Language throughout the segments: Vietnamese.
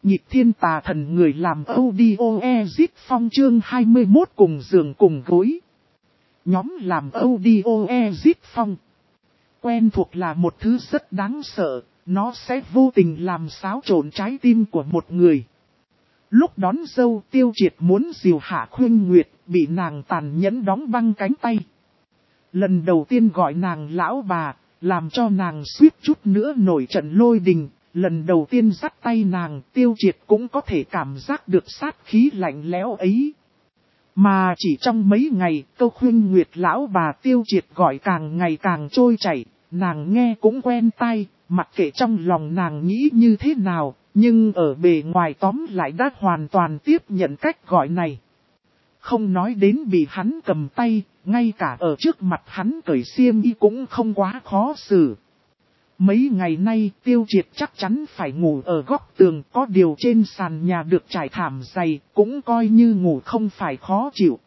Nhịp thiên tà thần người làm audio Ezip Phong chương 21 cùng giường cùng gối. Nhóm làm audio Ezip Phong. Quen thuộc là một thứ rất đáng sợ, nó sẽ vô tình làm xáo trộn trái tim của một người. Lúc đón dâu Tiêu Triệt muốn dìu Hạ Khuynh Nguyệt, bị nàng tàn nhẫn đóng băng cánh tay. Lần đầu tiên gọi nàng lão bà, làm cho nàng suýt chút nữa nổi trận lôi đình. Lần đầu tiên dắt tay nàng, Tiêu Triệt cũng có thể cảm giác được sát khí lạnh lẽo ấy. Mà chỉ trong mấy ngày, câu Khuynh Nguyệt lão bà Tiêu Triệt gọi càng ngày càng trôi chảy, nàng nghe cũng quen tai, mặc kệ trong lòng nàng nghĩ như thế nào, nhưng ở bề ngoài tóm lại đã hoàn toàn tiếp nhận cách gọi này. Không nói đến bị hắn cầm tay, ngay cả ở trước mặt hắn cởi xiêm y cũng không quá khó xử. Mấy ngày nay Tiêu Triệt chắc chắn phải ngủ ở góc tường, có điều trên sàn nhà được trải thảm dày, cũng coi như ngủ không phải khó chịu.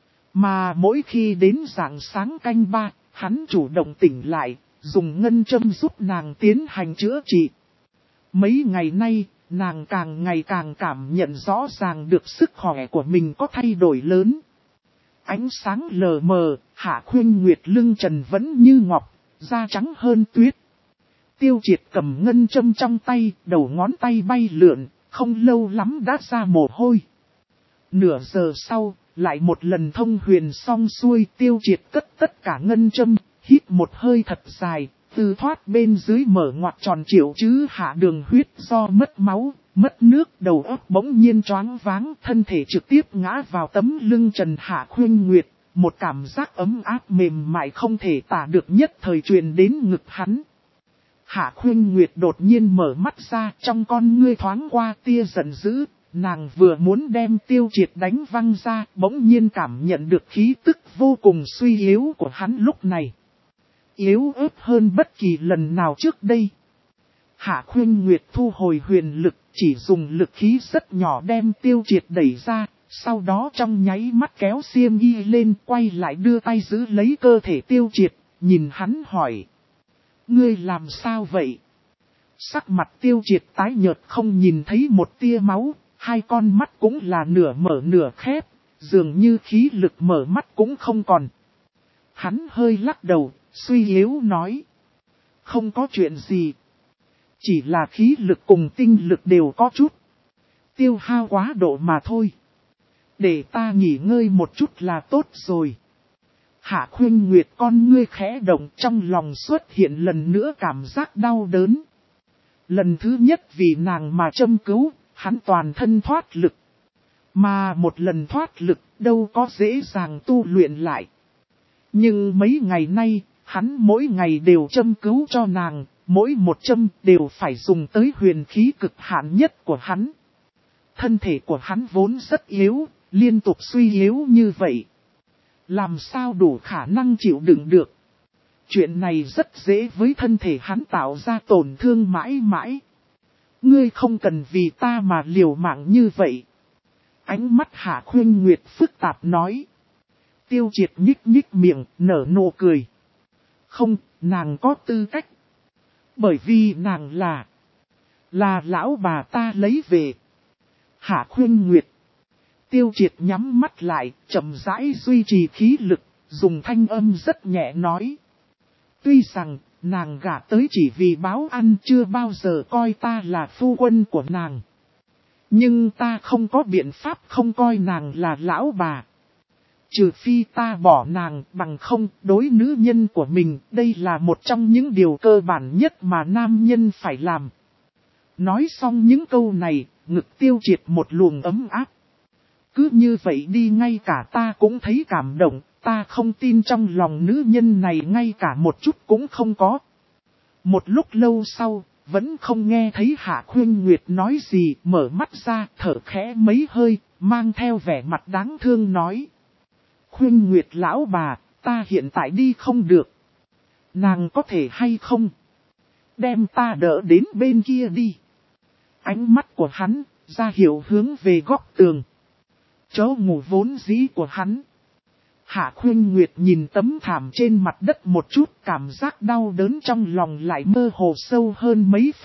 Mà mỗi khi đến rạng sáng canh ba, hắn chủ động tỉnh lại, dùng ngân châm giúp nàng tiến hành chữa trị. Mấy ngày nay, nàng càng ngày càng cảm nhận rõ ràng được sức khỏe của mình có thay đổi lớn. Ánh sáng lờ mờ, Hạ Khuynh Nguyệt lưng trần vẫn như ngọc, da trắng hơn tuyết. Tiêu Triệt cầm ngân châm trong tay, đầu ngón tay bay lượn, không lâu lắm đã ra mồ hôi. Nửa giờ sau, lại một lần thông huyền xong xuôi, Tiêu Triệt cất tất cả ngân châm, hít một hơi thật dài, từ thoát bên dưới mở ngoặt tròn triệu chữ hạ đường huyết do mất máu, mất nước, đầu óc bỗng nhiên choáng váng, thân thể trực tiếp ngã vào tấm lưng trần Hạ Khuynh Nguyệt, một cảm giác ấm áp mềm mại không thể tả được nhất thời truyền đến ngực hắn. Hạ Khuynh Nguyệt đột nhiên mở mắt ra, trong con ngươi thoáng qua tia giận dữ, nàng vừa muốn đem Tiêu Triệt đánh văng ra, bỗng nhiên cảm nhận được khí tức vô cùng suy yếu của hắn lúc này. Yếu ớt hơn bất kỳ lần nào trước đây. Hạ Khuynh Nguyệt thu hồi huyền lực, chỉ dùng lực khí rất nhỏ đem Tiêu Triệt đẩy ra, sau đó trong nháy mắt kéo xiêm y lên, quay lại đưa tay giữ lấy cơ thể Tiêu Triệt, nhìn hắn hỏi. Ngươi làm sao vậy? Sắc mặt Tiêu Triệt tái nhợt không nhìn thấy một tia máu, hai con mắt cũng là nửa mở nửa khép, dường như khí lực mở mắt cũng không còn. Hắn hơi lắc đầu, suy yếu nói. Không có chuyện gì. Chỉ là khí lực cùng tinh lực đều có chút tiêu hao quá độ mà thôi. Để ta nghỉ ngơi một chút là tốt rồi. Hạ Khuynh Nguyệt con ngươi khẽ động, trong lòng xuất hiện lần nữa cảm giác đau đớn. Lần thứ nhất vì nàng mà châm cứu, hắn toàn thân thoát lực. Mà một lần thoát lực đâu có dễ dàng tu luyện lại. Nhưng mấy ngày nay, hắn mỗi ngày đều châm cứu cho nàng, mỗi một châm đều phải dùng tới huyền khí cực hạn nhất của hắn. Thân thể của hắn vốn rất yếu, liên tục suy yếu như vậy. Làm sao đủ khả năng chịu đựng được. Chuyện này rất dễ với thân thể hắn tạo ra tổn thương mãi mãi. Ngươi không cần vì ta mà liều mạng như vậy. Ánh mắt Hạ Khuynh Nguyệt phức tạp nói. Tiêu Triệt nhích nhích miệng, nở nụ cười. Không, nàng có tư cách. Bởi vì nàng là lão bà ta lấy về. Hạ Khuynh Nguyệt. Tiêu Triệt nhắm mắt lại, chậm rãi duy trì khí lực, dùng thanh âm rất nhẹ nói. Tuy rằng, nàng gả tới chỉ vì báo ăn chưa bao giờ coi ta là phu quân của nàng. Nhưng ta không có biện pháp không coi nàng là lão bà. Trừ phi ta bỏ nàng, bằng không đối nữ nhân của mình, đây là một trong những điều cơ bản nhất mà nam nhân phải làm. Nói xong những câu này, ngực Tiêu Triệt một luồng ấm áp. Cứ như vậy đi ngay cả ta cũng thấy cảm động, ta không tin trong lòng nữ nhân này ngay cả một chút cũng không có. Một lúc lâu sau, vẫn không nghe thấy Hạ Khuynh Nguyệt nói gì, mở mắt ra, thở khẽ mấy hơi, mang theo vẻ mặt đáng thương nói. Khuynh Nguyệt lão bà, ta hiện tại đi không được. Nàng có thể hay không? Đem ta đỡ đến bên kia đi. Ánh mắt của hắn, ra hiệu hướng về góc tường. Chỗ ngủ vốn dĩ của hắn. Hạ Khuynh Nguyệt nhìn tấm thảm trên mặt đất một chút, cảm giác đau đớn trong lòng lại mơ hồ sâu hơn mấy phần,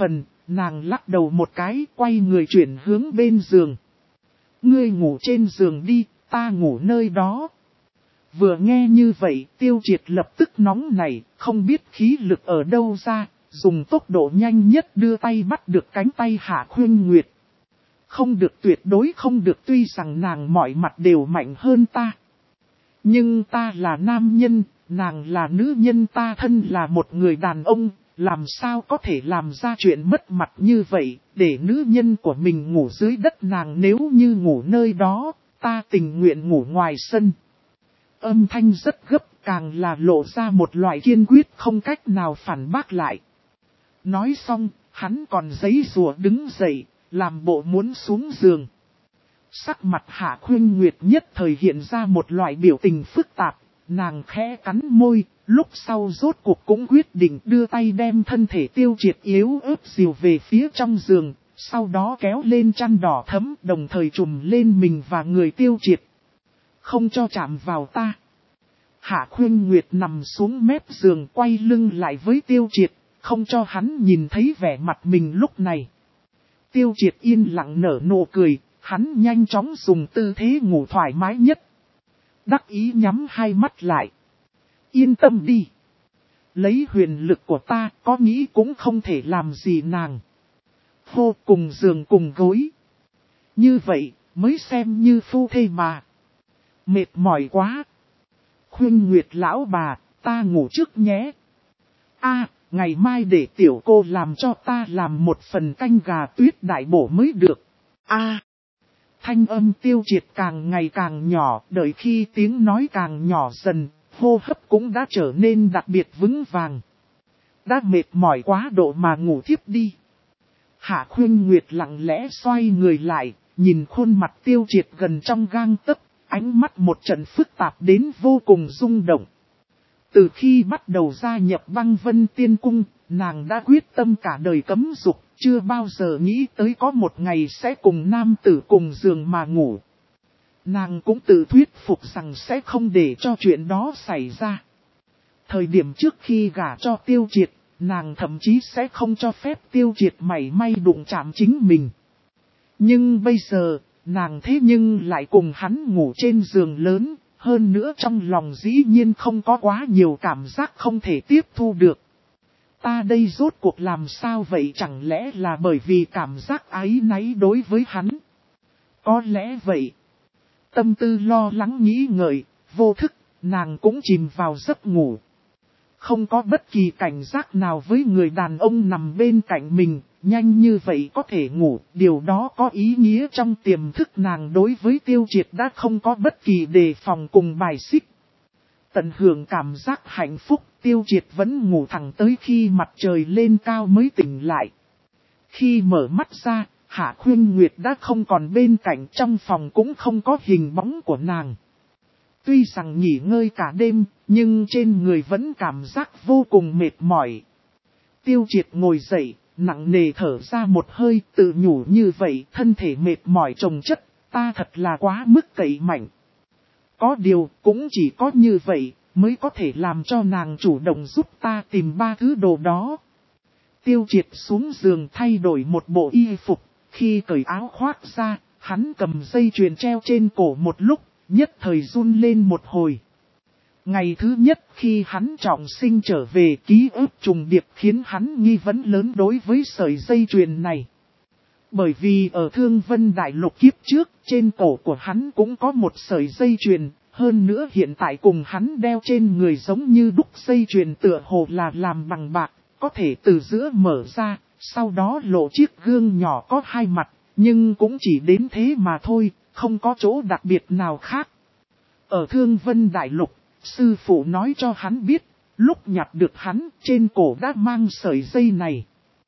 nàng lắc đầu một cái, quay người chuyển hướng bên giường. Ngươi ngủ trên giường đi, ta ngủ nơi đó. Vừa nghe như vậy, Tiêu Triệt lập tức nóng nảy, không biết khí lực ở đâu ra, dùng tốc độ nhanh nhất đưa tay bắt được cánh tay Hạ Khuynh Nguyệt. Không được, tuyệt đối không được, tuy rằng nàng mọi mặt đều mạnh hơn ta. Nhưng ta là nam nhân, nàng là nữ nhân, ta thân là một người đàn ông, làm sao có thể làm ra chuyện mất mặt như vậy, để nữ nhân của mình ngủ dưới đất, nàng nếu như ngủ nơi đó, ta tình nguyện ngủ ngoài sân. Âm thanh rất gấp, càng là lộ ra một loại kiên quyết không cách nào phản bác lại. Nói xong, hắn còn giãy giụa đứng dậy, làm bộ muốn xuống giường. Sắc mặt Hạ Khuynh Nguyệt nhất thời hiện ra một loại biểu tình phức tạp, nàng khẽ cắn môi, lúc sau rốt cuộc cũng quyết định đưa tay đem thân thể Tiêu Triệt yếu ớt dìu về phía trong giường, sau đó kéo lên chăn đỏ thẫm, đồng thời trùm lên mình và người Tiêu Triệt. Không cho chạm vào ta. Hạ Khuynh Nguyệt nằm xuống mép giường, quay lưng lại với Tiêu Triệt, không cho hắn nhìn thấy vẻ mặt mình lúc này. Tiêu Triệt yên lặng nở nụ cười, hắn nhanh chóng dùng tư thế ngủ thoải mái nhất. Đắc ý nhắm hai mắt lại. Yên tâm đi. Lấy huyền lực của ta, có nghĩ cũng không thể làm gì nàng. Vô cùng giường cùng gối. Như vậy, mới xem như phu thê mà. Mệt mỏi quá. Khuynh Nguyệt lão bà, ta ngủ trước nhé. Ngày mai để tiểu cô làm cho ta làm một phần canh gà tuyết đại bổ mới được. Thanh âm Tiêu Triệt càng ngày càng nhỏ, đợi khi tiếng nói càng nhỏ dần, hô hấp cũng đã trở nên đặc biệt vững vàng. Đã mệt mỏi quá độ mà ngủ thiếp đi. Hạ Khuynh Nguyệt lặng lẽ xoay người lại, nhìn khuôn mặt Tiêu Triệt gần trong gang tấc, ánh mắt một trận phức tạp đến vô cùng rung động. Từ khi bắt đầu gia nhập Băng Vân Tiên Cung, nàng đã quyết tâm cả đời cấm dục, chưa bao giờ nghĩ tới có một ngày sẽ cùng nam tử cùng giường mà ngủ. Nàng cũng tự thuyết phục rằng sẽ không để cho chuyện đó xảy ra. Thời điểm trước khi gả cho Tiêu Triệt, nàng thậm chí sẽ không cho phép Tiêu Triệt mảy may đụng chạm chính mình. Nhưng bây giờ, nàng thế nhưng lại cùng hắn ngủ trên giường lớn, hơn nữa trong lòng dĩ nhiên không có quá nhiều cảm giác không thể tiếp thu được. Ta đây rốt cuộc làm sao vậy, chẳng lẽ là bởi vì cảm giác áy náy đối với hắn? Có lẽ vậy. Tâm tư lo lắng nghĩ ngợi, vô thức, nàng cũng chìm vào giấc ngủ. Không có bất kỳ cảnh giác nào với người đàn ông nằm bên cạnh mình, nhanh như vậy có thể ngủ, điều đó có ý nghĩa trong tiềm thức nàng đối với Tiêu Triệt đã không có bất kỳ đề phòng cùng bài xích. Tận hưởng cảm giác hạnh phúc, Tiêu Triệt vẫn ngủ thẳng tới khi mặt trời lên cao mới tỉnh lại. Khi mở mắt ra, Hạ Khuynh Nguyệt đã không còn bên cạnh, trong phòng cũng không có hình bóng của nàng. Tuy rằng nghỉ ngơi cả đêm, nhưng trên người vẫn cảm giác vô cùng mệt mỏi. Tiêu Triệt ngồi dậy, nặng nề thở ra một hơi, tự nhủ như vậy, thân thể mệt mỏi chồng chất, ta thật là quá mức cậy mạnh. Có điều, cũng chỉ có như vậy, mới có thể làm cho nàng chủ động giúp ta tìm ba thứ đồ đó. Tiêu Triệt xuống giường thay đổi một bộ y phục, khi cởi áo khoác ra, hắn cầm dây chuyền treo trên cổ một lúc, nhất thời run lên một hồi. Ngày thứ nhất khi hắn trọng sinh trở về, ký ức trùng điệp khiến hắn nghi vấn lớn đối với sợi dây chuyền này. Bởi vì ở Thương Vân Đại Lục kiếp trước, trên cổ của hắn cũng có một sợi dây chuyền, hơn nữa hiện tại cùng hắn đeo trên người giống như đúc dây chuyền tựa hồ là làm bằng bạc, có thể từ giữa mở ra, sau đó lộ chiếc gương nhỏ có hai mặt, nhưng cũng chỉ đến thế mà thôi, không có chỗ đặc biệt nào khác. Ở Thương Vân Đại Lục, sư phụ nói cho hắn biết, lúc nhặt được hắn, trên cổ đã mang sợi dây này.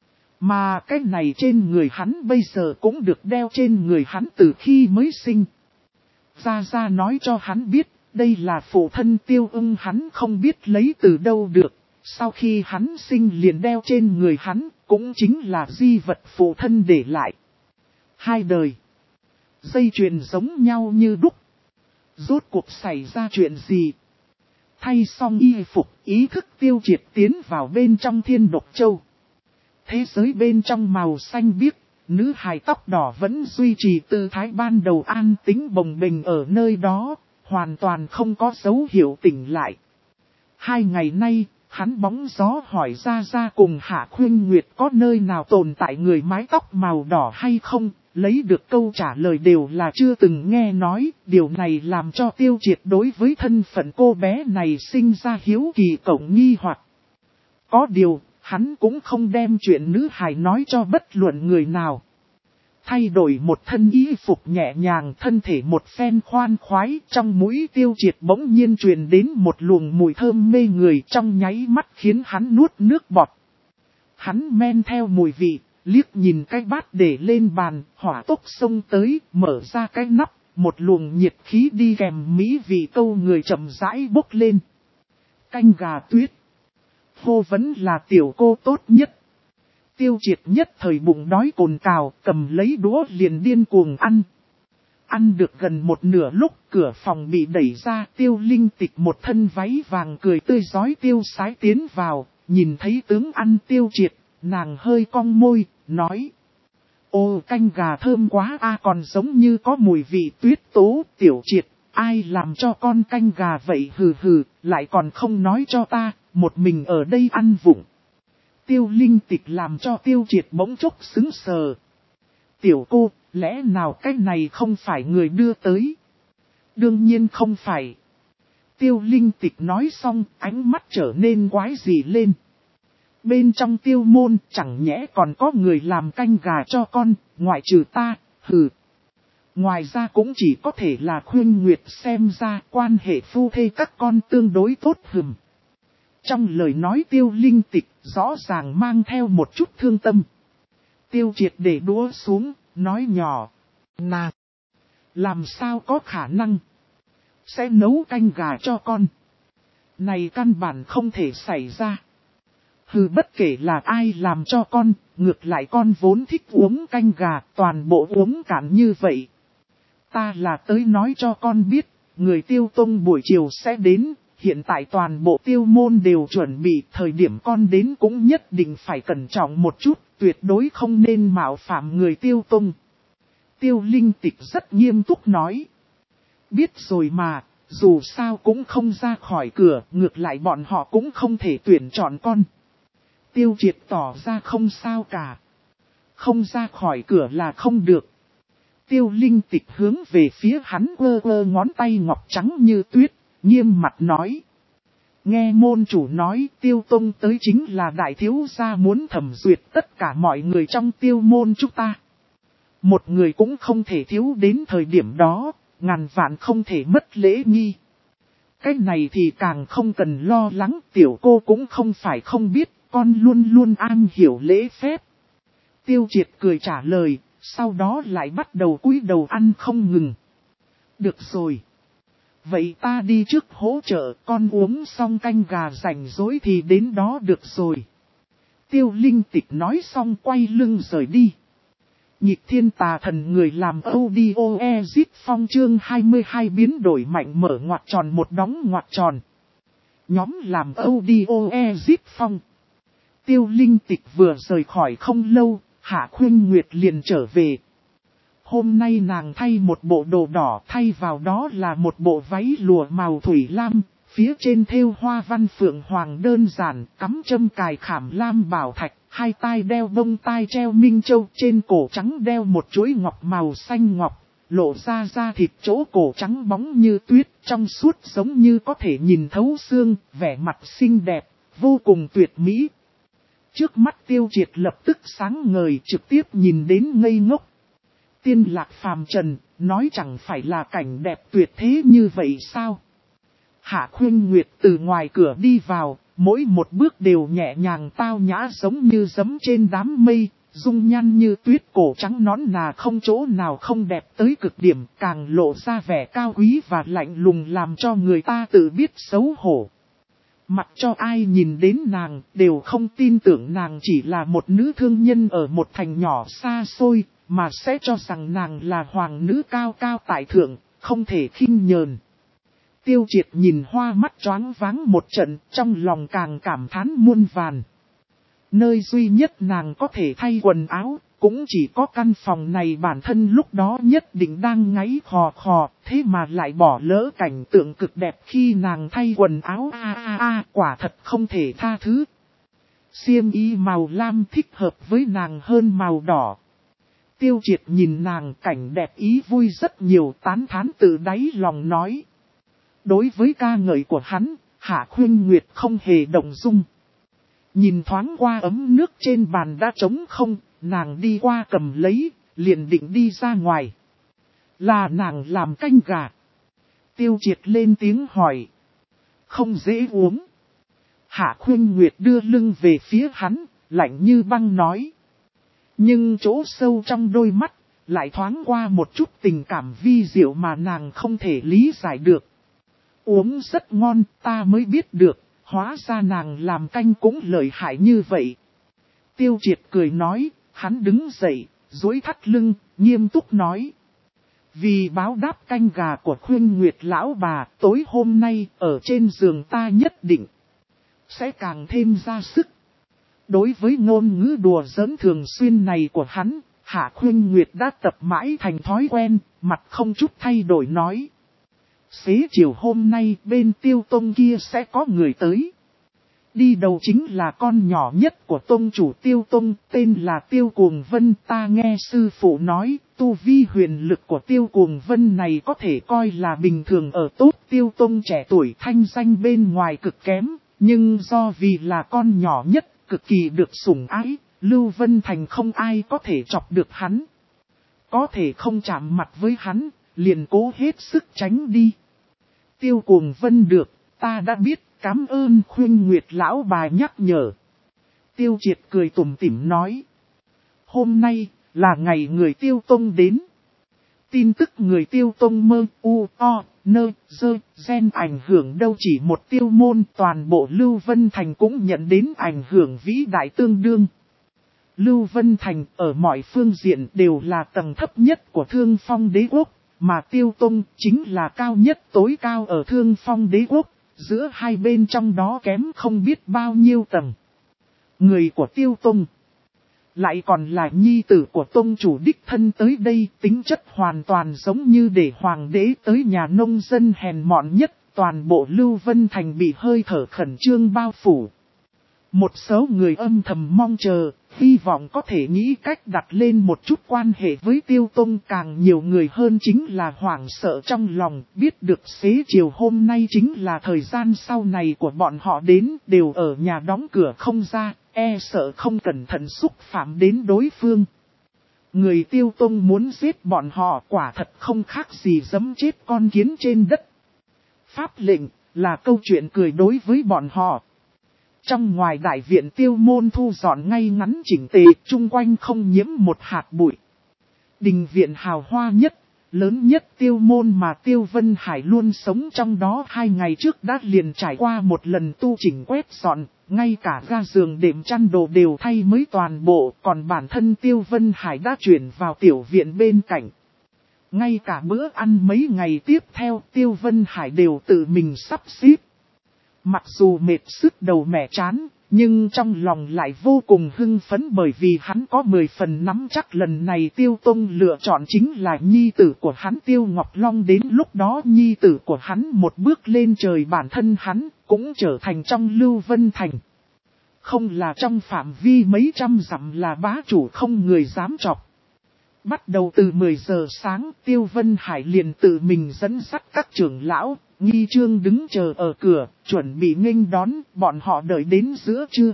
Mà cái này trên người hắn bây giờ cũng được đeo trên người hắn từ khi mới sinh. Gia Gia nói cho hắn biết, đây là phụ thân Tiêu Ưng, hắn không biết lấy từ đâu được. Sau khi hắn sinh liền đeo trên người hắn, cũng chính là di vật phụ thân để lại. Hai đời. Dây chuyền giống nhau như đúc. Rốt cuộc xảy ra chuyện gì? Thay xong y phục, ý thức Tiêu Triệt tiến vào bên trong Thiên Độc Châu. Thế giới bên trong màu xanh biếc, nữ hài tóc đỏ vẫn duy trì tư thái ban đầu an tĩnh bồng bềnh ở nơi đó, hoàn toàn không có dấu hiệu tỉnh lại. 2 ngày nay, hắn bóng gió hỏi ra cùng Hạ Khuyên Nguyệt có nơi nào tồn tại người mái tóc màu đỏ hay không, lấy được câu trả lời đều là chưa từng nghe nói, điều này làm cho Tiêu Triệt đối với thân phận cô bé này sinh ra hiếu kỳ cộng nghi hoặc. Có điều, hắn cũng không đem chuyện nữ hài nói cho bất luận người nào. Thay đổi một thân y phục nhẹ nhàng, thân thể một phen khoan khoái, trong mũi Tiêu Triệt bỗng nhiên truyền đến một luồng mùi thơm mê người, trong nháy mắt khiến hắn nuốt nước bọt. Hắn men theo mùi vị, liếc nhìn cái bát để lên bàn, hỏa tốc xông tới, mở ra cái nắp, một luồng nhiệt khí đi kèm mỹ vị câu người chậm rãi bốc lên. Canh gà tuyết. Hô vẫn là tiểu cô tốt nhất. Tiêu Triệt nhất thời bụng đói cồn cào, cầm lấy đũa liền điên cuồng ăn. Ăn được gần một nửa lúc, cửa phòng bị đẩy ra, Tiêu Linh Tịch một thân váy vàng cười tươi rói tiêu sái tiến vào, nhìn thấy tướng ăn Tiêu Triệt, nàng hơi cong môi, nói. Ô, canh gà thơm quá a, còn giống như có mùi vị tuyết tố. Tiểu Triệt, ai làm cho con canh gà vậy, hừ hừ, lại còn không nói cho ta, một mình ở đây ăn vụng. Tiêu Linh Tịch làm cho Tiêu Triệt bỗng chốc sững sờ. Tiểu cô, lẽ nào cái này không phải người đưa tới? Đương nhiên không phải. Tiêu Linh Tịch nói xong, ánh mắt trở nên quái dị lên. Bên trong Tiêu môn chẳng nhẽ còn có người làm canh gà cho con, ngoại trừ ta, hừ. Ngoài ra cũng chỉ có thể là Khuyên Nguyệt, xem ra quan hệ phu thê các con tương đối tốt hừm. Trong lời nói Tiêu Linh Tịch rõ ràng mang theo một chút thương tâm. Tiêu Triệt để đũa xuống, nói nhỏ. Nàng, làm sao có khả năng sẽ nấu canh gà cho con? Này căn bản không thể xảy ra. Hừ, bất kể là ai làm cho con, ngược lại con vốn thích uống canh gà, toàn bộ uống cạn như vậy. Ta là tới nói cho con biết, người Tiêu Tông buổi chiều sẽ đến. Hiện tại toàn bộ Tiêu môn đều chuẩn bị, thời điểm con đến cũng nhất định phải cẩn trọng một chút, tuyệt đối không nên mạo phạm người Tiêu Tông. Tiêu Linh Tịch rất nghiêm túc nói. Biết rồi mà, dù sao cũng không ra khỏi cửa, ngược lại bọn họ cũng không thể tuyển chọn con. Tiêu Triệt tỏ ra không sao cả. Không ra khỏi cửa là không được. Tiêu Linh Tịch hướng về phía hắn quơ ngón tay ngọc trắng như tuyết. Nghiêm mặt nói. Nghe môn chủ nói Tiêu Tông tới chính là đại thiếu gia muốn thẩm duyệt tất cả mọi người trong Tiêu môn chúng ta. Một người cũng không thể thiếu đến thời điểm đó, ngàn vạn không thể mất lễ nghi. Cái này thì càng không cần lo lắng, tiểu cô cũng không phải không biết, con luôn luôn am hiểu lễ phép. Tiêu Triệt cười trả lời, sau đó lại bắt đầu cúi đầu ăn không ngừng. Được rồi. Vậy ta đi trước hỗ trợ, con uống xong canh gà rảnh rỗi thì đến đó được rồi. Tiêu Linh Tịch nói xong quay lưng rời đi. Nhịp thiên tà thần người làm audio exit phong chương 22 biến đổi mạnh mở ngoặc tròn một đóng ngoặc tròn. Nhóm làm audio exit phong. Tiêu Linh Tịch vừa rời khỏi không lâu, Hạ Khuyên Nguyệt liền trở về. Hôm nay nàng thay một bộ đồ đỏ, thay vào đó là một bộ váy lụa màu thủy lam, phía trên thêu hoa văn phượng hoàng đơn giản, cắm châm cài khảm lam bảo thạch, hai tai đeo bông tai treo minh châu, trên cổ trắng đeo một chuỗi ngọc màu xanh ngọc, lộ ra da thịt chỗ cổ trắng bóng như tuyết, trong suốt giống như có thể nhìn thấu xương, vẻ mặt xinh đẹp, vô cùng tuyệt mỹ. Trước mắt Tiêu Triệt lập tức sáng ngời, trực tiếp nhìn đến ngây ngốc. Tiên lạc phàm trần, nói chẳng phải là cảnh đẹp tuyệt thế như vậy sao? Hạ Khuyên Nguyệt từ ngoài cửa đi vào, mỗi một bước đều nhẹ nhàng tao nhã giống như giẫm trên đám mây, dung nhan như tuyết, cổ trắng nõn nà không chỗ nào không đẹp tới cực điểm, càng lộ ra vẻ cao quý và lạnh lùng làm cho người ta tự biết xấu hổ. Mặc cho ai nhìn đến nàng, đều không tin tưởng nàng chỉ là một nữ thương nhân ở một thành nhỏ xa xôi, mà sẽ cho rằng nàng là hoàng nữ cao cao tại thượng, không thể khinh nhờn. Tiêu Triệt nhìn hoa mắt choáng váng một trận, trong lòng càng cảm thán muôn vàn. Nơi duy nhất nàng có thể thay quần áo, cũng chỉ có căn phòng này. Bản thân lúc đó nhất định đang ngáy khò khò, thế mà lại bỏ lỡ cảnh tượng cực đẹp khi nàng thay quần áo. Quả thật không thể tha thứ. Xiêm y màu lam thích hợp với nàng hơn màu đỏ. Tiêu Triệt nhìn nàng, cảnh đẹp ý vui rất nhiều, tán thán từ đáy lòng nói. Đối với ca ngợi của hắn, Hạ Khuynh Nguyệt không hề động dung. Nhìn thoáng qua ấm nước trên bàn đã trống không, nàng đi qua cầm lấy, liền định đi ra ngoài. Là nàng làm canh gà. Tiêu Triệt lên tiếng hỏi. Không dễ uống. Hạ Khuynh Nguyệt đưa lưng về phía hắn, lạnh như băng nói. Nhưng chỗ sâu trong đôi mắt, lại thoáng qua một chút tình cảm vi diệu mà nàng không thể lý giải được. Uống rất ngon, ta mới biết được, hóa ra nàng làm canh cũng lợi hại như vậy. Tiêu Triệt cười nói, hắn đứng dậy, duỗi thắt lưng, nghiêm túc nói. Vì báo đáp canh gà của Khuynh Nguyệt lão bà, tối hôm nay ở trên giường ta nhất định sẽ càng thêm ra sức. Đối với ngôn ngữ đùa giỡn thường xuyên này của hắn, Hạ Khuynh Nguyệt đã tập mãi thành thói quen, mặt không chút thay đổi nói. Xế chiều hôm nay bên Tiêu Tông kia sẽ có người tới. Đi đầu chính là con nhỏ nhất của Tông chủ Tiêu Tông, tên là Tiêu Cuồng Vân. Ta nghe sư phụ nói, tu vi huyền lực của Tiêu Cuồng Vân này có thể coi là bình thường ở tốt. Tiêu Tông trẻ tuổi thanh danh bên ngoài cực kém, nhưng do vì là con nhỏ nhất, cực kỳ được sủng ái, Lưu Vân Thành không ai có thể chọc được hắn. Có thể không chạm mặt với hắn, liền cố hết sức tránh đi. Tiêu Cuồng Vân được, ta đã biết, cảm ơn Khuynh Nguyệt lão bà nhắc nhở. Tiêu Triệt cười tủm tỉm nói. Hôm nay, là ngày người Tiêu Tông đến. Tin tức người Tiêu Tông mơ, gen ảnh hưởng đâu chỉ một tiêu môn, toàn bộ Lưu Vân Thành cũng nhận đến ảnh hưởng vĩ đại tương đương. Lưu Vân Thành ở mọi phương diện đều là tầng thấp nhất của Thương Phong Đế Quốc, mà Tiêu Tông chính là cao nhất tối cao ở Thương Phong Đế Quốc, giữa hai bên trong đó kém không biết bao nhiêu tầng. Người của Tiêu Tông lại còn là nhi tử của Tông chủ đích thân tới đây, tính chất hoàn toàn giống như để hoàng đế tới nhà nông dân hèn mọn nhất, toàn bộ Lưu Vân Thành bị hơi thở khẩn trương bao phủ. Một số người âm thầm mong chờ, hy vọng có thể nghĩ cách đặt lên một chút quan hệ với Tiêu Tông. Càng nhiều người hơn chính là hoảng sợ trong lòng, biết được xế chiều hôm nay chính là thời gian sau này của bọn họ đến, đều ở nhà đóng cửa không ra, e sợ không cẩn thận xúc phạm đến đối phương. Người Tiêu Tông muốn giết bọn họ quả thật không khác gì giẫm chết con kiến trên đất. Pháp lệnh là câu chuyện cười đối với bọn họ. Trong ngoài đại viện Tiêu môn thu dọn ngay ngắn chỉnh tề, chung quanh không nhiễm một hạt bụi. Đình viện hào hoa nhất, lớn nhất Tiêu môn mà Tiêu Vân Hải luôn sống trong đó 2 ngày trước đã liền trải qua một lần tu chỉnh quét dọn, ngay cả ga giường đệm chăn đồ đều thay mới toàn bộ, còn bản thân Tiêu Vân Hải đã chuyển vào tiểu viện bên cạnh. Ngay cả bữa ăn mấy ngày tiếp theo Tiêu Vân Hải đều tự mình sắp xếp. Mặc dù mệt sức đầu mẻ chán, nhưng trong lòng lại vô cùng hưng phấn bởi vì hắn có 10 phần nắm chắc lần này Tiêu Tông lựa chọn chính là nhi tử của hắn Tiêu Ngọc Long. Đến lúc đó nhi tử của hắn một bước lên trời, bản thân hắn cũng trở thành trong Lưu Vân Thành. Không là trong phạm vi mấy trăm dặm là bá chủ không người dám chọc. Bắt đầu từ 10 giờ sáng Tiêu Vân Hải liền tự mình dẫn dắt các trưởng lão, nghi trương đứng chờ ở cửa, chuẩn bị nghênh đón. Bọn họ đợi đến giữa trưa.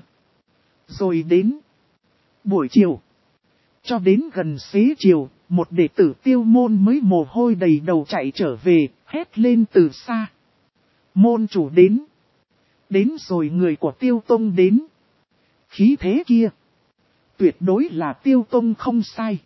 Rồi đến buổi chiều. Cho đến gần xế chiều, một đệ tử Tiêu môn mới mồ hôi đầy đầu chạy trở về, hét lên từ xa. Môn chủ đến. Đến rồi, người của Tiêu Tông đến. Khí thế kia tuyệt đối là Tiêu Tông không sai.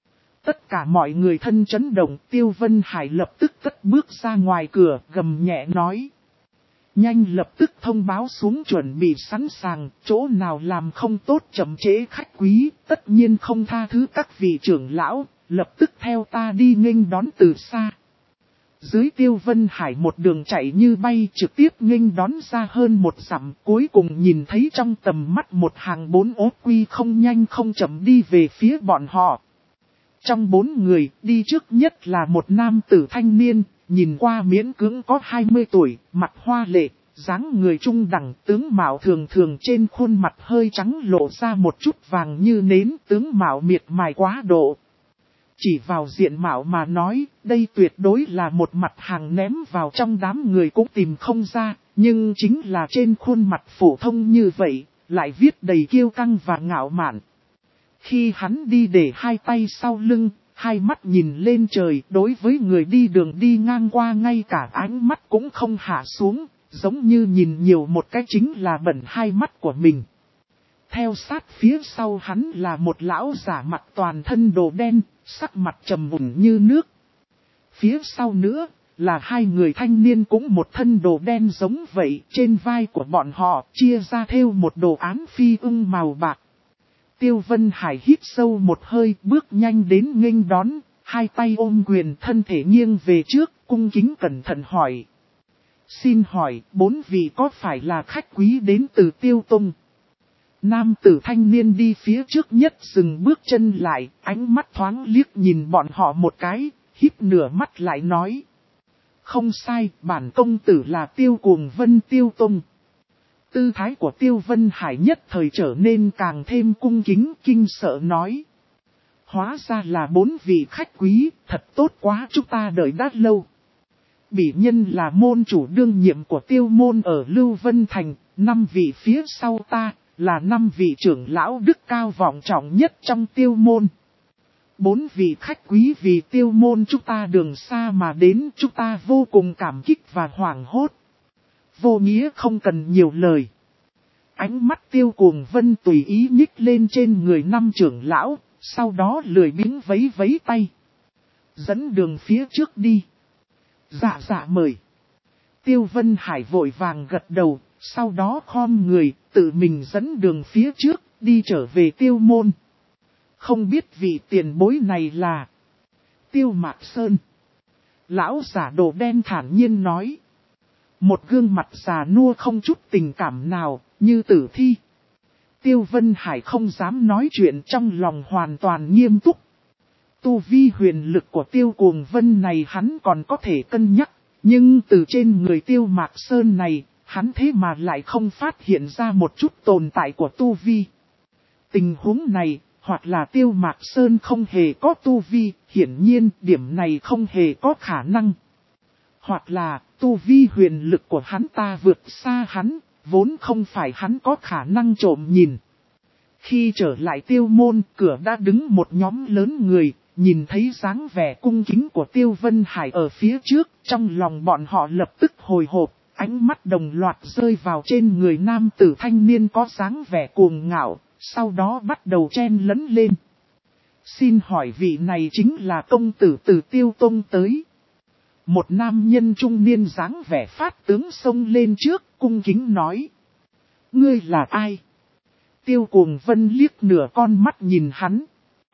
Tất cả mọi người thân chấn động. Tiêu Vân Hải lập tức cất bước ra ngoài cửa, gầm nhẹ nói. Nhanh lập tức thông báo xuống chuẩn bị sẵn sàng, chỗ nào làm không tốt chậm trễ khách quý, tất nhiên không tha thứ các vị trưởng lão, lập tức theo ta đi nghênh đón từ xa. Dưới Tiêu Vân Hải một đường chạy như bay trực tiếp nghênh đón ra hơn một dặm, cuối cùng nhìn thấy trong tầm mắt một hàng 4 ốp quy không nhanh không chậm đi về phía bọn họ. Trong 4 người, đi trước nhất là một nam tử thanh niên, nhìn qua miễn cưỡng có 20 tuổi, mặt hoa lệ, dáng người trung đẳng, tướng mạo thường thường trên khuôn mặt hơi trắng lộ ra một chút vàng như nến, tướng mạo miệt mài quá độ. Chỉ vào diện mạo mà nói, đây tuyệt đối là một mặt hàng ném vào trong đám người cũng tìm không ra, nhưng chính là trên khuôn mặt phổ thông như vậy, lại viết đầy kiêu căng và ngạo mạn. Khi hắn đi để hai tay sau lưng, hai mắt nhìn lên trời, đối với người đi đường đi ngang qua ngay cả ánh mắt cũng không hạ xuống, giống như nhìn nhiều một cái chính là bẩn hai mắt của mình. Theo sát phía sau hắn là một lão giả mặt toàn thân đồ đen, sắc mặt trầm mùn như nước. Phía sau nữa là hai người thanh niên cũng một thân đồ đen giống vậy, trên vai của bọn họ chia ra thêu một đồ án phi ưng màu bạc. Tiêu Vân Hải hít sâu một hơi, bước nhanh đến nghênh đón, hai tay ôm quyền, thân thể nghiêng về trước, cung kính cẩn thận hỏi. Xin hỏi, 4 vị có phải là khách quý đến từ Tiêu Tông? Nam tử thanh niên đi phía trước nhất dừng bước chân lại, ánh mắt thoáng liếc nhìn bọn họ một cái, híp nửa mắt lại nói. Không sai, bản công tử là Tiêu Cuồng Vân Tiêu Tông. Tư thái của Tiêu Vân Hải nhất thời trở nên càng thêm cung kính, kinh sợ nói. Hóa ra là 4 vị khách quý, thật tốt quá, chúng ta đợi đã lâu. Bỉ nhân là môn chủ đương nhiệm của Tiêu môn ở Lưu Vân Thành, 5 vị phía sau ta, là 5 vị trưởng lão đức cao vọng trọng nhất trong Tiêu môn. 4 vị khách quý vì Tiêu môn chúng ta đường xa mà đến, chúng ta vô cùng cảm kích và hoảng hốt. Vô nghĩa không cần nhiều lời. Ánh mắt Tiêu Cuồng Vân tùy ý nhích lên trên người 5 trưởng lão, sau đó lười biếng vấy vấy tay. Dẫn đường phía trước đi. Dạ dạ mời. Tiêu Vân Hải vội vàng gật đầu, sau đó khom người, tự mình dẫn đường phía trước, đi trở về Tiêu môn. Không biết vị tiền bối này là Tiêu Mạc Sơn. Lão giả đồ đen thản nhiên nói. Một gương mặt già nua không chút tình cảm nào, như tử thi. Tiêu Vân Hải không dám nói chuyện, trong lòng hoàn toàn nghiêm túc. Tu vi huyền lực của Tiêu Cuồng Vân này hắn còn có thể cân nhắc, nhưng từ trên người Tiêu Mạc Sơn này, hắn thế mà lại không phát hiện ra một chút tồn tại của tu vi. Tình huống này, hoặc là Tiêu Mạc Sơn không hề có tu vi, hiển nhiên điểm này không hề có khả năng. Hoặc là, tu vi huyền lực của hắn ta vượt xa hắn, vốn không phải hắn có khả năng trộm nhìn. Khi trở lại Tiêu môn, cửa đã đứng một nhóm lớn người, nhìn thấy dáng vẻ cung kính của Tiêu Vân Hải ở phía trước, trong lòng bọn họ lập tức hồi hộp, ánh mắt đồng loạt rơi vào trên người nam tử thanh niên có dáng vẻ cuồng ngạo, sau đó bắt đầu chen lấn lên. Xin hỏi vị này chính là công tử từ Tiêu Tông tới. Một nam nhân trung niên dáng vẻ phát tướng xông lên trước, cung kính nói. Ngươi là ai? Tiêu Cuồng Vân liếc nửa con mắt nhìn hắn.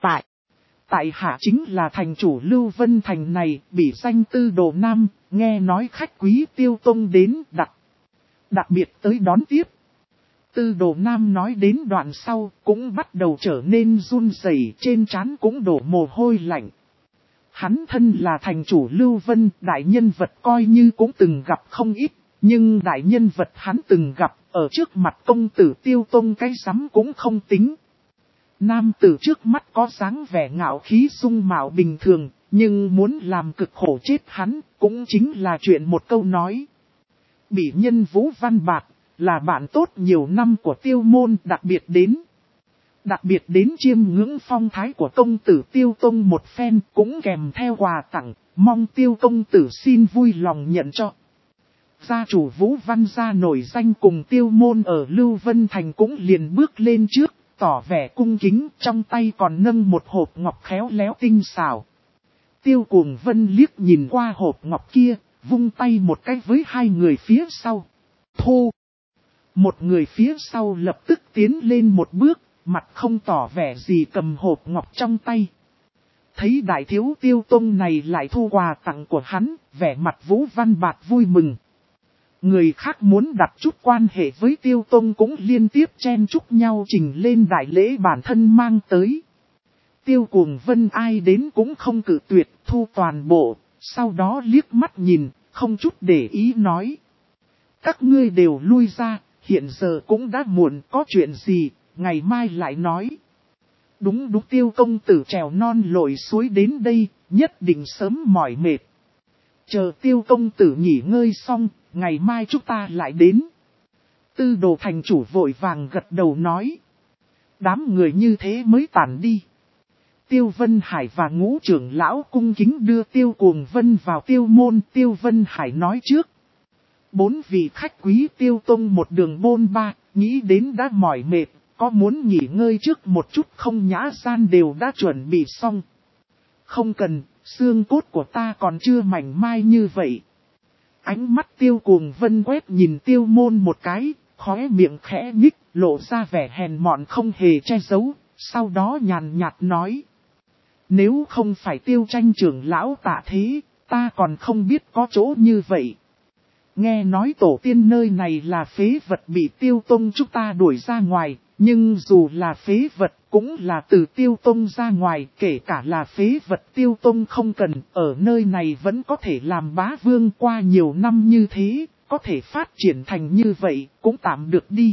Tại hạ chính là thành chủ Lưu Vân Thành này, bị danh Tư Đồ Nam, nghe nói khách quý Tiêu Tông đến đặc biệt tới đón tiếp. Tư Đồ Nam nói đến đoạn sau, cũng bắt đầu trở nên run rẩy, trên trán cũng đổ mồ hôi lạnh. Hắn thân là thành chủ Lưu Vân, đại nhân vật coi như cũng từng gặp không ít, nhưng đại nhân vật hắn từng gặp, ở trước mặt công tử Tiêu Tông cái rắm cũng không tính. Nam tử trước mắt có dáng vẻ ngạo khí sung mạo bình thường, nhưng muốn làm cực khổ chết hắn, cũng chính là chuyện một câu nói. Bỉ nhân Vũ Văn Bạc, là bạn tốt nhiều năm của Tiêu môn, đặc biệt đến chiêm ngưỡng phong thái của công tử Tiêu Tông một phen, cũng kèm theo quà tặng, mong Tiêu công tử xin vui lòng nhận cho. Gia chủ Vũ Văn gia nổi danh cùng Tiêu môn ở Lưu Vân Thành cũng liền bước lên trước, tỏ vẻ cung kính, trong tay còn nâng một hộp ngọc khéo léo tinh xảo. Tiêu Cuồng Vân liếc nhìn qua hộp ngọc kia, vung tay một cái với hai người phía sau. Thu! Một người phía sau lập tức tiến lên một bước, mặt không tỏ vẻ gì cầm hộp ngọc trong tay. Thấy đại thiếu Tiêu Tông này lại thu quà tặng của hắn, vẻ mặt Vũ Văn Bạt vui mừng. Người khác muốn đặt chút quan hệ với Tiêu Tông cũng liên tiếp chen chúc nhau trình lên đại lễ bản thân mang tới. Tiêu Cuồng Vân ai đến cũng không cự tuyệt, thu toàn bộ, sau đó liếc mắt nhìn, không chút để ý nói. Các ngươi đều lui ra, hiện giờ cũng đã muộn, có chuyện gì, ngày mai lại nói. Đúng Tiêu công tử trèo non lội suối đến đây, nhất định sớm mỏi mệt. Chờ Tiêu công tử nghỉ ngơi xong, ngày mai chúng ta lại đến. Tư Đồ thành chủ vội vàng gật đầu nói. Đám người như thế mới tản đi. Tiêu Vân Hải và Ngũ trưởng lão cung kính đưa Tiêu Cuồng Vân vào Tiêu môn. Tiêu Vân Hải nói trước. 4 vị khách quý Tiêu Tông một đường bôn ba, nghĩ đến đã mỏi mệt, có muốn nghỉ ngơi trước một chút không, nhã gian đều đã chuẩn bị xong. Không cần, xương cốt của ta còn chưa mảnh mai như vậy. Ánh mắt Tiêu Cuồng Vân quét nhìn Tiêu môn một cái, khóe miệng khẽ nhích, lộ ra vẻ hèn mọn không hề che giấu, sau đó nhàn nhạt nói. Nếu không phải Tiêu Tranh trưởng lão tạ thế, ta còn không biết có chỗ như vậy. Nghe nói tổ tiên nơi này là phế vật bị Tiêu Tông chúng ta đuổi ra ngoài, nhưng dù là phế vật cũng là từ Tiêu Tông ra ngoài, kể cả là phế vật Tiêu Tông không cần, ở nơi này vẫn có thể làm bá vương. Qua nhiều năm như thế, có thể phát triển thành như vậy, cũng tạm được đi.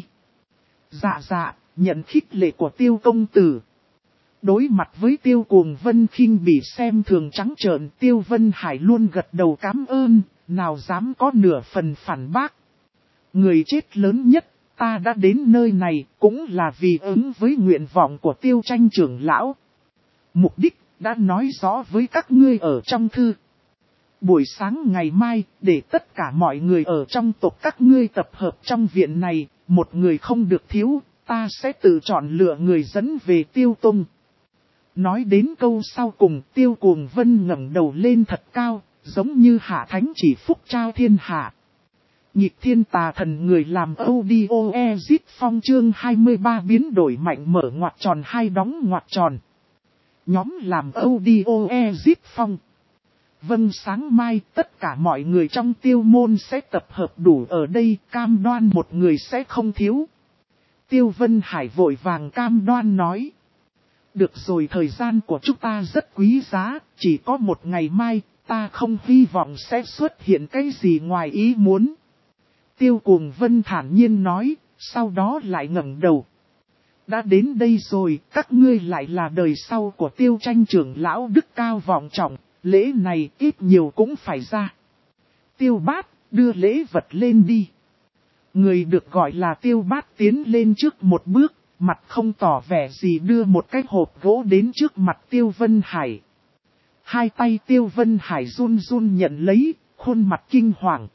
Dạ, nhận khích lệ của Tiêu công tử. Đối mặt với Tiêu Cuồng Vân khinh bỉ xem thường trắng trợn, Tiêu Vân Hải luôn gật đầu cảm ơn, nào dám có nửa phần phản bác. Người chết lớn nhất, ta đã đến nơi này cũng là vì ứng với nguyện vọng của Tiêu Tranh trưởng lão. Mục đích đã nói rõ với các ngươi ở trong thư. Buổi sáng ngày mai, để tất cả mọi người ở trong tộc các ngươi tập hợp trong viện này, một người không được thiếu, ta sẽ tự chọn lựa người dẫn về Tiêu Tông. Nói đến câu sau cùng, Tiêu Cuồng Vân ngẩng đầu lên thật cao, giống như hạ thánh chỉ phúc trao thiên hạ. Nhịp thiên tà thần người làm audio exit phong chương 23 biến đổi mạnh mở ngoặc tròn hai đóng ngoặc tròn. Nhóm làm audio exit phong. Vâng, sáng mai tất cả mọi người trong Tiêu môn sẽ tập hợp đủ ở đây, cam đoan một người sẽ không thiếu. Tiêu Vân Hải vội vàng cam đoan nói. Được rồi, thời gian của chúng ta rất quý giá, chỉ có một ngày mai, ta không hy vọng sẽ xuất hiện cái gì ngoài ý muốn. Tiêu Cuồng Vân thản nhiên nói, sau đó lại ngẩng đầu. Đã đến đây rồi, các ngươi lại là đời sau của Tiêu Tranh trưởng lão đức cao vọng trọng, lễ này ít nhiều cũng phải ra. Tiêu Bát, đưa lễ vật lên đi. Người được gọi là Tiêu Bát tiến lên trước một bước, mặt không tỏ vẻ gì đưa một cái hộp gỗ đến trước mặt Tiêu Vân Hải. Hai tay Tiêu Vân Hải run run nhận lấy, khuôn mặt kinh hoàng.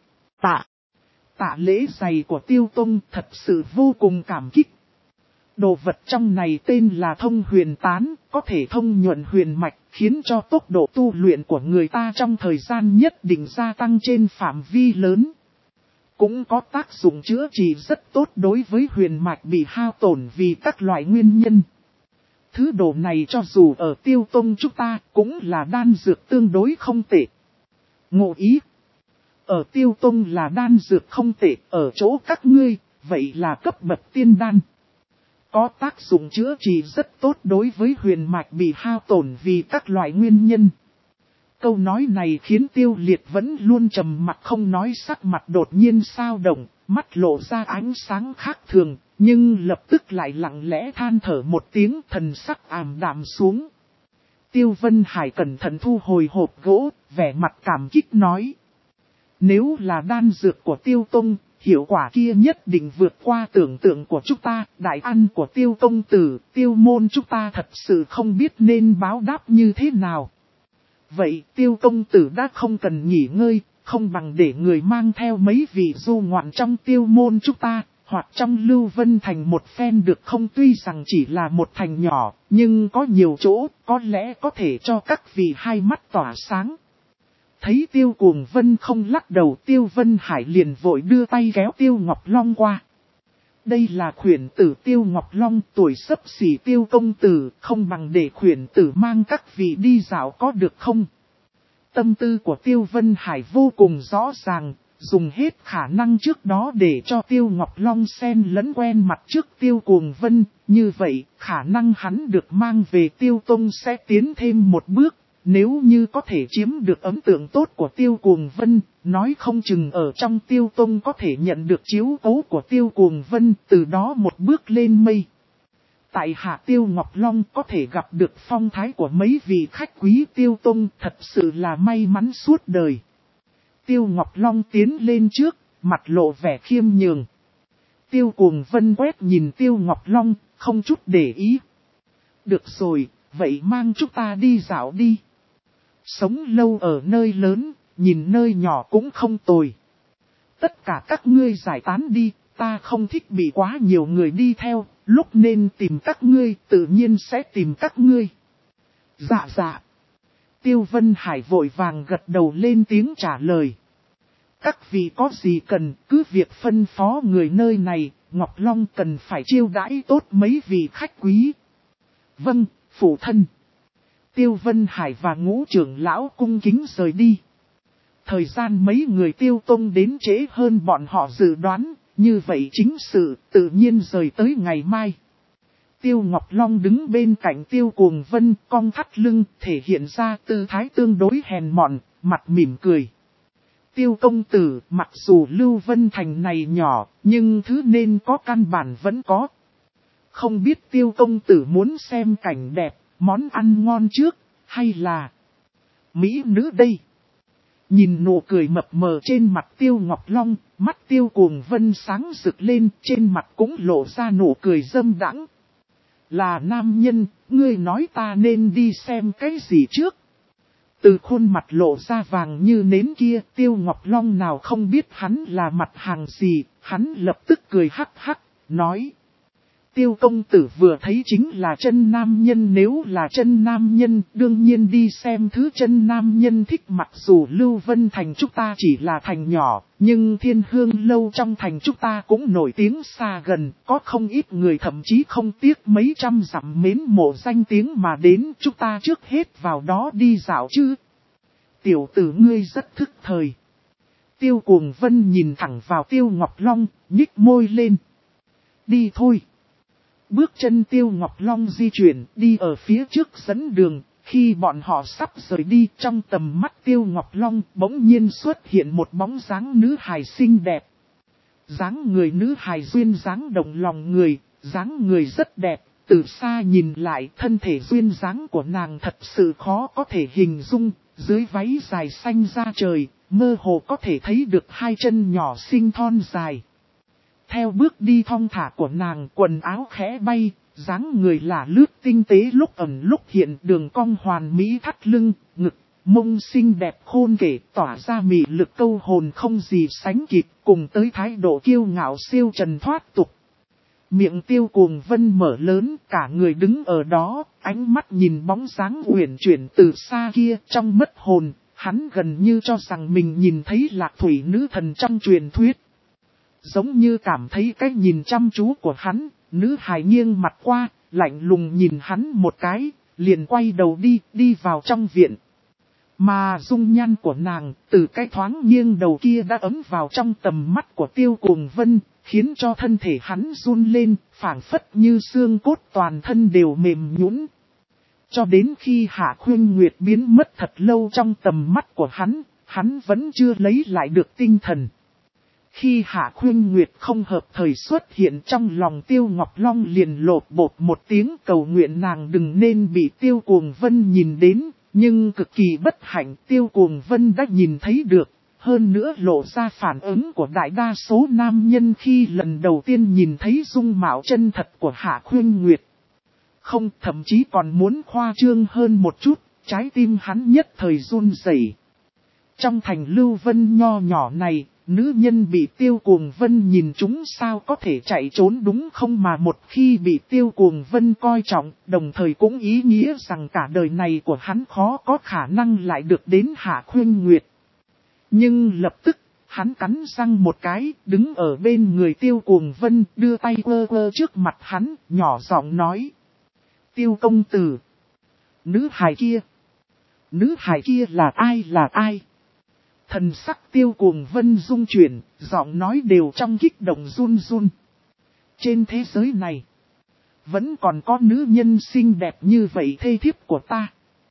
Tạ lễ dày của Tiêu Tông thật sự vô cùng cảm kích. Đồ vật trong này tên là thông huyền tán, có thể thông nhuận huyền mạch, khiến cho tốc độ tu luyện của người ta trong thời gian nhất định gia tăng trên phạm vi lớn. Cũng có tác dụng chữa trị rất tốt đối với huyền mạch bị hao tổn vì các loại nguyên nhân. Thứ đồ này cho dù ở Tiêu Tông chúng ta cũng là đan dược tương đối không tệ. Ngụ ý. Ở Tiêu Tông là đan dược không tệ, ở chỗ các ngươi, vậy là cấp bậc tiên đan. Có tác dụng chữa trị rất tốt đối với huyền mạch bị hao tổn vì các loại nguyên nhân. Câu nói này khiến Tiêu Liệt vẫn luôn trầm mặc không nói, sắc mặt đột nhiên xao động, mắt lộ ra ánh sáng khác thường, nhưng lập tức lại lặng lẽ than thở một tiếng, thần sắc ảm đạm xuống. Tiêu Vân Hải cẩn thận thu hồi hộp gỗ, vẻ mặt cảm kích nói. Nếu là đan dược của Tiêu Tông, hiệu quả kia nhất định vượt qua tưởng tượng của chúng ta, đại ăn của Tiêu công tử, Tiêu môn chúng ta thật sự không biết nên báo đáp như thế nào. Vậy Tiêu công tử đã không cần nghỉ ngơi, không bằng để người mang theo mấy vị du ngoạn trong Tiêu môn chúng ta, hoặc trong Lưu Vân Thành một phen được không? Tuy rằng chỉ là một thành nhỏ, nhưng có nhiều chỗ, có lẽ có thể cho các vị hai mắt tỏa sáng. Thấy Tiêu Cuồng Vân không lắc đầu, Tiêu Vân Hải liền vội đưa tay kéo Tiêu Ngọc Long qua. Đây là khuyển tử Tiêu Ngọc Long, tuổi xấp xỉ Tiêu công tử, không bằng để khuyển tử mang các vị đi dạo có được không? Tâm tư của Tiêu Vân Hải vô cùng rõ ràng, dùng hết khả năng trước đó để cho Tiêu Ngọc Long xen lẫn quen mặt trước Tiêu Cuồng Vân, như vậy khả năng hắn được mang về Tiêu Tông sẽ tiến thêm một bước. Nếu như có thể chiếm được ấn tượng tốt của Tiêu Cuồng Vân, nói không chừng ở trong Tiêu Tông có thể nhận được chiếu cố của Tiêu Cuồng Vân, từ đó một bước lên mây. Tại hạ Tiêu Ngọc Long có thể gặp được phong thái của mấy vị khách quý Tiêu Tông, thật sự là may mắn suốt đời. Tiêu Ngọc Long tiến lên trước, mặt lộ vẻ khiêm nhường. Tiêu Cuồng Vân quét nhìn Tiêu Ngọc Long, không chút để ý. Được rồi, vậy mang chúng ta đi dạo đi. Sống lâu ở nơi lớn, nhìn nơi nhỏ cũng không tồi. Tất cả các ngươi giải tán đi, ta không thích bị quá nhiều người đi theo, lúc nên tìm các ngươi, tự nhiên sẽ tìm các ngươi. Dạ dạ. Tiêu Vân Hải vội vàng gật đầu lên tiếng trả lời. Các vị có gì cần, cứ việc phân phó người nơi này, Ngọc Long cần phải chiêu đãi tốt mấy vị khách quý. Vâng, phụ thân. Tiêu Vân Hải và Ngũ trưởng lão cung kính rời đi. Thời gian mấy người Tiêu Tông đến trễ hơn bọn họ dự đoán, như vậy chính sự tự nhiên rời tới ngày mai. Tiêu Ngọc Long đứng bên cạnh Tiêu Cuồng Vân, cong thắt lưng, thể hiện ra tư thái tương đối hèn mọn, mặt mỉm cười. Tiêu công tử, mặc dù Lưu Vân Thành này nhỏ, nhưng thứ nên có căn bản vẫn có. Không biết Tiêu công tử muốn xem cảnh đẹp, món ăn ngon trước, hay là mỹ nữ đây? Nhìn nụ cười mập mờ trên mặt Tiêu Ngọc Long, mắt Tiêu Cuồng Vân sáng rực lên, trên mặt cũng lộ ra nụ cười dâm đãng. Là nam nhân, ngươi nói ta nên đi xem cái gì trước? Từ khuôn mặt lộ ra vàng như nến kia, Tiêu Ngọc Long nào không biết hắn là mặt hàng gì, hắn lập tức cười hắc hắc, nói. Tiêu công tử vừa thấy chính là chân nam nhân, nếu là chân nam nhân, đương nhiên đi xem thứ chân nam nhân thích. Mặc dù Lưu Vân Thành chúng ta chỉ là thành nhỏ, nhưng Thiên Hương Lâu trong thành chúng ta cũng nổi tiếng xa gần, có không ít người thậm chí không tiếc mấy trăm dặm mến mộ danh tiếng mà đến, chúng ta trước hết vào đó đi dạo chứ. Tiểu tử ngươi rất thức thời. Tiêu Cuồng Vân nhìn thẳng vào Tiêu Ngọc Long, nhích môi lên. Đi thôi. Bước chân Tiêu Ngọc Long di chuyển, đi ở phía trước dẫn đường. Khi bọn họ sắp rời đi, trong tầm mắt Tiêu Ngọc Long bỗng nhiên xuất hiện một bóng dáng nữ hài xinh đẹp. Dáng người nữ hài duyên dáng động lòng người, dáng người rất đẹp. Từ xa nhìn lại, thân thể duyên dáng của nàng thật sự khó có thể hình dung. Dưới váy dài xanh da trời, mơ hồ có thể thấy được hai chân nhỏ xinh thon dài. Theo bước đi thong thả của nàng, quần áo khẽ bay, dáng người là lướt tinh tế lúc ẩn lúc hiện, đường cong hoàn mỹ thắt lưng, ngực, mông xinh đẹp khôn kể, tỏa ra mị lực câu hồn không gì sánh kịp, cùng tới thái độ kiêu ngạo siêu trần thoát tục. Miệng Tiêu Cuồng Vân mở lớn, cả người đứng ở đó, ánh mắt nhìn bóng dáng uyển chuyển từ xa kia, trong mất hồn, hắn gần như cho rằng mình nhìn thấy Lạc Thủy nữ thần trong truyền thuyết. Giống như cảm thấy cái nhìn chăm chú của hắn, nữ hài nghiêng mặt qua, lạnh lùng nhìn hắn một cái, liền quay đầu đi vào trong viện. Mà dung nhan của nàng, từ cái thoáng nghiêng đầu kia đã ấm vào trong tầm mắt của Tiêu Cuồng Vân, khiến cho thân thể hắn run lên, phảng phất như xương cốt toàn thân đều mềm nhũn. Cho đến khi Hạ Khuynh Nguyệt biến mất thật lâu trong tầm mắt của hắn vẫn chưa lấy lại được tinh thần. Khi Hạ Khuynh Nguyệt không hợp thời xuất hiện, trong lòng Tiêu Ngọc Long liền lột bột một tiếng cầu nguyện nàng đừng nên bị Tiêu Cuồng Vân nhìn đến, nhưng cực kỳ bất hạnh Tiêu Cuồng Vân đã nhìn thấy được, hơn nữa lộ ra phản ứng của đại đa số nam nhân khi lần đầu tiên nhìn thấy dung mạo chân thật của Hạ Khuynh Nguyệt. Không, thậm chí còn muốn khoa trương hơn một chút, trái tim hắn nhất thời run rẩy. Trong thành Lưu Vân nho nhỏ này, nữ nhân bị Tiêu Cuồng Vân nhìn chúng sao có thể chạy trốn đúng không, mà một khi bị Tiêu Cuồng Vân coi trọng, đồng thời cũng ý nghĩa rằng cả đời này của hắn khó có khả năng lại được đến Hạ Khuynh Nguyệt. Nhưng lập tức, Hắn cắn răng một cái, đứng ở bên người Tiêu Cuồng Vân, đưa tay quơ quơ trước mặt hắn, nhỏ giọng nói. Tiêu công tử. Nữ hài kia là ai? Thần sắc Tiêu Cuồng Vân rung chuyển, giọng nói đều trong kích động run run. Trên thế giới này, vẫn còn có nữ nhân xinh đẹp như vậy thê thiếp của ta.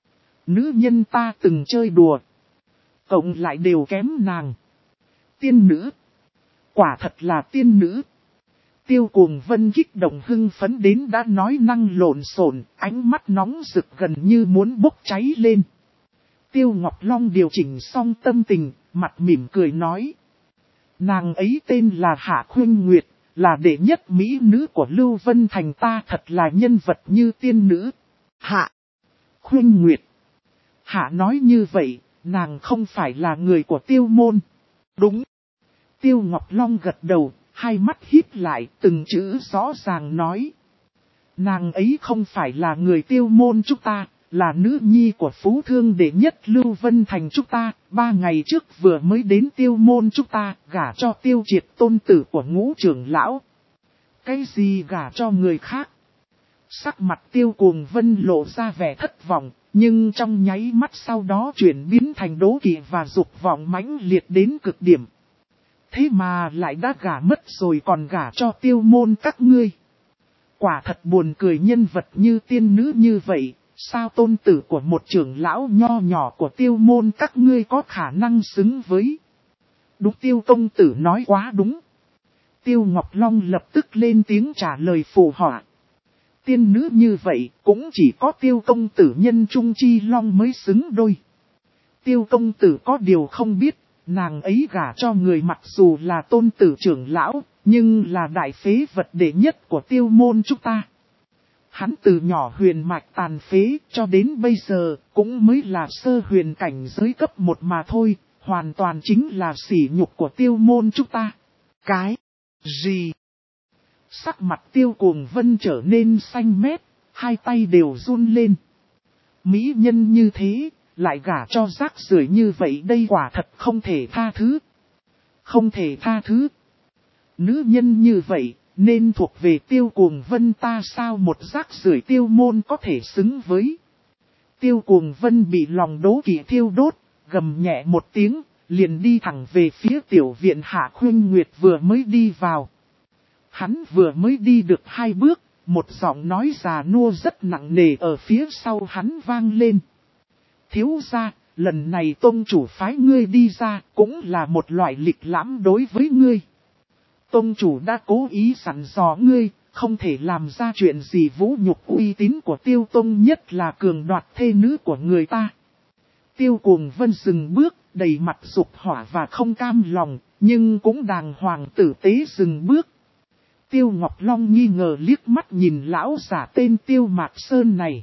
Nữ nhân ta từng chơi đùa, cộng lại đều kém nàng. Tiên nữ. Quả thật là tiên nữ. Tiêu Cuồng Vân kích động hưng phấn đến đã nói năng lộn xộn, ánh mắt nóng rực gần như muốn bốc cháy lên. Tiêu Ngọc Long điều chỉnh xong tâm tình, mặt mỉm cười nói. Nàng ấy tên là Hạ Khuynh Nguyệt, là đệ nhất mỹ nữ của Lưu Vân Thành, ta thật là nhân vật như tiên nữ. Hạ Khuynh Nguyệt. Hạ nói như vậy, nàng không phải là người của Tiêu môn. Đúng. Tiêu Ngọc Long gật đầu, hai mắt híp lại, từng chữ rõ ràng nói. Nàng ấy không phải là người Tiêu môn chúng ta, là nữ nhi của phú thương đệ nhất Lưu Vân Thành chúng ta, 3 ngày trước vừa mới đến Tiêu môn chúng ta, gả cho Tiêu Triệt tôn tử của Ngũ trưởng lão. Cái gì gả cho người khác? Sắc mặt Tiêu Cuồng Vân lộ ra vẻ thất vọng, nhưng trong nháy mắt sau đó chuyển biến thành đố kỵ và dục vọng mãnh liệt đến cực điểm. Thế mà lại đã gả mất rồi còn gả cho Tiêu môn các ngươi. Quả thật buồn cười, nhân vật như tiên nữ như vậy, sao tôn tử của một trưởng lão nho nhỏ của Tiêu môn các ngươi có khả năng xứng với. Đúng, Tiêu công tử nói quá đúng. Tiêu Ngọc Long lập tức lên tiếng trả lời phụ họa. Tiên nữ như vậy cũng chỉ có Tiêu công tử nhân trung chi long mới xứng đôi. Tiêu công tử có điều không biết, nàng ấy gả cho người mặc dù là tôn tử trưởng lão, nhưng là đại phế vật đệ nhất của Tiêu môn chúng ta. Hắn từ nhỏ huyền mạch tàn phế cho đến bây giờ cũng mới là sơ huyền cảnh giới cấp 1 mà thôi, hoàn toàn chính là sỉ nhục của Tiêu môn chúng ta. Cái gì? Sắc mặt Tiêu Cuồng Vân trở nên xanh mét, hai tay đều run lên. Mỹ nhân như thế, lại gả cho rác rưởi như vậy, đây quả thật không thể tha thứ. Không thể tha thứ. Nữ nhân như vậy, nên thuộc về Tiêu Cuồng Vân ta sao, một rác rưởi Tiêu môn có thể xứng với. Tiêu Cuồng Vân bị lòng đố kỵ thiêu đốt, gầm nhẹ một tiếng, liền đi thẳng về phía tiểu viện Hạ Khuynh Nguyệt vừa mới đi vào. Hắn vừa mới đi được 2 bước, một giọng nói già nua rất nặng nề ở phía sau hắn vang lên. Thiếu gia, lần này tông chủ phái ngươi đi ra cũng là một loại lịch lãm đối với ngươi. Tông chủ đã cố ý dặn dò ngươi, không thể làm ra chuyện gì vũ nhục uy tín của Tiêu tông, nhất là cường đoạt thê nữ của người ta. Tiêu Cuồng Vân dừng bước, đầy mặt dục hỏa và không cam lòng, nhưng cũng đàng hoàng tử tế dừng bước. Tiêu Ngọc Long nghi ngờ liếc mắt nhìn lão giả tên Tiêu Mạc Sơn này.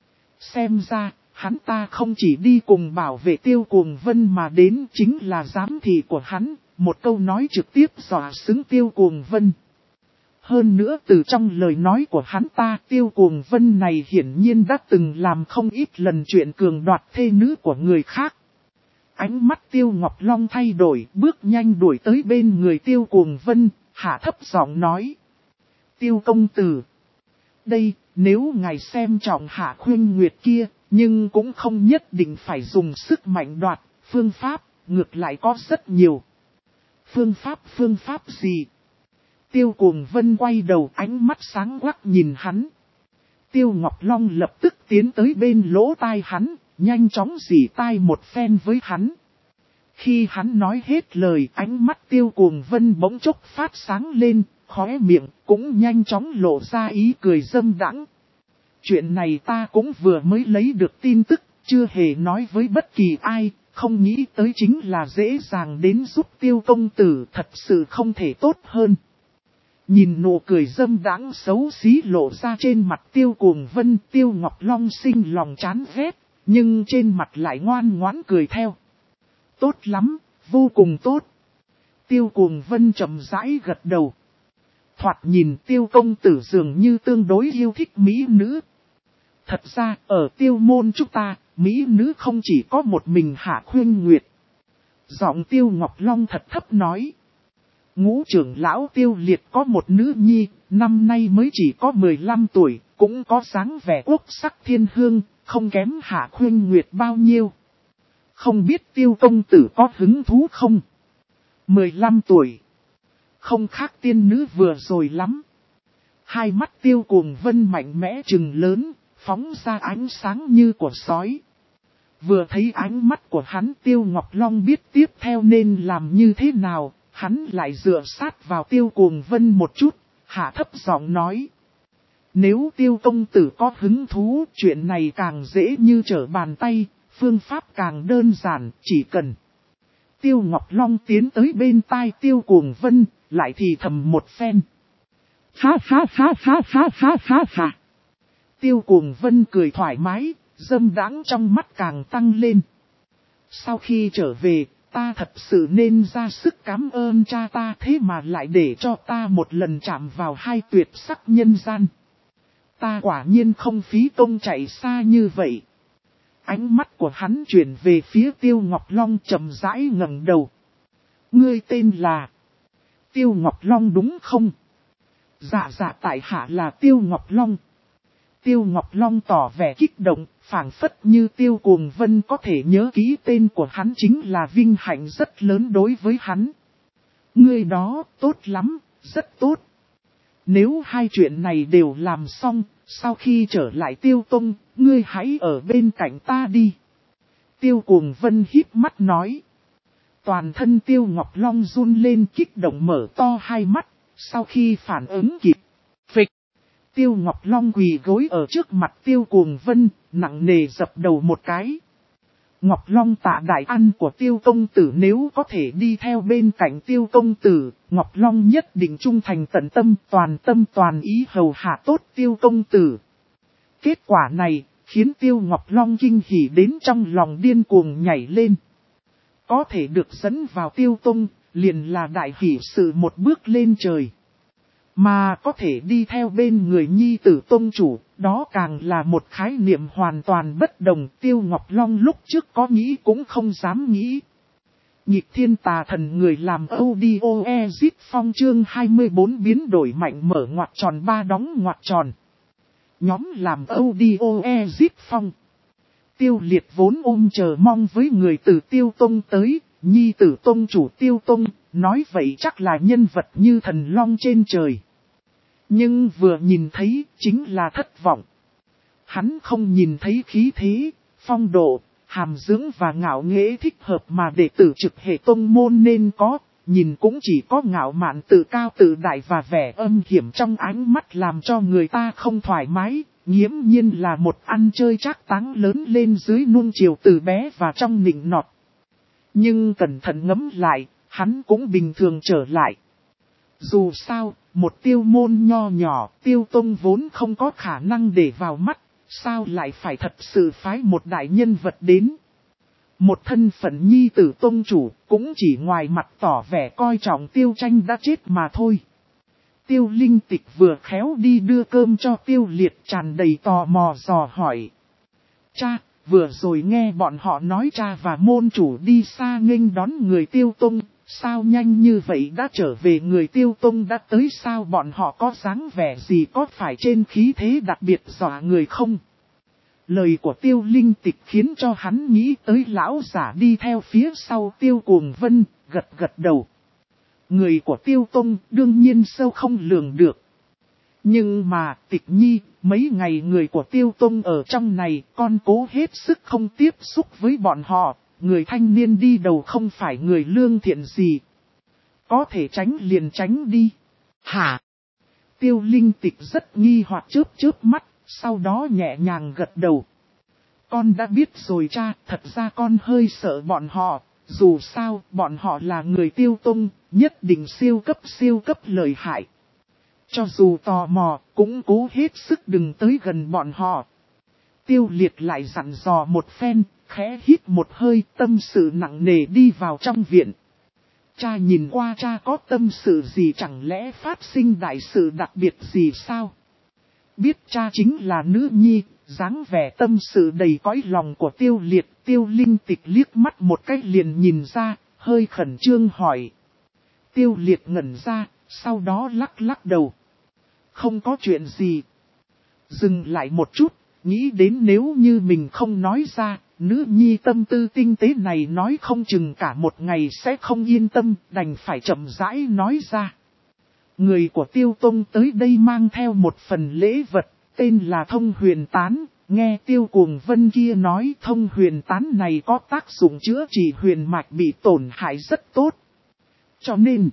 Xem ra, hắn ta không chỉ đi cùng bảo vệ Tiêu Cuồng Vân mà đến chính là giám thị của hắn, một câu nói trực tiếp dọa xứng Tiêu Cuồng Vân. Hơn nữa từ trong lời nói của hắn ta, Tiêu Cuồng Vân này hiển nhiên đã từng làm không ít lần chuyện cường đoạt thê nữ của người khác. Ánh mắt Tiêu Ngọc Long thay đổi, bước nhanh đuổi tới bên người Tiêu Cuồng Vân, hạ thấp giọng nói. Tiêu công tử. Đây, nếu ngài xem trọng Hạ Khuynh Nguyệt kia, nhưng cũng không nhất định phải dùng sức mạnh đoạt, phương pháp, ngược lại có rất nhiều. Phương pháp gì? Tiêu Cuồng Vân quay đầu, ánh mắt sáng quắc nhìn hắn. Tiêu Ngọc Long lập tức tiến tới bên lỗ tai hắn, nhanh chóng rỉ tai một phen với hắn. Khi hắn nói hết lời, ánh mắt Tiêu Cuồng Vân bỗng chốc phát sáng lên, khóe miệng cũng nhanh chóng lộ ra ý cười dâm đãng. Chuyện này ta cũng vừa mới lấy được tin tức, chưa hề nói với bất kỳ ai, không nghĩ tới chính là dễ dàng đến giúp Tiêu công tử, thật sự không thể tốt hơn. Nhìn nụ cười dâm đãng xấu xí lộ ra trên mặt Tiêu Cuồng Vân, Tiêu Ngọc Long sinh lòng chán ghét, nhưng trên mặt lại ngoan ngoãn cười theo. Tốt lắm, vô cùng tốt. Tiêu Cuồng Vân chậm rãi gật đầu. Thoạt nhìn Tiêu công tử dường như tương đối yêu thích mỹ nữ. Thật ra, ở Tiêu môn chúng ta, mỹ nữ không chỉ có một mình Hạ Khuynh Nguyệt. Giọng Tiêu Ngọc Long thật thấp nói. Ngũ trưởng lão Tiêu Liệt có một nữ nhi, năm nay mới chỉ có 15 tuổi, cũng có dáng vẻ quốc sắc thiên hương, không kém Hạ Khuynh Nguyệt bao nhiêu. Không biết Tiêu công tử có hứng thú không? 15 tuổi. Không khác tiên nữ vừa rồi lắm. Hai mắt Tiêu Cuồng Vân mạnh mẽ trừng lớn, phóng ra ánh sáng như của sói. Vừa thấy ánh mắt của hắn, Tiêu Ngọc Long biết tiếp theo nên làm như thế nào, hắn lại dựa sát vào Tiêu Cuồng Vân một chút, hạ thấp giọng nói. Nếu Tiêu công tử có hứng thú, chuyện này càng dễ như trở bàn tay, phương pháp càng đơn giản, chỉ cần. Tiêu Ngọc Long tiến tới bên tai Tiêu Cuồng Vân, lại thì thầm một phen. Ha ha ha ha ha ha ha ha. Tiêu Cuồng Vân cười thoải mái, dâm đãng trong mắt càng tăng lên. Sau khi trở về, ta thật sự nên ra sức cảm ơn cha ta, thế mà lại để cho ta một lần chạm vào hai tuyệt sắc nhân gian. Ta quả nhiên không phí công chạy xa như vậy. Ánh mắt của hắn chuyển về phía Tiêu Ngọc Long, chậm rãi ngẩng đầu. Ngươi tên là Tiêu Ngọc Long đúng không? Dạ tại hạ là Tiêu Ngọc Long. Tiêu Ngọc Long tỏ vẻ kích động, phảng phất như Tiêu Cuồng Vân có thể nhớ kỹ tên của hắn chính là vinh hạnh rất lớn đối với hắn. Ngươi đó, tốt lắm, rất tốt. Nếu hai chuyện này đều làm xong, sau khi trở lại Tiêu Tông, ngươi hãy ở bên cạnh ta đi. Tiêu Cuồng Vân híp mắt nói. Toàn thân Tiêu Ngọc Long run lên, kích động mở to hai mắt, sau khi phản ứng kịp. Phịch! Tiêu Ngọc Long quỳ gối ở trước mặt Tiêu Cuồng Vân, nặng nề dập đầu một cái. Ngọc Long tạ đại ân của Tiêu công tử, nếu có thể đi theo bên cạnh Tiêu công tử, Ngọc Long nhất định trung thành tận tâm toàn ý hầu hạ tốt Tiêu công tử. Kết quả này, khiến Tiêu Ngọc Long kinh hỉ đến trong lòng điên cuồng nhảy lên. Có thể được dẫn vào Tiêu Tông, liền là đại hỷ sự một bước lên trời. Mà có thể đi theo bên người nhi tử tông chủ, đó càng là một khái niệm hoàn toàn bất đồng. Tiêu Ngọc Long lúc trước có nghĩ cũng không dám nghĩ. Nhịp thiên tà thần người làm audio exit phong chương 24 biến đổi mạnh mở ngoặc tròn 3 đóng ngoặc tròn. Nhóm làm audio exit phong. Tiêu Liệt vốn ôm chờ mong với người từ Tiêu Tông tới, nhi tử tông chủ Tiêu Tông, nói vậy chắc là nhân vật như thần long trên trời. Nhưng vừa nhìn thấy, chính là thất vọng. Hắn không nhìn thấy khí thế, phong độ, hàm dưỡng và ngạo nghễ thích hợp mà đệ tử trực hệ tông môn nên có, nhìn cũng chỉ có ngạo mạn tự cao tự đại và vẻ âm hiểm trong ánh mắt làm cho người ta không thoải mái, nghiễm nhiên là một ăn chơi trác táng lớn lên dưới nuông chiều từ bé và trong nịnh nọt. Nhưng cẩn thận ngẫm lại, hắn cũng bình thường trở lại. Dù sao, một Tiêu môn nho nhỏ, Tiêu Tông vốn không có khả năng để vào mắt, sao lại phải thật sự phái một đại nhân vật đến. Một thân phận nhi tử tông chủ, cũng chỉ ngoài mặt tỏ vẻ coi trọng Tiêu Tranh đã chết mà thôi. Tiêu Linh Tịch vừa khéo đi đưa cơm cho Tiêu Liệt, tràn đầy tò mò dò hỏi. Cha, vừa rồi nghe bọn họ nói cha và môn chủ đi xa nghênh đón người Tiêu Tông, sao nhanh như vậy đã trở về, người Tiêu Tông đã tới sao, bọn họ có dáng vẻ gì, có phải trên khí thế đặc biệt dọa người không? Lời của Tiêu Linh Tịch khiến cho hắn nghĩ tới lão giả đi theo phía sau Tiêu Cuồng Vân, gật đầu. Người của Tiêu Tông đương nhiên sâu không lường được. Nhưng mà Tịch Nhi, mấy ngày người của Tiêu Tông ở trong này, con cố hết sức không tiếp xúc với bọn họ. Người thanh niên đi đầu không phải người lương thiện gì. Có thể tránh liền tránh đi. Hả? Tiêu Linh Tịch rất nghi hoặc chớp mắt, sau đó nhẹ nhàng gật đầu. Con đã biết rồi cha, thật ra con hơi sợ bọn họ, dù sao bọn họ là người Tiêu Tông, nhất định siêu cấp lợi hại. Cho dù tò mò, cũng cố hết sức đừng tới gần bọn họ. Tiêu Liệt lại dặn dò một phen, khẽ hít một hơi, tâm sự nặng nề đi vào trong viện. Cha nhìn qua, cha có tâm sự gì, chẳng lẽ phát sinh đại sự đặc biệt gì sao? Biết cha chính là nữ nhi, dáng vẻ tâm sự đầy cõi lòng của Tiêu Liệt, Tiêu Linh Tịch liếc mắt một cái liền nhìn ra, hơi khẩn trương hỏi. Tiêu Liệt ngẩn ra, sau đó lắc lắc đầu. Không có chuyện gì. Dừng lại một chút, nghĩ đến nếu như mình không nói ra, nữ nhi tâm tư tinh tế này nói không chừng cả một ngày sẽ không yên tâm, đành phải chậm rãi nói ra. Người của Tiêu Tông tới đây mang theo một phần lễ vật, tên là Thông Huyền Tán. Nghe Tiêu Cuồng Vân kia nói Thông Huyền Tán này có tác dụng chữa trị huyền mạch bị tổn hại rất tốt. Cho nên,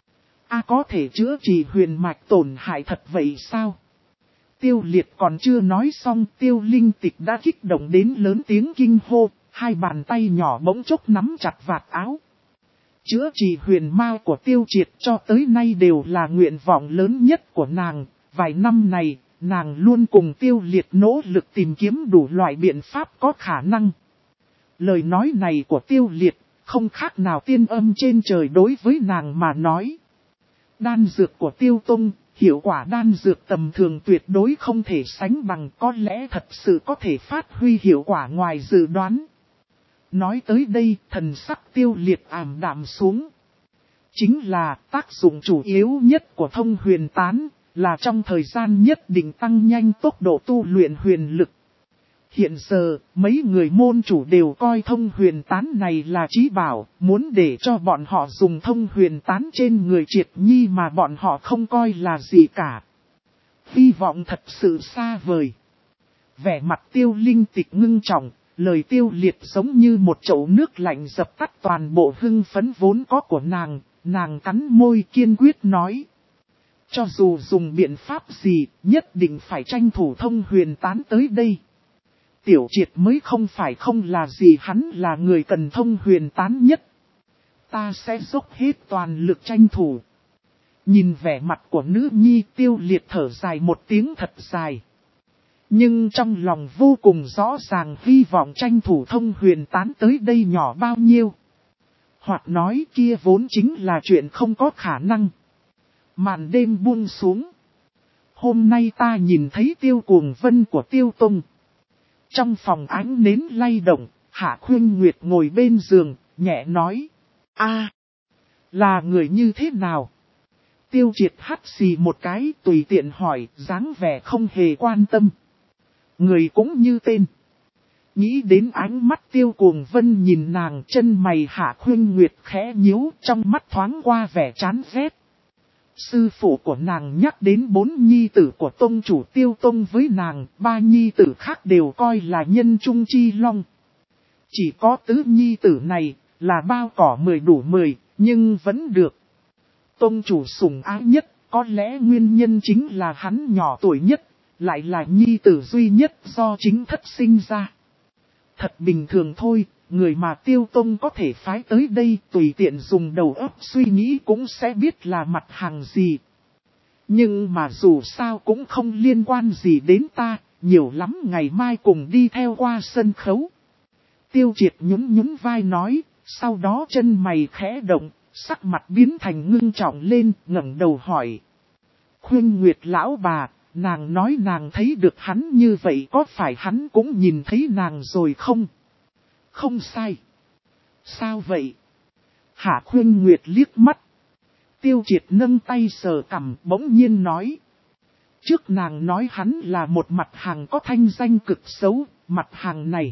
có thể chữa trị huyền mạch tổn hại thật vậy sao? Tiêu Liệt còn chưa nói xong, Tiêu Linh Tịch đã kích động đến lớn tiếng kinh hô, hai bàn tay nhỏ bỗng chốc nắm chặt vạt áo. Chữa trị huyền ma của Tiêu Triệt cho tới nay đều là nguyện vọng lớn nhất của nàng. Vài năm này, nàng luôn cùng Tiêu Liệt nỗ lực tìm kiếm đủ loại biện pháp có khả năng. Lời nói này của Tiêu Liệt không khác nào tiên âm trên trời đối với nàng mà nói. Đan dược của Tiêu Tông, hiệu quả đan dược tầm thường tuyệt đối không thể sánh bằng, có lẽ thật sự có thể phát huy hiệu quả ngoài dự đoán. Nói tới đây, thần sắc Tiêu Liệt ảm đạm xuống. Chính là tác dụng chủ yếu nhất của Thông Huyền Tán, là trong thời gian nhất định tăng nhanh tốc độ tu luyện huyền lực. Hiện giờ, mấy người môn chủ đều coi Thông Huyền Tán này là chí bảo, muốn để cho bọn họ dùng Thông Huyền Tán trên người Triệt Nhi mà bọn họ không coi là gì cả. Hy vọng thật sự xa vời. Vẻ mặt Tiêu Linh Tịch ngưng trọng, lời Tiêu Liệt giống như một chậu nước lạnh dập tắt toàn bộ hưng phấn vốn có của nàng cắn môi kiên quyết nói. Cho dù dùng biện pháp gì, nhất định phải tranh thủ Thông Huyền Tán tới đây. Tiểu Triệt mới không phải không là gì, hắn là người cần Thông Huyền Tán nhất. Ta sẽ dốc hết toàn lực tranh thủ. Nhìn vẻ mặt của nữ nhi, Tiêu Liệt thở dài một tiếng thật dài. Nhưng trong lòng vô cùng rõ ràng hy vọng tranh thủ Thông Huyền Tán tới đây nhỏ bao nhiêu. Hoặc nói kia vốn chính là chuyện không có khả năng. Màn đêm buông xuống. Hôm nay ta nhìn thấy Tiêu Cuồng Vân của Tiêu Tông. Trong phòng ánh nến lay động, Hạ Khuynh Nguyệt ngồi bên giường, nhẹ nói. Là người như thế nào? Tiêu Triệt hắt xì một cái, tùy tiện hỏi, dáng vẻ không hề quan tâm. Người cũng như tên. Nghĩ đến ánh mắt Tiêu Cuồng Vân nhìn nàng, chân mày Hạ Khuynh Nguyệt khẽ nhíu, trong mắt thoáng qua vẻ chán ghét. Sư phụ của nàng nhắc đến 4 nhi tử của tông chủ Tiêu Tông với nàng, 3 nhi tử khác đều coi là nhân trung chi long. Chỉ có tứ nhi tử này, là bao cỏ 10 đủ 10, nhưng vẫn được. Tông chủ sủng ái nhất, có lẽ nguyên nhân chính là hắn nhỏ tuổi nhất, lại là nhi tử duy nhất do chính thất sinh ra. Thật bình thường thôi, người mà Tiêu Tông có thể phái tới đây tùy tiện dùng đầu óc suy nghĩ cũng sẽ biết là mặt hàng gì. Nhưng mà dù sao cũng không liên quan gì đến ta, nhiều lắm ngày mai cùng đi theo qua sân khấu. Tiêu Triệt nhún vai nói, sau đó chân mày khẽ động, sắc mặt biến thành ngưng trọng lên, ngẩng đầu hỏi. Khuynh Nguyệt lão bà, nàng nói nàng thấy được hắn như vậy có phải hắn cũng nhìn thấy nàng rồi không? Không sai. Sao vậy? Hạ Khuynh Nguyệt liếc mắt. Tiêu Triệt nâng tay sờ cằm bỗng nhiên nói. Trước nàng nói hắn là một mặt hàng có thanh danh cực xấu, mặt hàng này.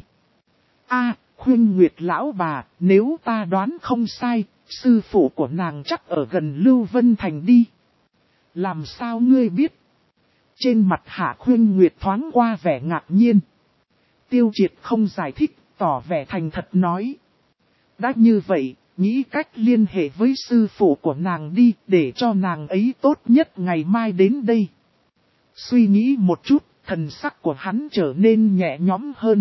Khuynh Nguyệt lão bà, nếu ta đoán không sai, sư phụ của nàng chắc ở gần Lưu Vân Thành đi. Làm sao ngươi biết? Trên mặt Hạ Khuynh Nguyệt thoáng qua vẻ ngạc nhiên. Tiêu Triệt không giải thích, tỏ vẻ thành thật nói. Đã như vậy, nghĩ cách liên hệ với sư phụ của nàng đi, để cho nàng ấy tốt nhất ngày mai đến đây. Suy nghĩ một chút, thần sắc của hắn trở nên nhẹ nhõm hơn.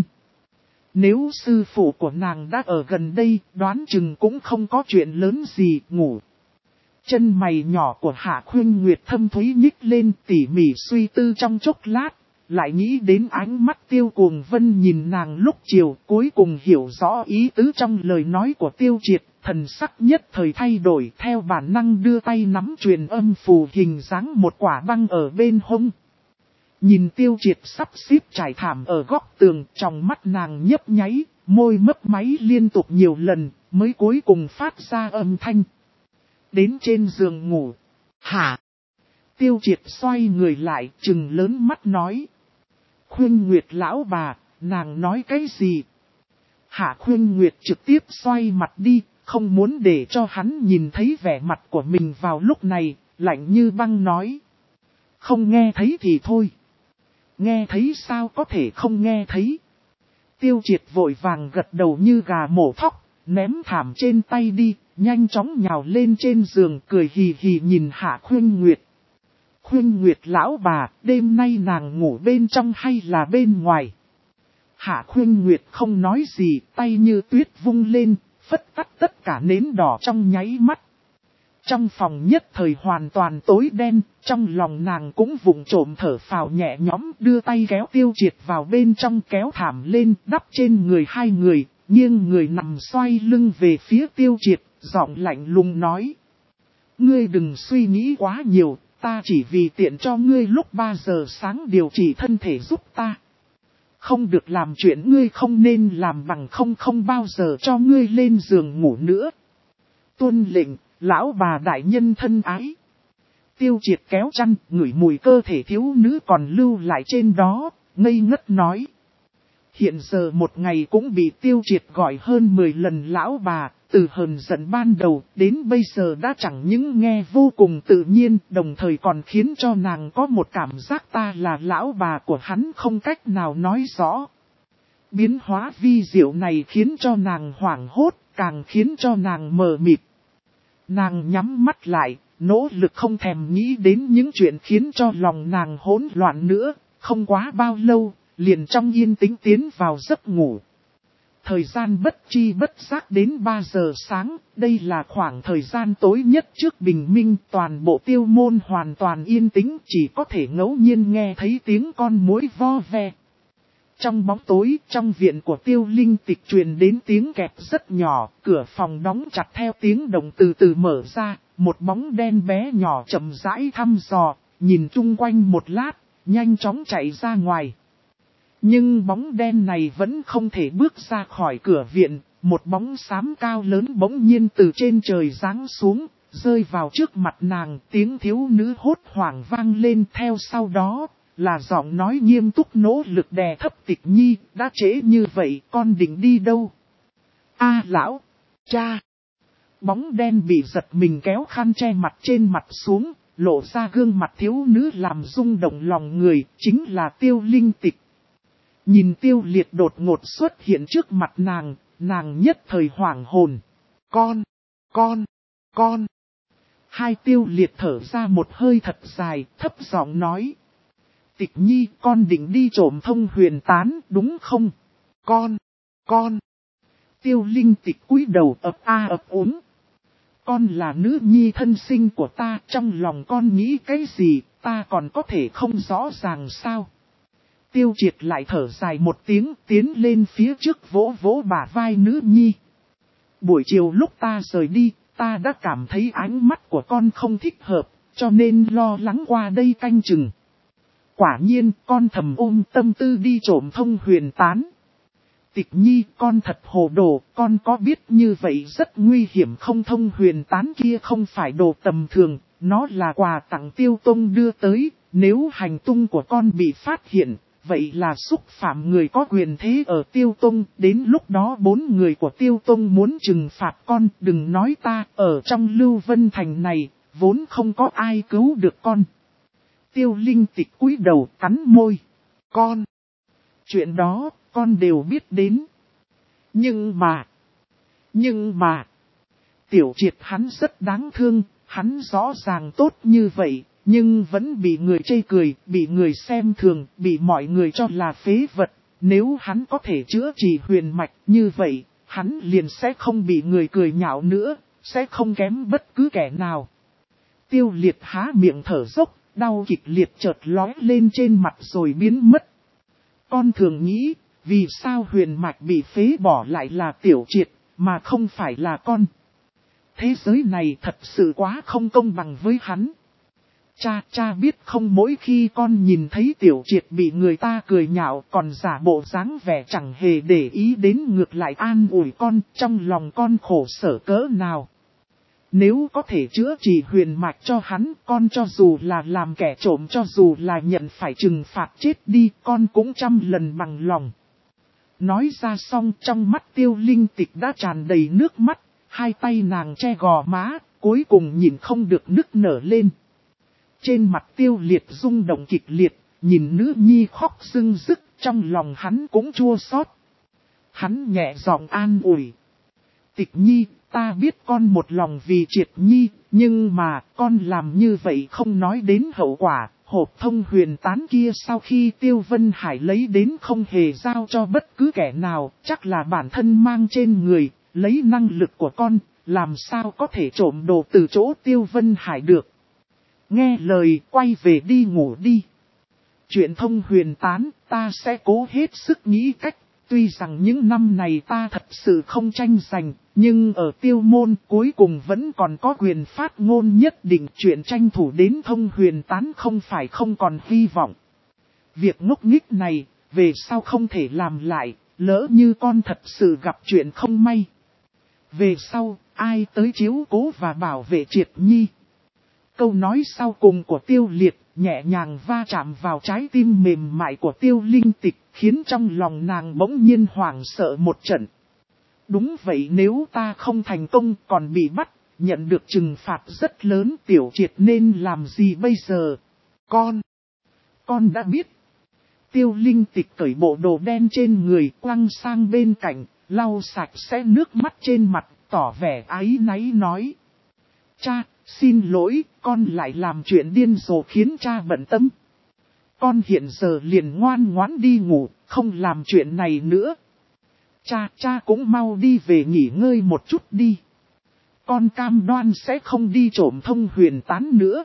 Nếu sư phụ của nàng đã ở gần đây, đoán chừng cũng không có chuyện lớn gì, ngủ. Chân mày nhỏ của Hạ Khuynh Nguyệt thâm thúy nhích lên, tỉ mỉ suy tư trong chốc lát, lại nghĩ đến ánh mắt Tiêu Cuồng Vân nhìn nàng lúc chiều, cuối cùng hiểu rõ ý tứ trong lời nói của Tiêu Triệt, thần sắc nhất thời thay đổi, theo bản năng đưa tay nắm truyền âm phù hình dáng một quả băng ở bên hông. Nhìn Tiêu Triệt sắp xếp trải thảm ở góc tường, trong mắt nàng nhấp nháy, môi mấp máy liên tục nhiều lần, mới cuối cùng phát ra âm thanh. Đến trên giường ngủ. Hả? Tiêu Triệt xoay người lại, trừng lớn mắt nói. Khuyên Nguyệt lão bà, nàng nói cái gì? Hạ Khuyên Nguyệt trực tiếp xoay mặt đi, không muốn để cho hắn nhìn thấy vẻ mặt của mình vào lúc này, lạnh như băng nói. Không nghe thấy thì thôi. Nghe thấy sao có thể không nghe thấy? Tiêu Triệt vội vàng gật đầu như gà mổ thóc, ném thảm trên tay đi, nhanh chóng nhào lên trên giường cười hì hì nhìn Hạ Khuyên Nguyệt. Khuyên Nguyệt lão bà, đêm nay nàng ngủ bên trong hay là bên ngoài? Hạ Khuyên Nguyệt không nói gì, tay như tuyết vung lên, phất tắt tất cả nến đỏ trong nháy mắt. Trong phòng nhất thời hoàn toàn tối đen, trong lòng nàng cũng vụng trộm thở phào nhẹ nhõm, đưa tay kéo Tiêu Triệt vào bên trong kéo thảm lên, đắp trên người hai người, nghiêng người nằm xoay lưng về phía Tiêu Triệt, giọng lạnh lùng nói. Ngươi đừng suy nghĩ quá nhiều, ta chỉ vì tiện cho ngươi lúc 3 giờ sáng điều trị thân thể giúp ta. Không được làm chuyện ngươi không nên làm bằng không bao giờ cho ngươi lên giường ngủ nữa. Tuân lệnh, lão bà đại nhân thân ái. Tiêu Triệt kéo chăn, ngửi mùi cơ thể thiếu nữ còn lưu lại trên đó, ngây ngất nói. Hiện giờ một ngày cũng bị Tiêu Triệt gọi hơn 10 lần lão bà, từ hờn giận ban đầu đến bây giờ đã chẳng những nghe vô cùng tự nhiên, đồng thời còn khiến cho nàng có một cảm giác ta là lão bà của hắn không cách nào nói rõ. Biến hóa vi diệu này khiến cho nàng hoảng hốt, càng khiến cho nàng mờ mịt. Nàng nhắm mắt lại, nỗ lực không thèm nghĩ đến những chuyện khiến cho lòng nàng hỗn loạn nữa, không quá bao lâu, liền trong yên tĩnh tiến vào giấc ngủ. Thời gian bất chi bất giác đến 3 giờ sáng, đây là khoảng thời gian tối nhất trước bình minh, toàn bộ Tiêu môn hoàn toàn yên tĩnh, chỉ có thể ngẫu nhiên nghe thấy tiếng con muỗi vo ve. Trong bóng tối, trong viện của Tiêu Linh Tịch truyền đến tiếng kẹp rất nhỏ, cửa phòng đóng chặt theo tiếng động từ từ mở ra, một bóng đen bé nhỏ chậm rãi thăm dò, nhìn chung quanh một lát, nhanh chóng chạy ra ngoài. Nhưng bóng đen này vẫn không thể bước ra khỏi cửa viện, một bóng xám cao lớn bỗng nhiên từ trên trời giáng xuống, rơi vào trước mặt nàng, tiếng thiếu nữ hốt hoảng vang lên theo sau đó, là giọng nói nghiêm túc nỗ lực đè thấp Tịch Nhi, đã trễ như vậy con định đi đâu? A lão, cha! Bóng đen bị giật mình kéo khăn che mặt trên mặt xuống, lộ ra gương mặt thiếu nữ làm rung động lòng người, chính là Tiêu Linh Tịch. Nhìn Tiêu Liệt đột ngột xuất hiện trước mặt nàng nhất thời hoảng hồn. Con. Hai Tiêu Liệt thở ra một hơi thật dài, thấp giọng nói. Tịch Nhi, con định đi trộm Thông Huyền Tán, đúng không? Con. Tiêu Linh Tịch cúi đầu ấp a ấp úng. Con là nữ nhi thân sinh của ta, trong lòng con nghĩ cái gì, ta còn có thể không rõ ràng sao? Tiêu Triệt lại thở dài một tiếng, tiến lên phía trước vỗ vỗ bả vai nữ nhi. Buổi chiều lúc ta rời đi, ta đã cảm thấy ánh mắt của con không thích hợp, cho nên lo lắng qua đây canh chừng. Quả nhiên, con thầm ôm tâm tư đi trộm Thông Huyền Tán. Tịch Nhi, con thật hồ đồ, con có biết như vậy rất nguy hiểm không? Thông Huyền Tán kia không phải đồ tầm thường, nó là quà tặng Tiêu Tông đưa tới, nếu hành tung của con bị phát hiện, vậy là xúc phạm người có quyền thế ở Tiêu Tông, đến lúc đó 4 người của Tiêu Tông muốn trừng phạt con, đừng nói ta, ở trong Lưu Vân Thành này, vốn không có ai cứu được con. Tiêu Linh Tịch cúi đầu cắn môi. Con. Chuyện đó, con đều biết đến. Nhưng mà. Tiểu Triệt hắn rất đáng thương, hắn rõ ràng tốt như vậy, nhưng vẫn bị người chê cười, bị người xem thường, bị mọi người cho là phế vật. Nếu hắn có thể chữa trị huyền mạch như vậy, hắn liền sẽ không bị người cười nhạo nữa, sẽ không kém bất cứ kẻ nào. Tiêu Liệt há miệng thở dốc, đau kịch liệt chợt lóe lên trên mặt rồi biến mất. Con thường nghĩ, vì sao huyền mạch bị phế bỏ lại là Tiểu Triệt, mà không phải là con. Thế giới này thật sự quá không công bằng với hắn. Cha biết không, mỗi khi con nhìn thấy Tiểu Triệt bị người ta cười nhạo còn giả bộ dáng vẻ chẳng hề để ý đến, ngược lại an ủi con, trong lòng con khổ sở cỡ nào. Nếu có thể chữa trị huyền mạch cho hắn, con cho dù là làm kẻ trộm, cho dù là nhận phải trừng phạt chết đi, con cũng 100 lần bằng lòng. Nói ra xong, trong mắt Tiêu Linh Tịch đã tràn đầy nước mắt, hai tay nàng che gò má, cuối cùng nhìn không được nức nở lên. Trên mặt Tiêu Liệt rung động kịch liệt, nhìn nữ nhi khóc rưng rức, trong lòng hắn cũng chua xót. Hắn nhẹ giọng an ủi. Tịch nhi, ta biết con một lòng vì Triệt nhi, nhưng mà con làm như vậy không nói đến hậu quả. Hộp thông huyền tán kia sau khi Tiêu Vân Hải lấy đến không hề giao cho bất cứ kẻ nào, chắc là bản thân mang trên người, lấy năng lực của con, làm sao có thể trộm đồ từ chỗ Tiêu Vân Hải được. Nghe lời, quay về đi ngủ đi. Chuyện thông huyền tán, ta sẽ cố hết sức nghĩ cách. Tuy rằng những năm này ta thật sự không tranh giành, nhưng ở Tiêu môn cuối cùng vẫn còn có quyền phát ngôn nhất định. Chuyện tranh thủ đến thông huyền tán không phải không còn hy vọng. Việc ngốc nghếch này, về sau không thể làm lại, lỡ như con thật sự gặp chuyện không may. Về sau, ai tới chiếu cố và bảo vệ Triệt nhi? Câu nói sau cùng của Tiêu Liệt nhẹ nhàng va chạm vào trái tim mềm mại của Tiêu Linh Tịch, khiến trong lòng nàng bỗng nhiên hoảng sợ một trận. Đúng vậy, nếu ta không thành công còn bị bắt, nhận được trừng phạt rất lớn, Tiểu Triệt nên làm gì bây giờ? Con đã biết. Tiêu Linh Tịch cởi bộ đồ đen trên người quăng sang bên cạnh, lau sạch sẽ nước mắt trên mặt, tỏ vẻ áy náy nói. Cha, xin lỗi, con lại làm chuyện điên rồ khiến cha bận tâm. Con hiện giờ liền ngoan ngoãn đi ngủ, không làm chuyện này nữa. Cha cũng mau đi về nghỉ ngơi một chút đi. Con cam đoan sẽ không đi trộm thông huyền tán nữa.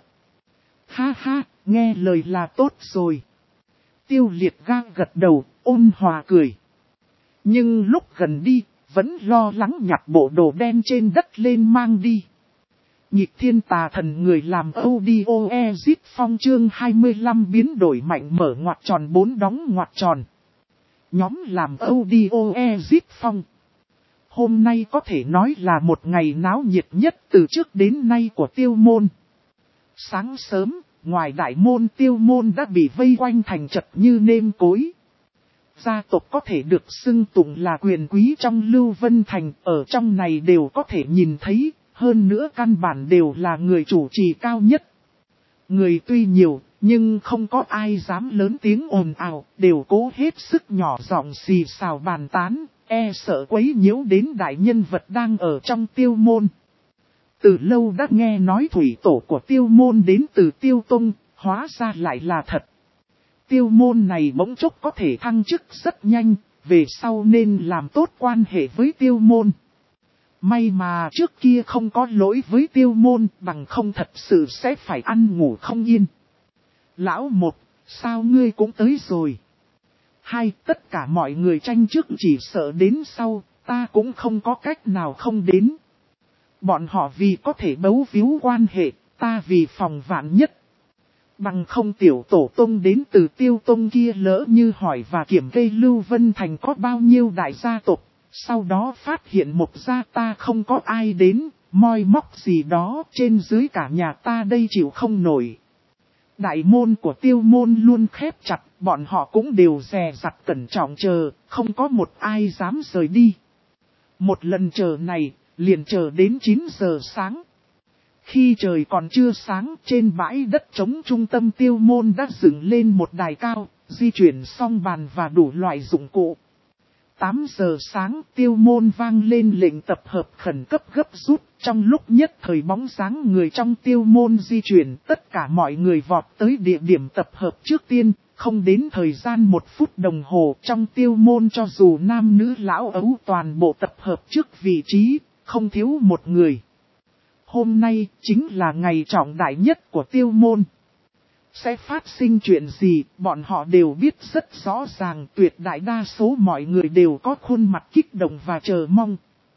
Ha ha, nghe lời là tốt rồi. Tiêu Liệt gật đầu, ôn hòa cười. Nhưng lúc gần đi, vẫn lo lắng nhặt bộ đồ đen trên đất lên mang đi. Nhịp thiên tà thần người làm audio exit phong chương 25 biến đổi mạnh mở ngoặc tròn 4 đóng ngoặc tròn. Nhóm làm audio exit phong. Hôm nay có thể nói là một ngày náo nhiệt nhất từ trước đến nay của Tiêu môn. Sáng sớm, ngoài đại môn Tiêu môn đã bị vây quanh thành chật như nêm cối. Gia tộc có thể được xưng tụng là quyền quý trong Lưu Vân Thành, ở trong này đều có thể nhìn thấy. Hơn nữa căn bản đều là người chủ trì cao nhất. Người tuy nhiều, nhưng không có ai dám lớn tiếng ồn ào, đều cố hết sức nhỏ giọng xì xào bàn tán, e sợ quấy nhiễu đến đại nhân vật đang ở trong Tiêu môn. Từ lâu đã nghe nói thủy tổ của Tiêu môn đến từ Tiêu Tông, hóa ra lại là thật. Tiêu môn này bỗng chốc có thể thăng chức rất nhanh, về sau nên làm tốt quan hệ với Tiêu môn. May mà trước kia không có lỗi với Tiêu môn, bằng không thật sự sẽ phải ăn ngủ không yên. Lão một, sao ngươi cũng tới rồi? Hai, tất cả mọi người tranh trước chỉ sợ đến sau, ta cũng không có cách nào không đến. Bọn họ vì có thể bấu víu quan hệ, ta vì phòng vạn nhất. Bằng không tiểu tổ tông đến từ Tiêu Tông kia lỡ như hỏi và kiểm kê Lưu Vân Thành có bao nhiêu đại gia tộc. Sau đó phát hiện một gia ta không có ai đến, moi móc gì đó trên dưới cả nhà ta đây chịu không nổi. Đại môn của Tiêu môn luôn khép chặt, bọn họ cũng đều dè dặt cẩn trọng chờ, không có một ai dám rời đi. Một lần chờ này, liền chờ đến 9 giờ sáng. Khi trời còn chưa sáng, trên bãi đất trống trung tâm Tiêu môn đã dựng lên một đài cao, di chuyển song bàn và đủ loại dụng cụ. 8 giờ sáng, Tiêu môn vang lên lệnh tập hợp khẩn cấp gấp rút, trong lúc nhất thời bóng dáng người trong Tiêu môn di chuyển, tất cả mọi người vọt tới địa điểm tập hợp trước tiên, không đến thời gian 1 phút đồng hồ trong Tiêu môn cho dù nam nữ lão ấu toàn bộ tập hợp trước vị trí, không thiếu một người. Hôm nay chính là ngày trọng đại nhất của Tiêu môn. Sẽ phát sinh chuyện gì, bọn họ đều biết rất rõ ràng, tuyệt đại đa số mọi người đều có khuôn mặt kích động và chờ mong.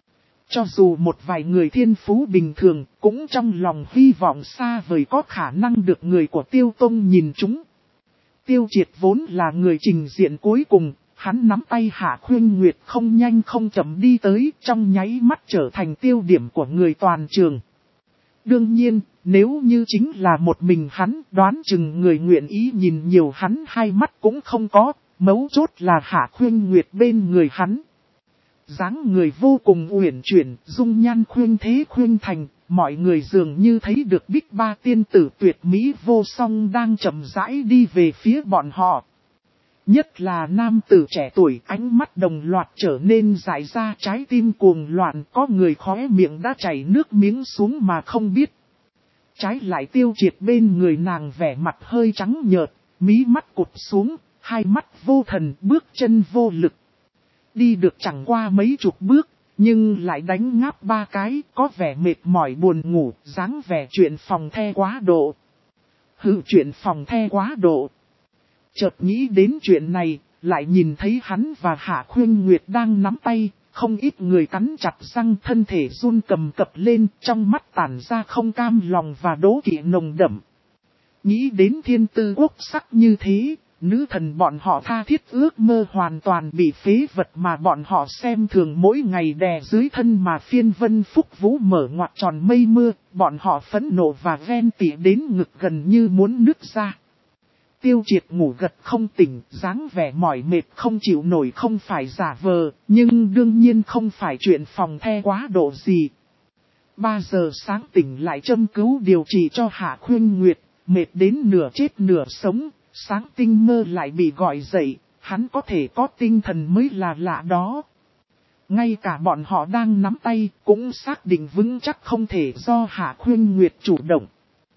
Cho dù một vài người thiên phú bình thường, cũng trong lòng hy vọng xa vời có khả năng được người của Tiêu Tông nhìn chúng. Tiêu Triệt vốn là người trình diện cuối cùng, hắn nắm tay Hạ Khuynh Nguyệt không nhanh không chậm đi tới, trong nháy mắt trở thành tiêu điểm của người toàn trường. Đương nhiên, nếu như chính là một mình hắn, đoán chừng người nguyện ý nhìn nhiều hắn hai mắt cũng không có, mấu chốt là Hạ Khuynh Nguyệt bên người hắn. Dáng người vô cùng uyển chuyển, dung nhan khuynh thế khuynh thành, mọi người dường như thấy được Bích Ba tiên tử tuyệt mỹ vô song đang chậm rãi đi về phía bọn họ. Nhất là nam tử trẻ tuổi, ánh mắt đồng loạt trở nên dại ra, trái tim cuồng loạn, có người khóe miệng đã chảy nước miếng xuống mà không biết. Trái lại Tiêu Triệt bên người nàng vẻ mặt hơi trắng nhợt, mí mắt cụp xuống, hai mắt vô thần, bước chân vô lực. Đi được chẳng qua mấy chục bước, nhưng lại đánh ngáp ba cái, có vẻ mệt mỏi buồn ngủ, dáng vẻ chuyện phòng the quá độ. Chuyện phòng the quá độ. Chợt nghĩ đến chuyện này, lại nhìn thấy hắn và Hạ Khuynh Nguyệt đang nắm tay, không ít người cắn chặt răng, thân thể run cầm cập lên, trong mắt tản ra không cam lòng và đố kỵ nồng đậm. Nghĩ đến thiên tư quốc sắc như thế, nữ thần bọn họ tha thiết ước mơ hoàn toàn bị phế vật mà bọn họ xem thường mỗi ngày đè dưới thân mà phiên vân phúc vũ mở ngoặt tròn mây mưa, bọn họ phẫn nộ và ghen tị đến ngực gần như muốn nứt ra. Tiêu Triệt ngủ gật không tỉnh, dáng vẻ mỏi mệt không chịu nổi không phải giả vờ, nhưng đương nhiên không phải chuyện phòng the quá độ gì. 3 giờ sáng tỉnh lại châm cứu điều trị cho Hạ Khuynh Nguyệt, mệt đến nửa chết nửa sống, sáng tinh mơ lại bị gọi dậy, hắn có thể có tinh thần mới là lạ đó. Ngay cả bọn họ đang nắm tay cũng xác định vững chắc không thể do Hạ Khuynh Nguyệt chủ động.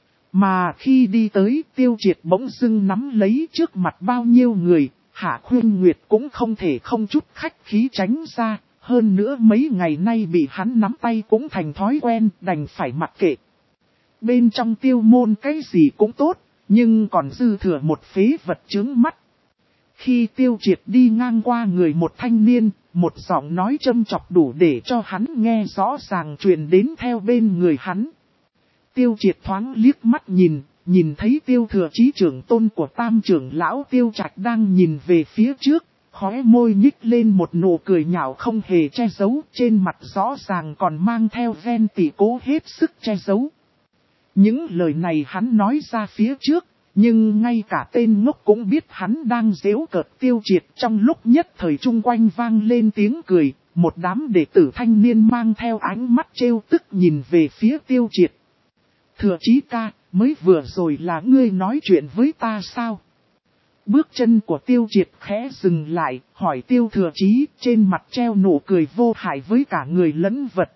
Mà khi đi tới, Tiêu Triệt bỗng dưng nắm lấy trước mặt bao nhiêu người, Hạ Khuynh Nguyệt cũng không thể không chút khách khí tránh ra, hơn nữa mấy ngày nay bị hắn nắm tay cũng thành thói quen, đành phải mặc kệ. Bên trong Tiêu môn cái gì cũng tốt, nhưng còn dư thừa một phế vật chướng mắt. Khi Tiêu Triệt đi ngang qua người một thanh niên, một giọng nói châm chọc đủ để cho hắn nghe rõ ràng truyền đến theo bên người hắn. Tiêu Triệt thoáng liếc mắt nhìn thấy Tiêu Thừa Chí trưởng tôn của Tam trưởng lão Tiêu Trạch đang nhìn về phía trước, khóe môi nhích lên một nụ cười nhạo không hề che giấu, trên mặt rõ ràng còn mang theo ghen tị cố hết sức che giấu. Những lời này hắn nói ra phía trước, nhưng ngay cả tên ngốc cũng biết hắn đang giễu cợt Tiêu Triệt. Trong lúc nhất thời chung quanh vang lên tiếng cười, một đám đệ tử thanh niên mang theo ánh mắt trêu tức nhìn về phía Tiêu Triệt. Thừa Chí ca, mới vừa rồi là ngươi nói chuyện với ta sao? Bước chân của Tiêu Triệt khẽ dừng lại, hỏi Tiêu Thừa Chí, trên mặt treo nụ cười vô hại với cả người lẫn vật.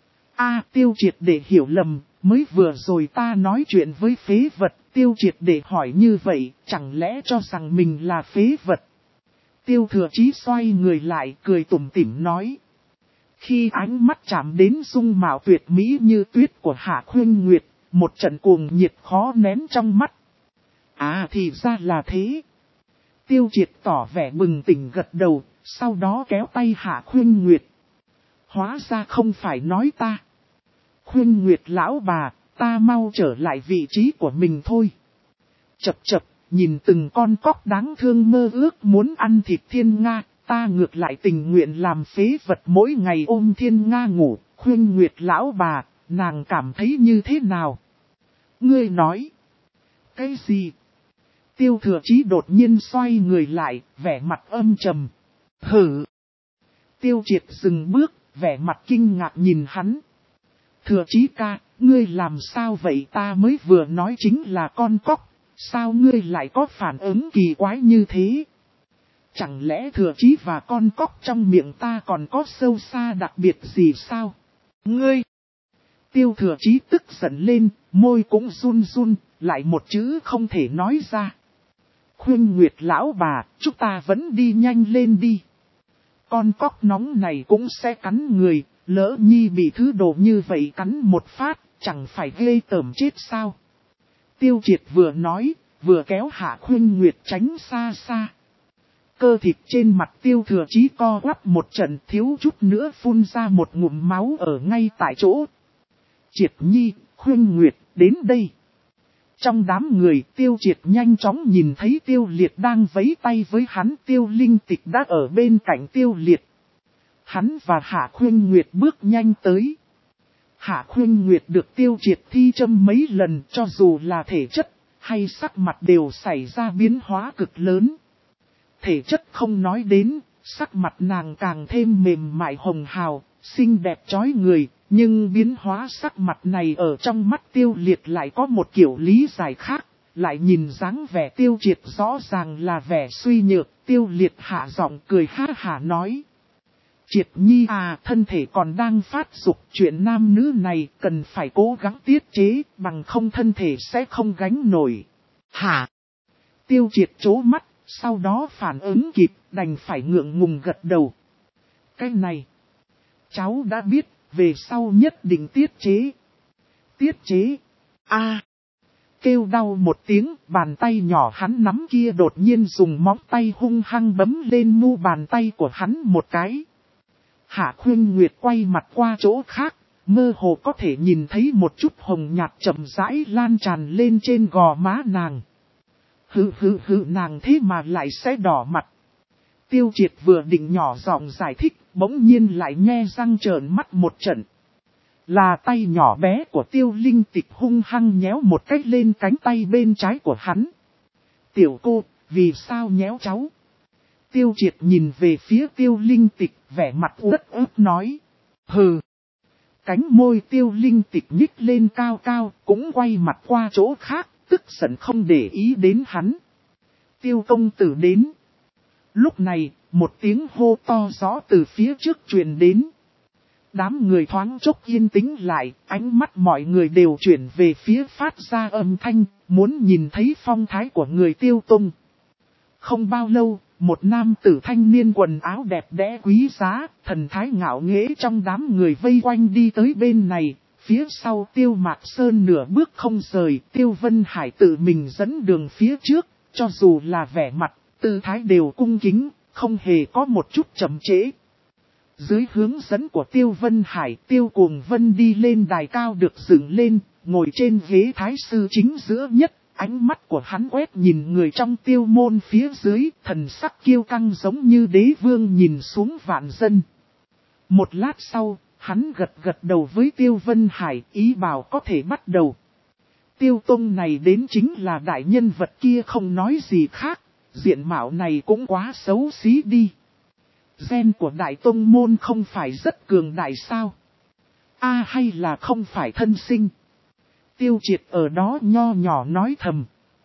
Tiêu Triệt để hiểu lầm, mới vừa rồi ta nói chuyện với phế vật. Tiêu Triệt để hỏi như vậy, chẳng lẽ cho rằng mình là phế vật? Tiêu Thừa Chí xoay người lại, cười tủm tỉm nói. Khi ánh mắt chạm đến dung mạo tuyệt mỹ như tuyết của Hạ Khuynh Nguyệt, một trận cuồng nhiệt khó nén trong mắt. Thì ra là thế. Tiêu Triệt tỏ vẻ bừng tỉnh gật đầu, sau đó kéo tay Hạ Khuynh Nguyệt. Hóa ra không phải nói ta. Khuynh Nguyệt lão bà, ta mau trở lại vị trí của mình thôi. Chập chập, nhìn từng con cóc đáng thương mơ ước muốn ăn thịt thiên nga, ta ngược lại tình nguyện làm phế vật mỗi ngày ôm thiên nga ngủ. Khuynh Nguyệt lão bà, nàng cảm thấy như thế nào? Ngươi nói. Cái gì? Tiêu Thừa Chí đột nhiên xoay người lại, vẻ mặt âm trầm. Hử! Tiêu Triệt dừng bước, vẻ mặt kinh ngạc nhìn hắn. Thừa Chí ca, ngươi làm sao vậy? Ta mới vừa nói chính là con cóc, sao ngươi lại có phản ứng kỳ quái như thế? Chẳng lẽ Thừa Chí và con cóc trong miệng ta còn có sâu xa đặc biệt gì sao? Ngươi! Tiêu Thừa Chí tức giận lên, môi cũng run run, lại một chữ không thể nói ra. Khuynh Nguyệt lão bà, chúng ta vẫn đi nhanh lên đi. Con cóc nóng này cũng sẽ cắn người, lỡ nhi bị thứ đồ như vậy cắn một phát, chẳng phải ghê tởm chết sao? Tiêu Triệt vừa nói, vừa kéo Hạ Khuynh Nguyệt tránh xa xa. Cơ thịt trên mặt Tiêu Thừa Chí co quắp một trận, thiếu chút nữa phun ra một ngụm máu ở ngay tại chỗ. Triệt Nhi, Khuynh Nguyệt, đến đây. Trong đám người, Tiêu Triệt nhanh chóng nhìn thấy Tiêu Liệt đang vẫy tay với hắn. Tiêu Linh Tịch đã ở bên cạnh Tiêu Liệt. Hắn và Hạ Khuynh Nguyệt bước nhanh tới. Hạ Khuynh Nguyệt được Tiêu Triệt thi châm mấy lần, cho dù là thể chất hay sắc mặt đều xảy ra biến hóa cực lớn. Thể chất không nói đến, sắc mặt nàng càng thêm mềm mại hồng hào, xinh đẹp chói người, nhưng biến hóa sắc mặt này ở trong mắt Tiêu Liệt lại có một kiểu lý giải khác, lại nhìn dáng vẻ Tiêu Triệt rõ ràng là vẻ suy nhược. Tiêu Liệt hạ giọng cười ha hả nói: Triệt Nhi à, thân thể còn đang phát dục, chuyện nam nữ này cần phải cố gắng tiết chế, bằng không thân thể sẽ không gánh nổi. Hả? Tiêu Triệt trố mắt, sau đó phản ứng kịp, đành phải ngượng ngùng gật đầu. Cái này, cháu đã biết, về sau nhất định tiết chế. Tiết chế? A. Kêu đau một tiếng, bàn tay nhỏ hắn nắm kia đột nhiên dùng móng tay hung hăng bấm lên mu bàn tay của hắn một cái. Hạ Khuynh Nguyệt quay mặt qua chỗ khác, mơ hồ có thể nhìn thấy một chút hồng nhạt chậm rãi lan tràn lên trên gò má nàng. Hừ, nàng thế mà lại sẽ đỏ mặt. Tiêu Triệt vừa định nhỏ giọng giải thích, bỗng nhiên lại nhe răng trợn mắt một trận. Là tay nhỏ bé của Tiêu Linh Tịch hung hăng nhéo một cách lên cánh tay bên trái của hắn. Tiểu cô, vì sao nhéo cháu? Tiêu Triệt nhìn về phía Tiêu Linh Tịch, vẻ mặt uất ức nói. Hừ. Cánh môi Tiêu Linh Tịch nhích lên cao cao, cũng quay mặt qua chỗ khác, tức giận không để ý đến hắn. Tiêu công tử đến. Lúc này, một tiếng hô to rõ từ phía trước truyền đến. Đám người thoáng chốc yên tĩnh lại, ánh mắt mọi người đều chuyển về phía phát ra âm thanh, muốn nhìn thấy phong thái của người Tiêu Tông. Không bao lâu, một nam tử thanh niên quần áo đẹp đẽ quý giá, thần thái ngạo nghễ trong đám người vây quanh đi tới bên này. Phía sau Tiêu Mạc Sơn nửa bước không rời, Tiêu Vân Hải tự mình dẫn đường phía trước, cho dù là vẻ mặt, tư thái đều cung kính, không hề có một chút chậm trễ. Dưới hướng dẫn của Tiêu Vân Hải, Tiêu Cuồng Vân đi lên đài cao được dựng lên, ngồi trên ghế thái sư chính giữa nhất. Ánh mắt của hắn quét nhìn người trong Tiêu môn phía dưới, thần sắc kiêu căng giống như đế vương nhìn xuống vạn dân. Một lát sau, hắn gật đầu với Tiêu Vân Hải, ý bảo có thể bắt đầu. Tiêu Tông này đến chính là đại nhân vật kia không nói gì khác, diện mạo này cũng quá xấu xí đi. Gen của đại tông môn không phải rất cường đại sao? Hay là không phải thân sinh? Tiêu Triệt ở đó nho nhỏ nói thầm.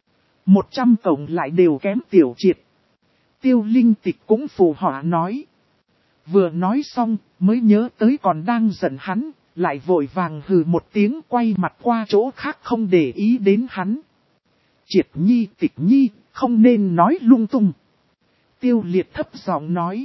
100 cộng lại đều kém Tiểu Triệt. Tiêu Linh Tịch cũng phù họa nói. Vừa nói xong, mới nhớ tới còn đang giận hắn, lại vội vàng hừ một tiếng quay mặt qua chỗ khác không để ý đến hắn. Triệt Nhi, Tịch Nhi, không nên nói lung tung. Tiêu Liệt thấp giọng nói.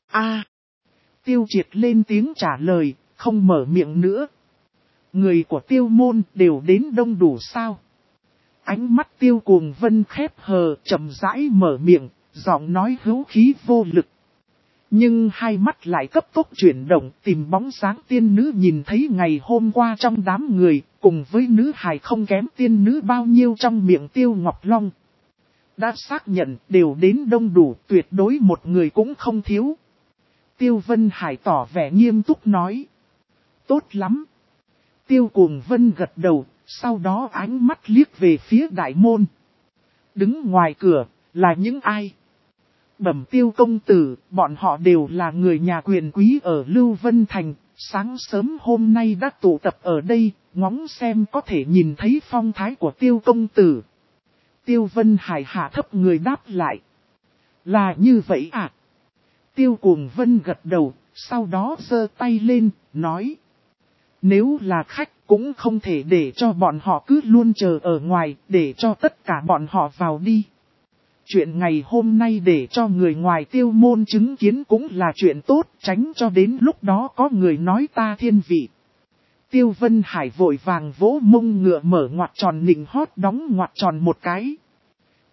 Tiêu Triệt lên tiếng trả lời, không mở miệng nữa. Người của Tiêu môn đều đến đông đủ sao? Ánh mắt Tiêu Cuồng Vân khép hờ, chậm rãi mở miệng, giọng nói hữu khí vô lực. Nhưng hai mắt lại cấp tốc chuyển động, tìm bóng dáng tiên nữ nhìn thấy ngày hôm qua trong đám người, cùng với nữ hài không kém tiên nữ bao nhiêu trong miệng Tiêu Ngọc Long. Đã xác nhận đều đến đông đủ, tuyệt đối một người cũng không thiếu. Tiêu Vân Hải tỏ vẻ nghiêm túc nói. Tốt lắm. Tiêu Cuồng Vân gật đầu, sau đó ánh mắt liếc về phía đại môn. Đứng ngoài cửa, là những ai? Bẩm Tiêu công tử, bọn họ đều là người nhà quyền quý ở Lưu Vân Thành, sáng sớm hôm nay đã tụ tập ở đây, ngóng xem có thể nhìn thấy phong thái của Tiêu công tử. Tiêu Vân Hải hạ thấp người đáp lại. Là như vậy à? Tiêu Cuồng Vân gật đầu, sau đó giơ tay lên, nói. Nếu là khách cũng không thể để cho bọn họ cứ luôn chờ ở ngoài, để cho tất cả bọn họ vào đi. Chuyện ngày hôm nay để cho người ngoài Tiêu môn chứng kiến cũng là chuyện tốt, tránh cho đến lúc đó có người nói ta thiên vị. Tiêu Vân Hải vội vàng vỗ mông ngựa mở ngoặt tròn nịnh hót đóng ngoặt tròn một cái.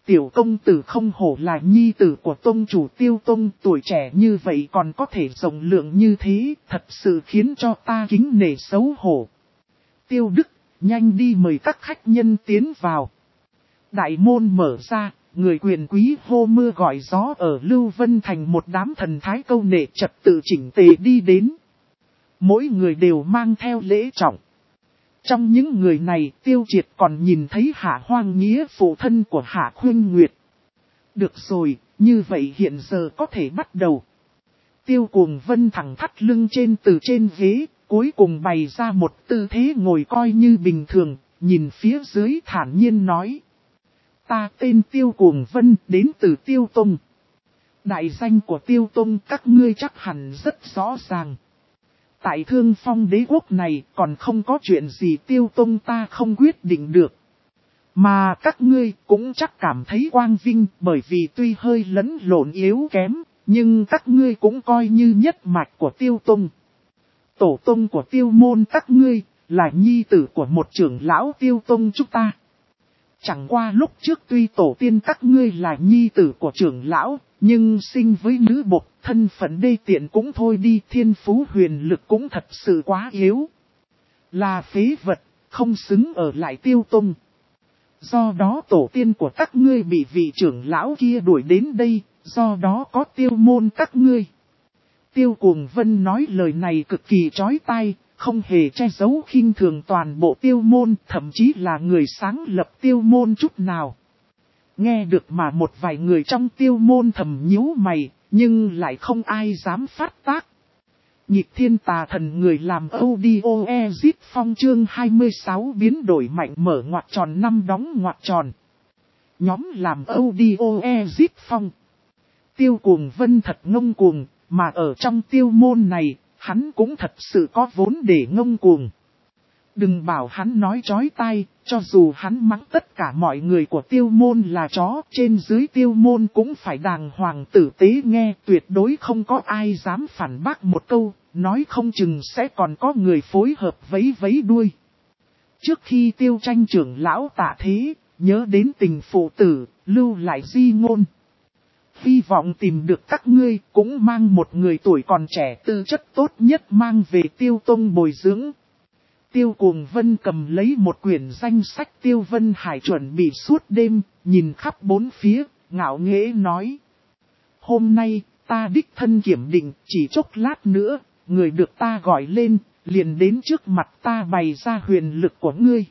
Tiểu công tử không hổ là nhi tử của tông chủ Tiêu Tông, tuổi trẻ như vậy còn có thể rộng lượng như thế, thật sự khiến cho ta kính nể xấu hổ. Tiêu Đức, nhanh đi mời các khách nhân tiến vào. Đại môn mở ra, người quyền quý hô mưa gọi gió ở Lưu Vân Thành một đám thần thái câu nệ trật tự chỉnh tề đi đến. Mỗi người đều mang theo lễ trọng. Trong những người này, Tiêu Triệt còn nhìn thấy Hạ Hoang Nghĩa, phụ thân của Hạ Khuyên Nguyệt. Được rồi, như vậy hiện giờ có thể bắt đầu. Tiêu Cuồng Vân thẳng thắt lưng từ trên ghế, cuối cùng bày ra một tư thế ngồi coi như bình thường, nhìn phía dưới thản nhiên nói. Ta tên Tiêu Cuồng Vân, đến từ Tiêu Tông. Đại danh của Tiêu Tông các ngươi chắc hẳn rất rõ ràng. Tại Thương Phong đế quốc này còn không có chuyện gì Tiêu Tông ta không quyết định được. Mà các ngươi cũng chắc cảm thấy quang vinh, bởi vì tuy hơi lẫn lộn yếu kém, nhưng các ngươi cũng coi như nhất mạch của Tiêu Tông. Tổ tông của Tiêu môn các ngươi là nhi tử của một trưởng lão Tiêu Tông chúng ta. Chẳng qua lúc trước tuy tổ tiên các ngươi là nhi tử của trưởng lão, nhưng sinh với nữ bộc, thân phận đê tiện cũng thôi đi, thiên phú huyền lực cũng thật sự quá yếu. Là phế vật, không xứng ở lại Tiêu Tông. Do đó tổ tiên của các ngươi bị vị trưởng lão kia đuổi đến đây, do đó có Tiêu môn các ngươi. Tiêu Cuồng Vân nói lời này cực kỳ chói tai, không hề che giấu khinh thường toàn bộ Tiêu môn, thậm chí là người sáng lập Tiêu môn chút nào. Nghe được mà một vài người trong Tiêu môn thầm nhíu mày, nhưng lại không ai dám phát tác. Nhịp thiên tà thần người làm audio exit phong chương 26 biến đổi mạnh mở ngoặc tròn 5 đóng ngoặc tròn. Nhóm làm audio exit phong. Tiêu Cuồng Vân thật ngông cuồng, mà ở trong Tiêu môn này, hắn cũng thật sự có vốn để ngông cuồng. Đừng bảo hắn nói chói tai, cho dù hắn mắng tất cả mọi người của Tiêu môn là chó, trên dưới Tiêu môn cũng phải đàng hoàng tử tế nghe, tuyệt đối không có ai dám phản bác một câu, nói không chừng sẽ còn có người phối hợp vấy vấy đuôi. Trước khi Tiêu Tranh trưởng lão tạ thế, nhớ đến tình phụ tử, lưu lại di ngôn. Hy vọng tìm được các ngươi, cũng mang một người tuổi còn trẻ tư chất tốt nhất mang về Tiêu Tông bồi dưỡng. Tiêu Cuồng Vân cầm lấy một quyển danh sách Tiêu Vân Hải chuẩn bị suốt đêm, nhìn khắp bốn phía, ngạo nghễ nói. Hôm nay, ta đích thân kiểm định, chỉ chốc lát nữa, người được ta gọi lên, liền đến trước mặt ta bày ra huyền lực của ngươi.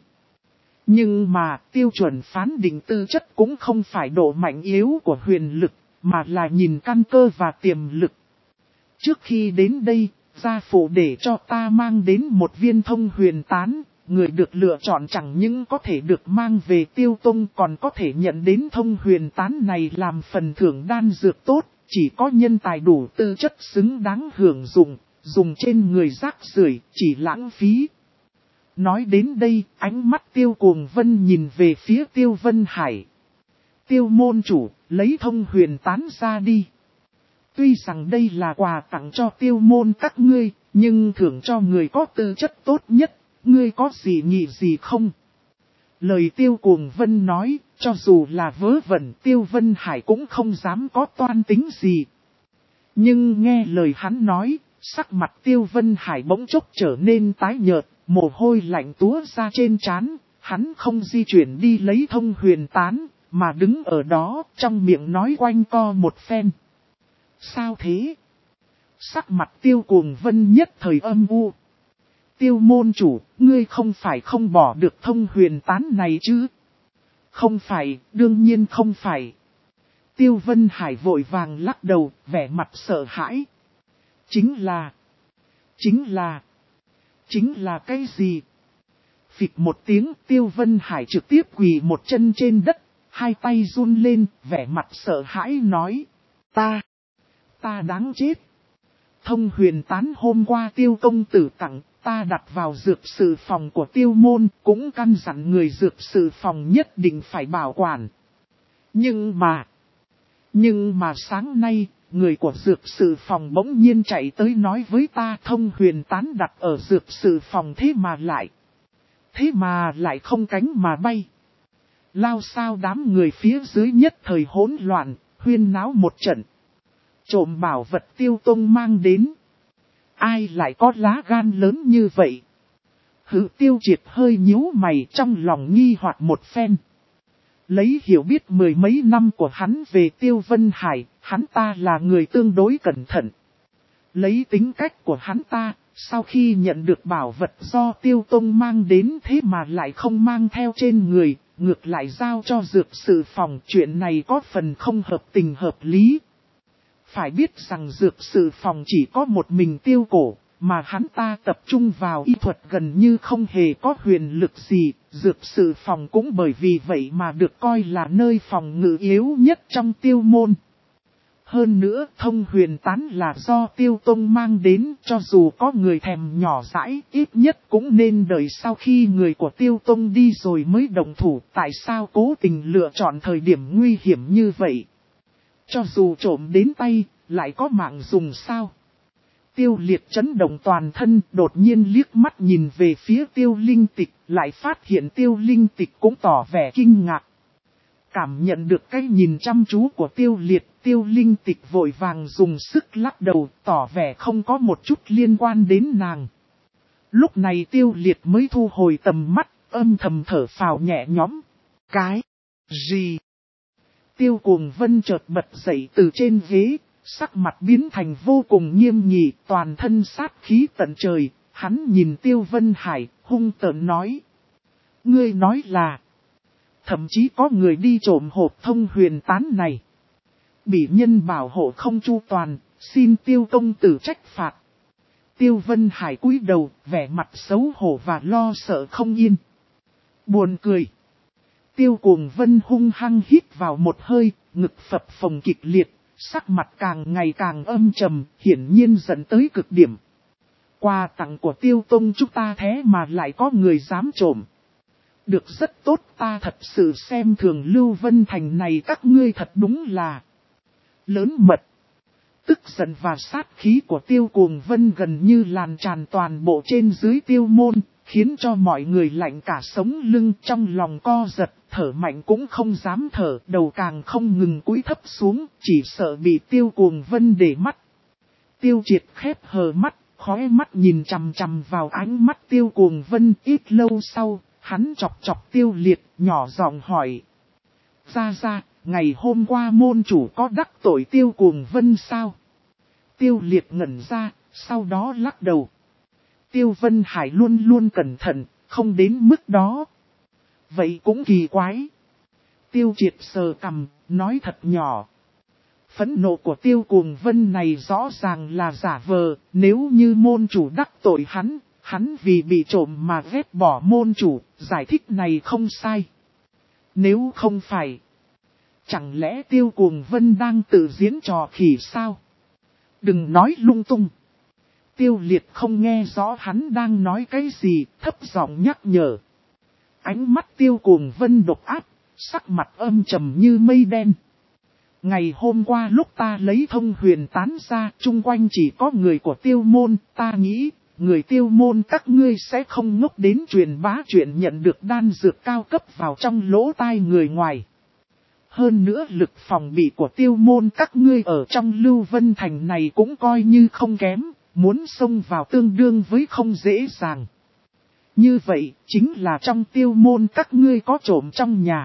Nhưng mà, tiêu chuẩn phán định tư chất cũng không phải độ mạnh yếu của huyền lực, mà là nhìn căn cơ và tiềm lực. Trước khi đến đây, gia phụ để cho ta mang đến một viên thông huyền tán, người được lựa chọn chẳng những có thể được mang về Tiêu Tông còn có thể nhận đến thông huyền tán này làm phần thưởng đan dược tốt, chỉ có nhân tài đủ tư chất xứng đáng hưởng dụng, dùng trên người rác rưởi chỉ lãng phí. Nói đến đây, ánh mắt Tiêu Cuồng Vân nhìn về phía Tiêu Vân Hải. Tiêu môn chủ, lấy thông huyền tán ra đi. Tuy rằng đây là quà tặng cho Tiêu môn các ngươi, nhưng thưởng cho người có tư chất tốt nhất, ngươi có gì nghĩ gì không? Lời Tiêu Cuồng Vân nói, cho dù là vớ vẩn Tiêu Vân Hải cũng không dám có toan tính gì. Nhưng nghe lời hắn nói, sắc mặt Tiêu Vân Hải bỗng chốc trở nên tái nhợt, mồ hôi lạnh túa ra trên trán, hắn không di chuyển đi lấy thông huyền tán, mà đứng ở đó trong miệng nói quanh co một phen. Sao thế? Sắc mặt Tiêu Cuồng Vân nhất thời âm u. Tiêu môn chủ, ngươi không phải không bỏ được thông huyền tán này chứ? Không phải, đương nhiên không phải. Tiêu Vân Hải vội vàng lắc đầu, vẻ mặt sợ hãi. Chính là cái gì? Phịch một tiếng, Tiêu Vân Hải trực tiếp quỳ một chân trên đất, hai tay run lên, vẻ mặt sợ hãi nói. Ta đáng chết. Thông huyền tán hôm qua Tiêu công tử tặng, ta đặt vào dược sự phòng của Tiêu môn, cũng căn dặn người dược sự phòng nhất định phải bảo quản. Nhưng mà sáng nay, người của dược sự phòng bỗng nhiên chạy tới nói với ta thông huyền tán đặt ở dược sự phòng thế mà lại không cánh mà bay. Lao sao đám người phía dưới nhất thời hỗn loạn, huyên náo một trận. Trộm bảo vật Tiêu Tông mang đến. Ai lại có lá gan lớn như vậy? Hự Tiêu Triệt hơi nhíu mày trong lòng nghi hoặc một phen. Lấy hiểu biết mười mấy năm của hắn về Tiêu Vân Hải, hắn ta là người tương đối cẩn thận. Lấy tính cách của hắn ta, sau khi nhận được bảo vật do Tiêu Tông mang đến thế mà lại không mang theo trên người, ngược lại giao cho dược sự phòng, chuyện này có phần không hợp tình hợp lý. Phải biết rằng dược sự phòng chỉ có một mình Tiêu Cổ, mà hắn ta tập trung vào y thuật gần như không hề có huyền lực gì, dược sự phòng cũng bởi vì vậy mà được coi là nơi phòng ngự yếu nhất trong Tiêu môn. Hơn nữa, thông huyền tán là do Tiêu Tông mang đến, cho dù có người thèm nhỏ dãi, ít nhất cũng nên đợi sau khi người của Tiêu Tông đi rồi mới động thủ, tại sao cố tình lựa chọn thời điểm nguy hiểm như vậy? Cho dù trộm đến tay, lại có mạng dùng sao? Tiêu Liệt chấn động toàn thân, đột nhiên liếc mắt nhìn về phía Tiêu Linh Tịch, lại phát hiện Tiêu Linh Tịch cũng tỏ vẻ kinh ngạc. Cảm nhận được cái nhìn chăm chú của Tiêu Liệt, Tiêu Linh Tịch vội vàng dùng sức lắc đầu, tỏ vẻ không có một chút liên quan đến nàng. Lúc này Tiêu Liệt mới thu hồi tầm mắt, âm thầm thở phào nhẹ nhõm. Cái gì? Tiêu Cuồng Vân chợt bật dậy từ trên ghế, sắc mặt biến thành vô cùng nghiêm nghị, toàn thân sát khí tận trời, hắn nhìn Tiêu Vân Hải, hung tợn nói. Ngươi nói là, thậm chí có người đi trộm hộp thông huyền tán này. Bị nhân bảo hộ không chu toàn, xin Tiêu công tử trách phạt. Tiêu Vân Hải cúi đầu, vẻ mặt xấu hổ và lo sợ không yên. Buồn cười. Tiêu Cuồng Vân hung hăng hít vào một hơi, ngực phập phồng kịch liệt, sắc mặt càng ngày càng âm trầm, hiển nhiên dẫn tới cực điểm. Quà tặng của Tiêu Tông chúng ta thế mà lại có người dám trộm. Được rất tốt, ta thật sự xem thường Lưu Vân Thành này, các ngươi thật đúng là lớn mật. Tức giận và sát khí của Tiêu Cuồng Vân gần như lan tràn toàn bộ trên dưới Tiêu môn, khiến cho mọi người lạnh cả sống lưng, trong lòng co giật, thở mạnh cũng không dám thở, đầu càng không ngừng cúi thấp xuống, chỉ sợ bị Tiêu Cuồng Vân để mắt. Tiêu Triệt khép hờ mắt, khóe mắt nhìn chằm chằm vào ánh mắt Tiêu Cuồng Vân. Ít lâu sau, hắn chọc chọc Tiêu Liệt, nhỏ giọng hỏi. Ra, ngày hôm qua môn chủ có đắc tội Tiêu Cuồng Vân sao? Tiêu Liệt ngẩn ra, sau đó lắc đầu. Tiêu Vân Hải luôn luôn cẩn thận, không đến mức đó. Vậy cũng kỳ quái. Tiêu Triệt sờ cằm, nói thật nhỏ. Phẫn nộ của Tiêu Cuồng Vân này rõ ràng là giả vờ, nếu như môn chủ đắc tội hắn vì bị trộm mà ghét bỏ môn chủ, giải thích này không sai. Nếu không phải, chẳng lẽ Tiêu Cuồng Vân đang tự diễn trò khỉ sao? Đừng nói lung tung. Tiêu Liệt không nghe rõ hắn đang nói cái gì, thấp giọng nhắc nhở. Ánh mắt Tiêu Cuồng Vân độc ác, sắc mặt âm trầm như mây đen. Ngày hôm qua lúc ta lấy thông huyền tán ra, chung quanh chỉ có người của Tiêu môn, ta nghĩ, người Tiêu môn các ngươi sẽ không ngốc đến truyền bá chuyện nhận được đan dược cao cấp vào trong lỗ tai người ngoài. Hơn nữa lực phòng bị của Tiêu môn các ngươi ở trong Lưu Vân Thành này cũng coi như không kém, muốn xông vào tương đương với không dễ dàng. Như vậy, chính là trong Tiêu môn các ngươi có trộm trong nhà.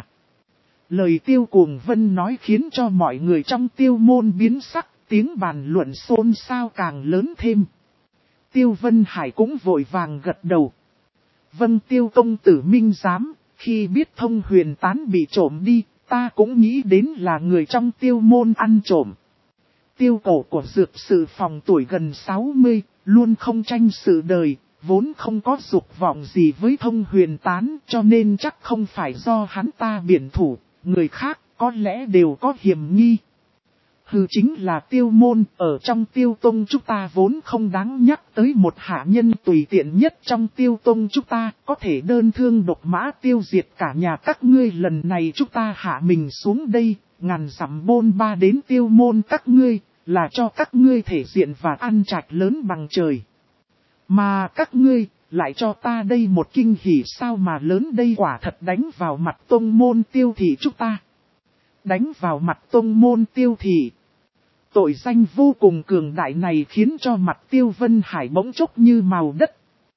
Lời Tiêu Cuồng Vân nói khiến cho mọi người trong Tiêu môn biến sắc, tiếng bàn luận xôn xao càng lớn thêm. Tiêu Vân Hải cũng vội vàng gật đầu. Vâng, Tiêu công tử minh giám, khi biết thông huyền tán bị trộm đi, ta cũng nghĩ đến là người trong Tiêu môn ăn trộm. Tiêu cổ của dược sự phòng tuổi gần 60, luôn không tranh sự đời, vốn không có dục vọng gì với thông huyền tán, cho nên chắc không phải do hắn ta biển thủ, người khác có lẽ đều có hiểm nghi. Hừ, chính là Tiêu môn, ở trong Tiêu tông chúng ta vốn không đáng nhắc tới một hạ nhân tùy tiện nhất trong Tiêu tông chúng ta, có thể đơn thương độc mã tiêu diệt cả nhà các ngươi. Lần này chúng ta hạ mình xuống đây, ngàn dặm bôn ba đến Tiêu môn các ngươi, là cho các ngươi thể diện và ăn trạch lớn bằng trời. Mà các ngươi, lại cho ta đây một kinh hỉ sao mà lớn đây, quả thật đánh vào mặt tông môn Tiêu thị chúng ta. Đánh vào mặt tông môn Tiêu thị. Tội danh vô cùng cường đại này khiến cho mặt Tiêu Vân Hải bỗng chốc như màu đất.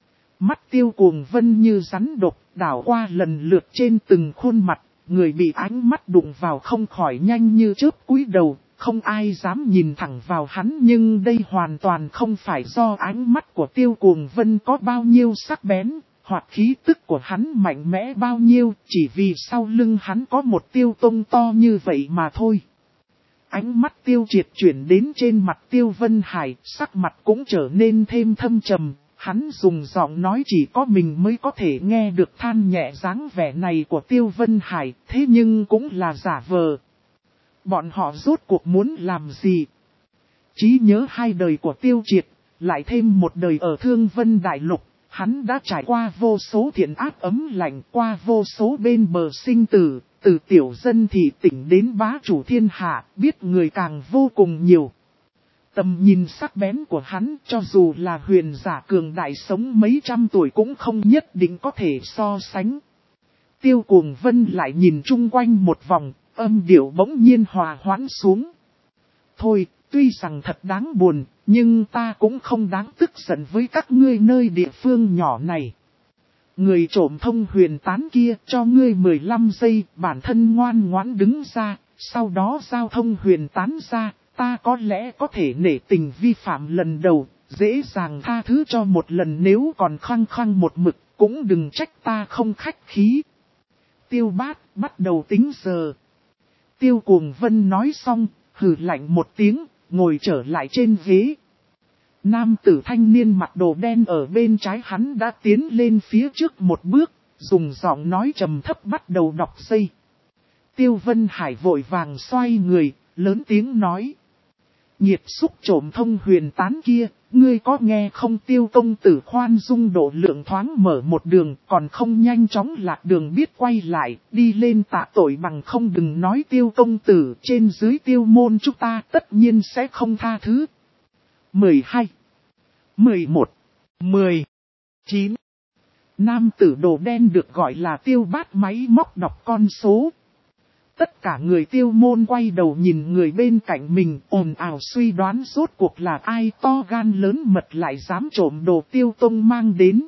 Mắt Tiêu Cuồng Vân như rắn độc, đảo qua lần lượt trên từng khuôn mặt, người bị ánh mắt đụng vào không khỏi nhanh như chớp cúi đầu, không ai dám nhìn thẳng vào hắn, nhưng đây hoàn toàn không phải do ánh mắt của Tiêu Cuồng Vân có bao nhiêu sắc bén, hoặc khí tức của hắn mạnh mẽ bao nhiêu, chỉ vì sau lưng hắn có một Tiêu Tông to như vậy mà thôi. Ánh mắt Tiêu Triệt chuyển đến trên mặt Tiêu Vân Hải, sắc mặt cũng trở nên thêm thâm trầm. Hắn dùng giọng nói chỉ có mình mới có thể nghe được than nhẹ dáng vẻ này của Tiêu Vân Hải, thế nhưng cũng là giả vờ. Bọn họ rốt cuộc muốn làm gì? Trí nhớ 2 đời của Tiêu Triệt, lại thêm 1 đời ở Thương Vân Đại Lục, hắn đã trải qua vô số thiện ác ấm lạnh, qua vô số bên bờ sinh tử, từ tiểu dân thị tỉnh đến bá chủ thiên hạ, biết người càng vô cùng nhiều. Tầm nhìn sắc bén của hắn, cho dù là huyền giả cường đại sống mấy trăm tuổi cũng không nhất định có thể so sánh. Tiêu Cuồng Vân lại nhìn chung quanh một vòng, âm điệu bỗng nhiên hòa hoãn xuống. Thôi, tuy rằng thật đáng buồn, nhưng ta cũng không đáng tức giận với các ngươi nơi địa phương nhỏ này. Người trộm thông huyền tán kia cho ngươi 15 giây, bản thân ngoan ngoãn đứng ra, sau đó giao thông huyền tán ra. Ta có lẽ có thể nể tình vi phạm lần đầu, dễ dàng tha thứ cho một lần, nếu còn khăng khăng một mực, cũng đừng trách ta không khách khí. Tiêu Bát, bắt đầu tính giờ. Tiêu Cuồng Vân nói xong, hừ lạnh một tiếng, ngồi trở lại trên ghế. Nam tử thanh niên mặc đồ đen ở bên trái hắn đã tiến lên phía trước một bước, dùng giọng nói trầm thấp bắt đầu đọc dây. Tiêu Vân Hải vội vàng xoay người, lớn tiếng nói. Nhiệt xúc trộm thông huyền tán kia, ngươi có nghe không? Tiêu công tử khoan dung độ lượng thoáng mở một đường, còn không nhanh chóng lạc đường biết quay lại, đi lên tạ tội bằng không. Đừng nói Tiêu công tử, trên dưới Tiêu môn chúng ta tất nhiên sẽ không tha thứ. 12, 11, 10, 9. Nam tử đồ đen được gọi là Tiêu Bát máy móc đọc con số. Tất cả người Tiêu môn quay đầu nhìn người bên cạnh mình, ồn ào suy đoán rốt cuộc là ai to gan lớn mật lại dám trộm đồ Tiêu Tông mang đến.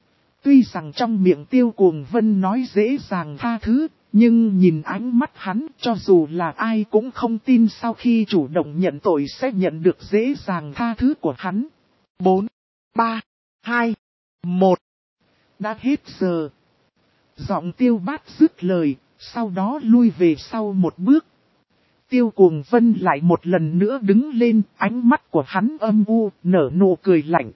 Tuy rằng trong miệng Tiêu Cuồng Vân nói dễ dàng tha thứ, nhưng nhìn ánh mắt hắn, cho dù là ai cũng không tin sau khi chủ động nhận tội sẽ nhận được dễ dàng tha thứ của hắn. 4, 3, 2, 1. Đã hết giờ. Giọng Tiêu Bát dứt lời. Sau đó lui về sau một bước. Tiêu Cuồng Vân lại một lần nữa đứng lên, ánh mắt của hắn âm u, nở nụ cười lạnh.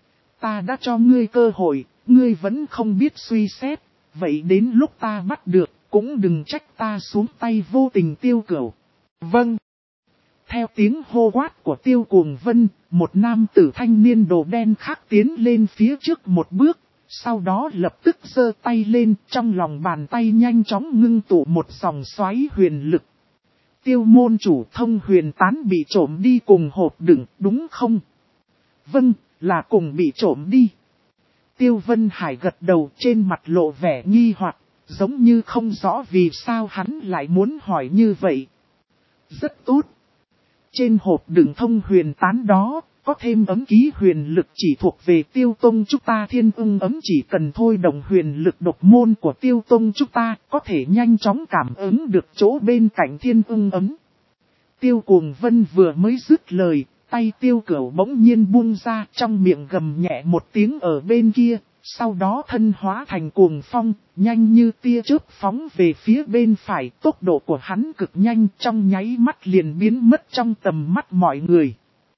Ta đã cho ngươi cơ hội, ngươi vẫn không biết suy xét, vậy đến lúc ta bắt được, cũng đừng trách ta xuống tay vô tình. Tiêu Cửu. Vâng. Theo tiếng hô quát của Tiêu Cuồng Vân, một nam tử thanh niên đồ đen khác tiến lên phía trước một bước. Sau đó lập tức giơ tay lên, trong lòng bàn tay nhanh chóng ngưng tụ một dòng xoáy huyền lực. Tiêu môn chủ thông huyền tán bị trộm đi cùng hộp đựng, đúng không? Vâng, là cùng bị trộm đi. Tiêu Vân Hải gật đầu, trên mặt lộ vẻ nghi hoặc, giống như không rõ vì sao hắn lại muốn hỏi như vậy. Rất tốt. Trên hộp đựng thông huyền tán đó, có thêm ấm ký huyền lực chỉ thuộc về Tiêu Tông chúng ta. Thiên ưng ấm chỉ cần thôi động huyền lực độc môn của Tiêu Tông chúng ta, có thể nhanh chóng cảm ứng được chỗ bên cạnh thiên ưng ấm. Tiêu Cuồng Vân vừa mới dứt lời, tay Tiêu Cửu bỗng nhiên buông ra, trong miệng gầm nhẹ một tiếng ở bên kia, sau đó thân hóa thành cuồng phong, nhanh như tia chớp phóng về phía bên phải. Tốc độ của hắn cực nhanh, trong nháy mắt liền biến mất trong tầm mắt mọi người.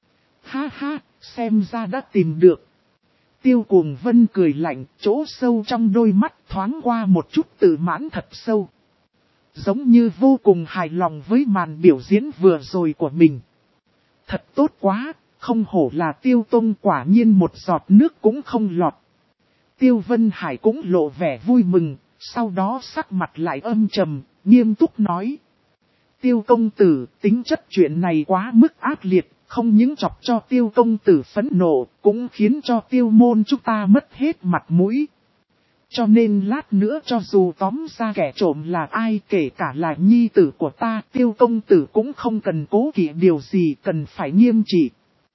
Ha ha, xem ra đã tìm được. Tiêu Cuồng Vân cười lạnh, chỗ sâu trong đôi mắt thoáng qua một chút tự mãn thật sâu. Giống như vô cùng hài lòng với màn biểu diễn vừa rồi của mình. Thật tốt quá, không hổ là Tiêu Tông, quả nhiên một giọt nước cũng không lọt. Tiêu Vân Hải cũng lộ vẻ vui mừng, sau đó sắc mặt lại âm trầm, nghiêm túc nói. Tiêu công tử, tính chất chuyện này quá mức ác liệt, không những chọc cho Tiêu công tử phẫn nộ, cũng khiến cho Tiêu môn chúng ta mất hết mặt mũi. Cho nên lát nữa cho dù tóm ra kẻ trộm là ai, kể cả là nhi tử của ta, Tiêu công tử cũng không cần cố kỵ điều gì, cần phải nghiêm trị.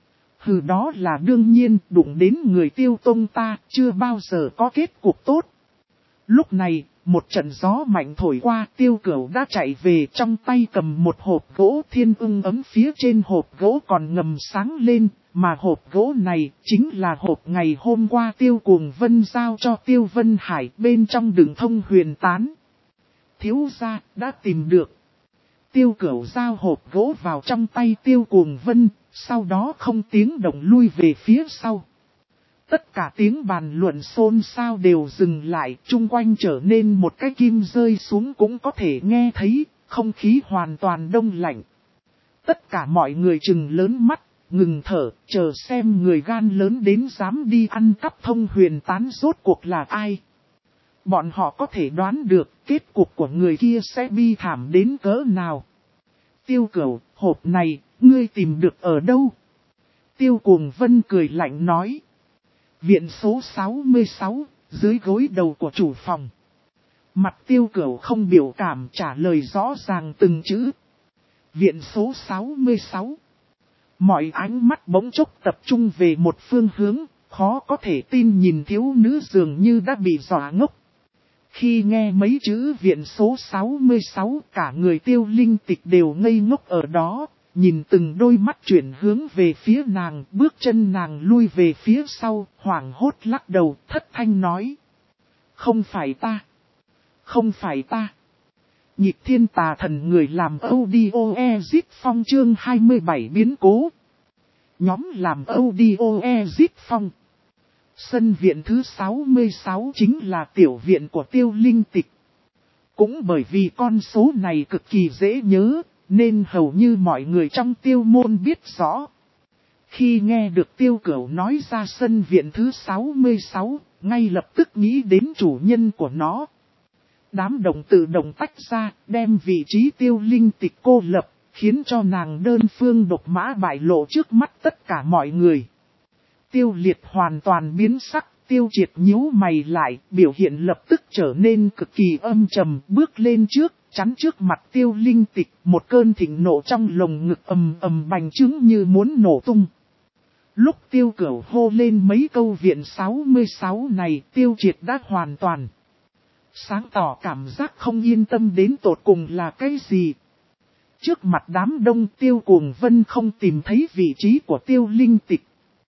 Hừ, đó là đương nhiên, đụng đến người Tiêu tông ta, chưa bao giờ có kết cục tốt. Lúc này, một trận gió mạnh thổi qua, Tiêu Cửu đã chạy về, trong tay cầm một hộp gỗ thiên ưng ấm, phía trên hộp gỗ còn ngầm sáng lên, mà hộp gỗ này chính là hộp ngày hôm qua Tiêu Cuồng Vân giao cho Tiêu Vân Hải, bên trong đựng thông huyền tán. Thiếu gia đã tìm được. Tiêu Cửu giao hộp gỗ vào trong tay Tiêu Cuồng Vân, sau đó không tiếng động lui về phía sau. Tất cả tiếng bàn luận xôn xao đều dừng lại, chung quanh trở nên một cái kim rơi xuống cũng có thể nghe thấy, không khí hoàn toàn đông lạnh. Tất cả mọi người trừng lớn mắt, ngừng thở, chờ xem người gan lớn đến dám đi ăn cắp thông huyền tán rốt cuộc là ai. Bọn họ có thể đoán được kết cục của người kia sẽ bi thảm đến cỡ nào. Tiêu Cửu, hộp này, ngươi tìm được ở đâu? Tiêu Cuồng Vân cười lạnh nói. Viện số 66, dưới gối đầu của chủ phòng. Mặt Tiêu Cửu không biểu cảm trả lời rõ ràng từng chữ. Viện số 66. Mọi ánh mắt bỗng chốc tập trung về một phương hướng, khó có thể tin nhìn thiếu nữ dường như đã bị dọa ngốc. Khi nghe mấy chữ viện số 66, cả người Tiêu Linh Tịch đều ngây ngốc ở đó. Nhìn từng đôi mắt chuyển hướng về phía nàng, bước chân nàng lui về phía sau, hoảng hốt lắc đầu, thất thanh nói. Không phải ta. Không phải ta. Nhịp thiên tà thần người làm audio exit phong chương 27 biến cố. Nhóm làm audio exit phong. Sân viện thứ 66 chính là tiểu viện của Tiêu Linh Tịch. Cũng bởi vì con số này cực kỳ dễ nhớ, nên hầu như mọi người trong Tiêu môn biết rõ. Khi nghe được Tiêu Cửu nói ra sân viện thứ 66, ngay lập tức nghĩ đến chủ nhân của nó. Đám đồng tự động tách ra, đem vị trí Tiêu Linh Tịch cô lập, khiến cho nàng đơn phương độc mã bại lộ trước mắt tất cả mọi người. Tiêu Liệt hoàn toàn biến sắc, Tiêu Triệt nhíu mày lại, biểu hiện lập tức trở nên cực kỳ âm trầm, bước lên trước, chắn trước mặt Tiêu Linh Tịch, một cơn thịnh nộ trong lồng ngực ầm ầm bành trướng như muốn nổ tung. Lúc Tiêu Cửu hô lên mấy câu viện 66 này, Tiêu Triệt đã hoàn toàn sáng tỏ cảm giác không yên tâm đến tột cùng là cái gì. Trước mặt đám đông, Tiêu Cuồng Vân không tìm thấy vị trí của Tiêu Linh Tịch.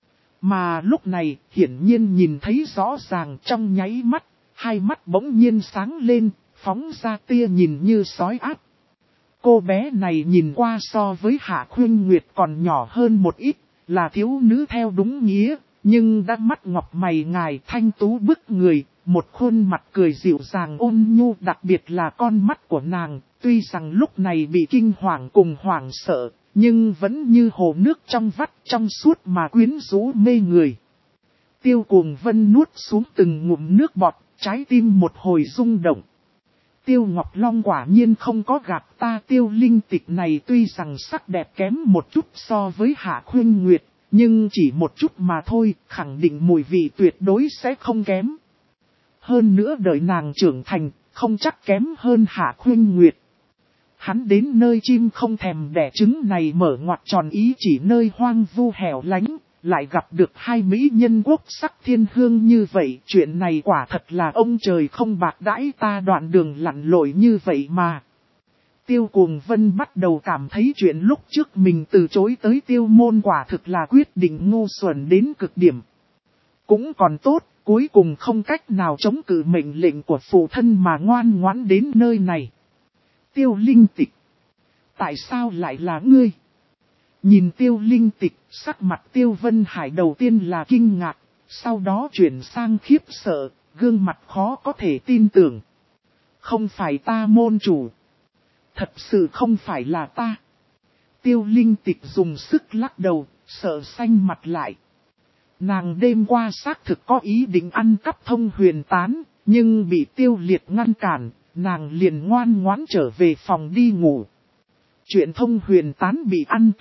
Mà lúc này, hiển nhiên nhìn thấy rõ ràng trong nháy mắt, hai mắt bỗng nhiên sáng lên, phóng ra tia nhìn như sói áp. Cô bé này nhìn qua so với Hạ Khuynh Nguyệt còn nhỏ hơn một ít, là thiếu nữ theo đúng nghĩa, nhưng đã mắt ngọc mày ngài thanh tú bức người, một khuôn mặt cười dịu dàng ôn nhu, đặc biệt là con mắt của nàng, tuy rằng lúc này bị kinh hoàng cùng hoảng sợ, nhưng vẫn như hồ nước trong vắt trong suốt mà quyến rũ mê người. Tiêu Cuồng Vân nuốt xuống từng ngụm nước bọt, trái tim một hồi rung động. Tiêu Ngọc Long quả nhiên không có gạt ta. Tiêu Linh Tịch này tuy rằng sắc đẹp kém một chút so với Hạ Khuynh Nguyệt, nhưng chỉ một chút mà thôi, khẳng định mùi vị tuyệt đối sẽ không kém. Hơn nữa đợi nàng trưởng thành, không chắc kém hơn Hạ Khuynh Nguyệt. Hắn đến nơi chim không thèm đẻ trứng này mở ngoặt tròn ý chỉ nơi hoang vu hẻo lánh, lại gặp được hai mỹ nhân quốc sắc thiên hương như vậy. Chuyện này quả thật là ông trời không bạc đãi ta đoạn đường lặn lội như vậy mà. Tiêu Cuồng Vân bắt đầu cảm thấy chuyện lúc trước mình từ chối tới Tiêu môn quả thực là quyết định ngu xuẩn đến cực điểm. Cũng còn tốt, cuối cùng không cách nào chống cự mệnh lệnh của phụ thân mà ngoan ngoãn đến nơi này. Tiêu Linh Tịch, tại sao lại là ngươi? Nhìn Tiêu Linh Tịch, sắc mặt Tiêu Vân Hải đầu tiên là kinh ngạc, sau đó chuyển sang khiếp sợ, gương mặt khó có thể tin tưởng. Không phải ta môn chủ. Thật sự không phải là ta. Tiêu Linh Tịch dùng sức lắc đầu, sợ xanh mặt lại. Nàng đêm qua xác thực có ý định ăn cắp thông huyền tán, nhưng bị Tiêu Liệt ngăn cản, nàng liền ngoan ngoãn trở về phòng đi ngủ. Chuyện thông huyền tán bị ăn cắp,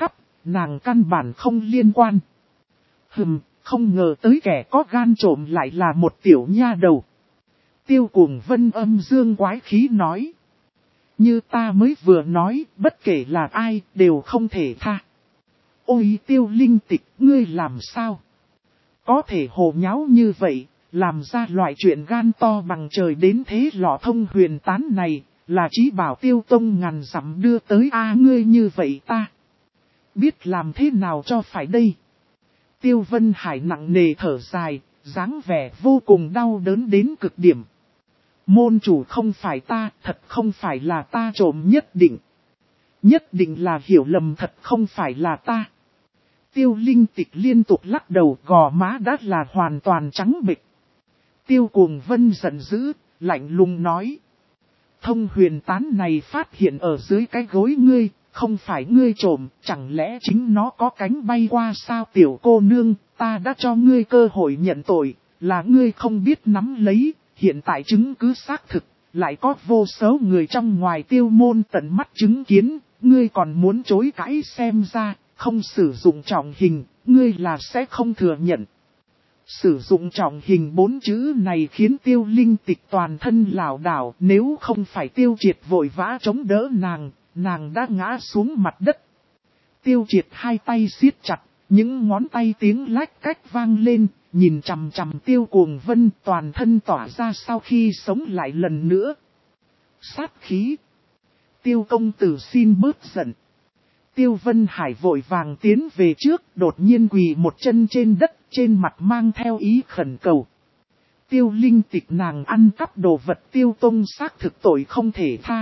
nàng căn bản không liên quan. Không ngờ tới kẻ có gan trộm lại là một tiểu nha đầu. Tiêu Cuồng Vân âm dương quái khí nói. Như ta mới vừa nói, bất kể là ai, đều không thể tha. Ôi Tiêu Linh Tịch, ngươi làm sao? Có thể hồ nháo như vậy, làm ra loại chuyện gan to bằng trời đến thế lọ thông huyền tán này, là chí bảo Tiêu Tông ngàn dặm đưa tới ngươi như vậy ta. Biết làm thế nào cho phải đây? Tiêu Vân Hải nặng nề thở dài, dáng vẻ vô cùng đau đớn đến cực điểm. Môn chủ không phải ta, thật không phải là ta trộm nhất định. Nhất định là hiểu lầm, thật không phải là ta. Tiêu Linh Tịch liên tục lắc đầu, gò má đã là hoàn toàn trắng bệch. Tiêu Cuồng Vân giận dữ, lạnh lùng nói. Thông huyền tán này phát hiện ở dưới cái gối ngươi, không phải ngươi trộm, chẳng lẽ chính nó có cánh bay qua sao? Tiểu cô nương, ta đã cho ngươi cơ hội nhận tội, là ngươi không biết nắm lấy, hiện tại chứng cứ xác thực, lại có vô số người trong ngoài Tiêu môn tận mắt chứng kiến, ngươi còn muốn chối cãi xem ra, không sử dụng trọng hình, ngươi là sẽ không thừa nhận. Sử dụng trọng hình 4 chữ này khiến Tiêu Linh Tịch toàn thân lảo đảo, nếu không phải Tiêu Triệt vội vã chống đỡ nàng đã ngã xuống mặt đất. Tiêu Triệt hai tay siết chặt, những ngón tay tiếng lách cách vang lên, nhìn chằm chằm Tiêu Cuồng Vân, toàn thân tỏa ra sau khi sống lại lần nữa. Sát khí. Tiêu công tử xin bớt giận. Tiêu Vân Hải vội vàng tiến về trước, đột nhiên quỳ một chân trên đất, trên mặt mang theo ý khẩn cầu. Tiêu Linh Tịch nàng ăn cắp đồ vật Tiêu Tông xác thực tội không thể tha,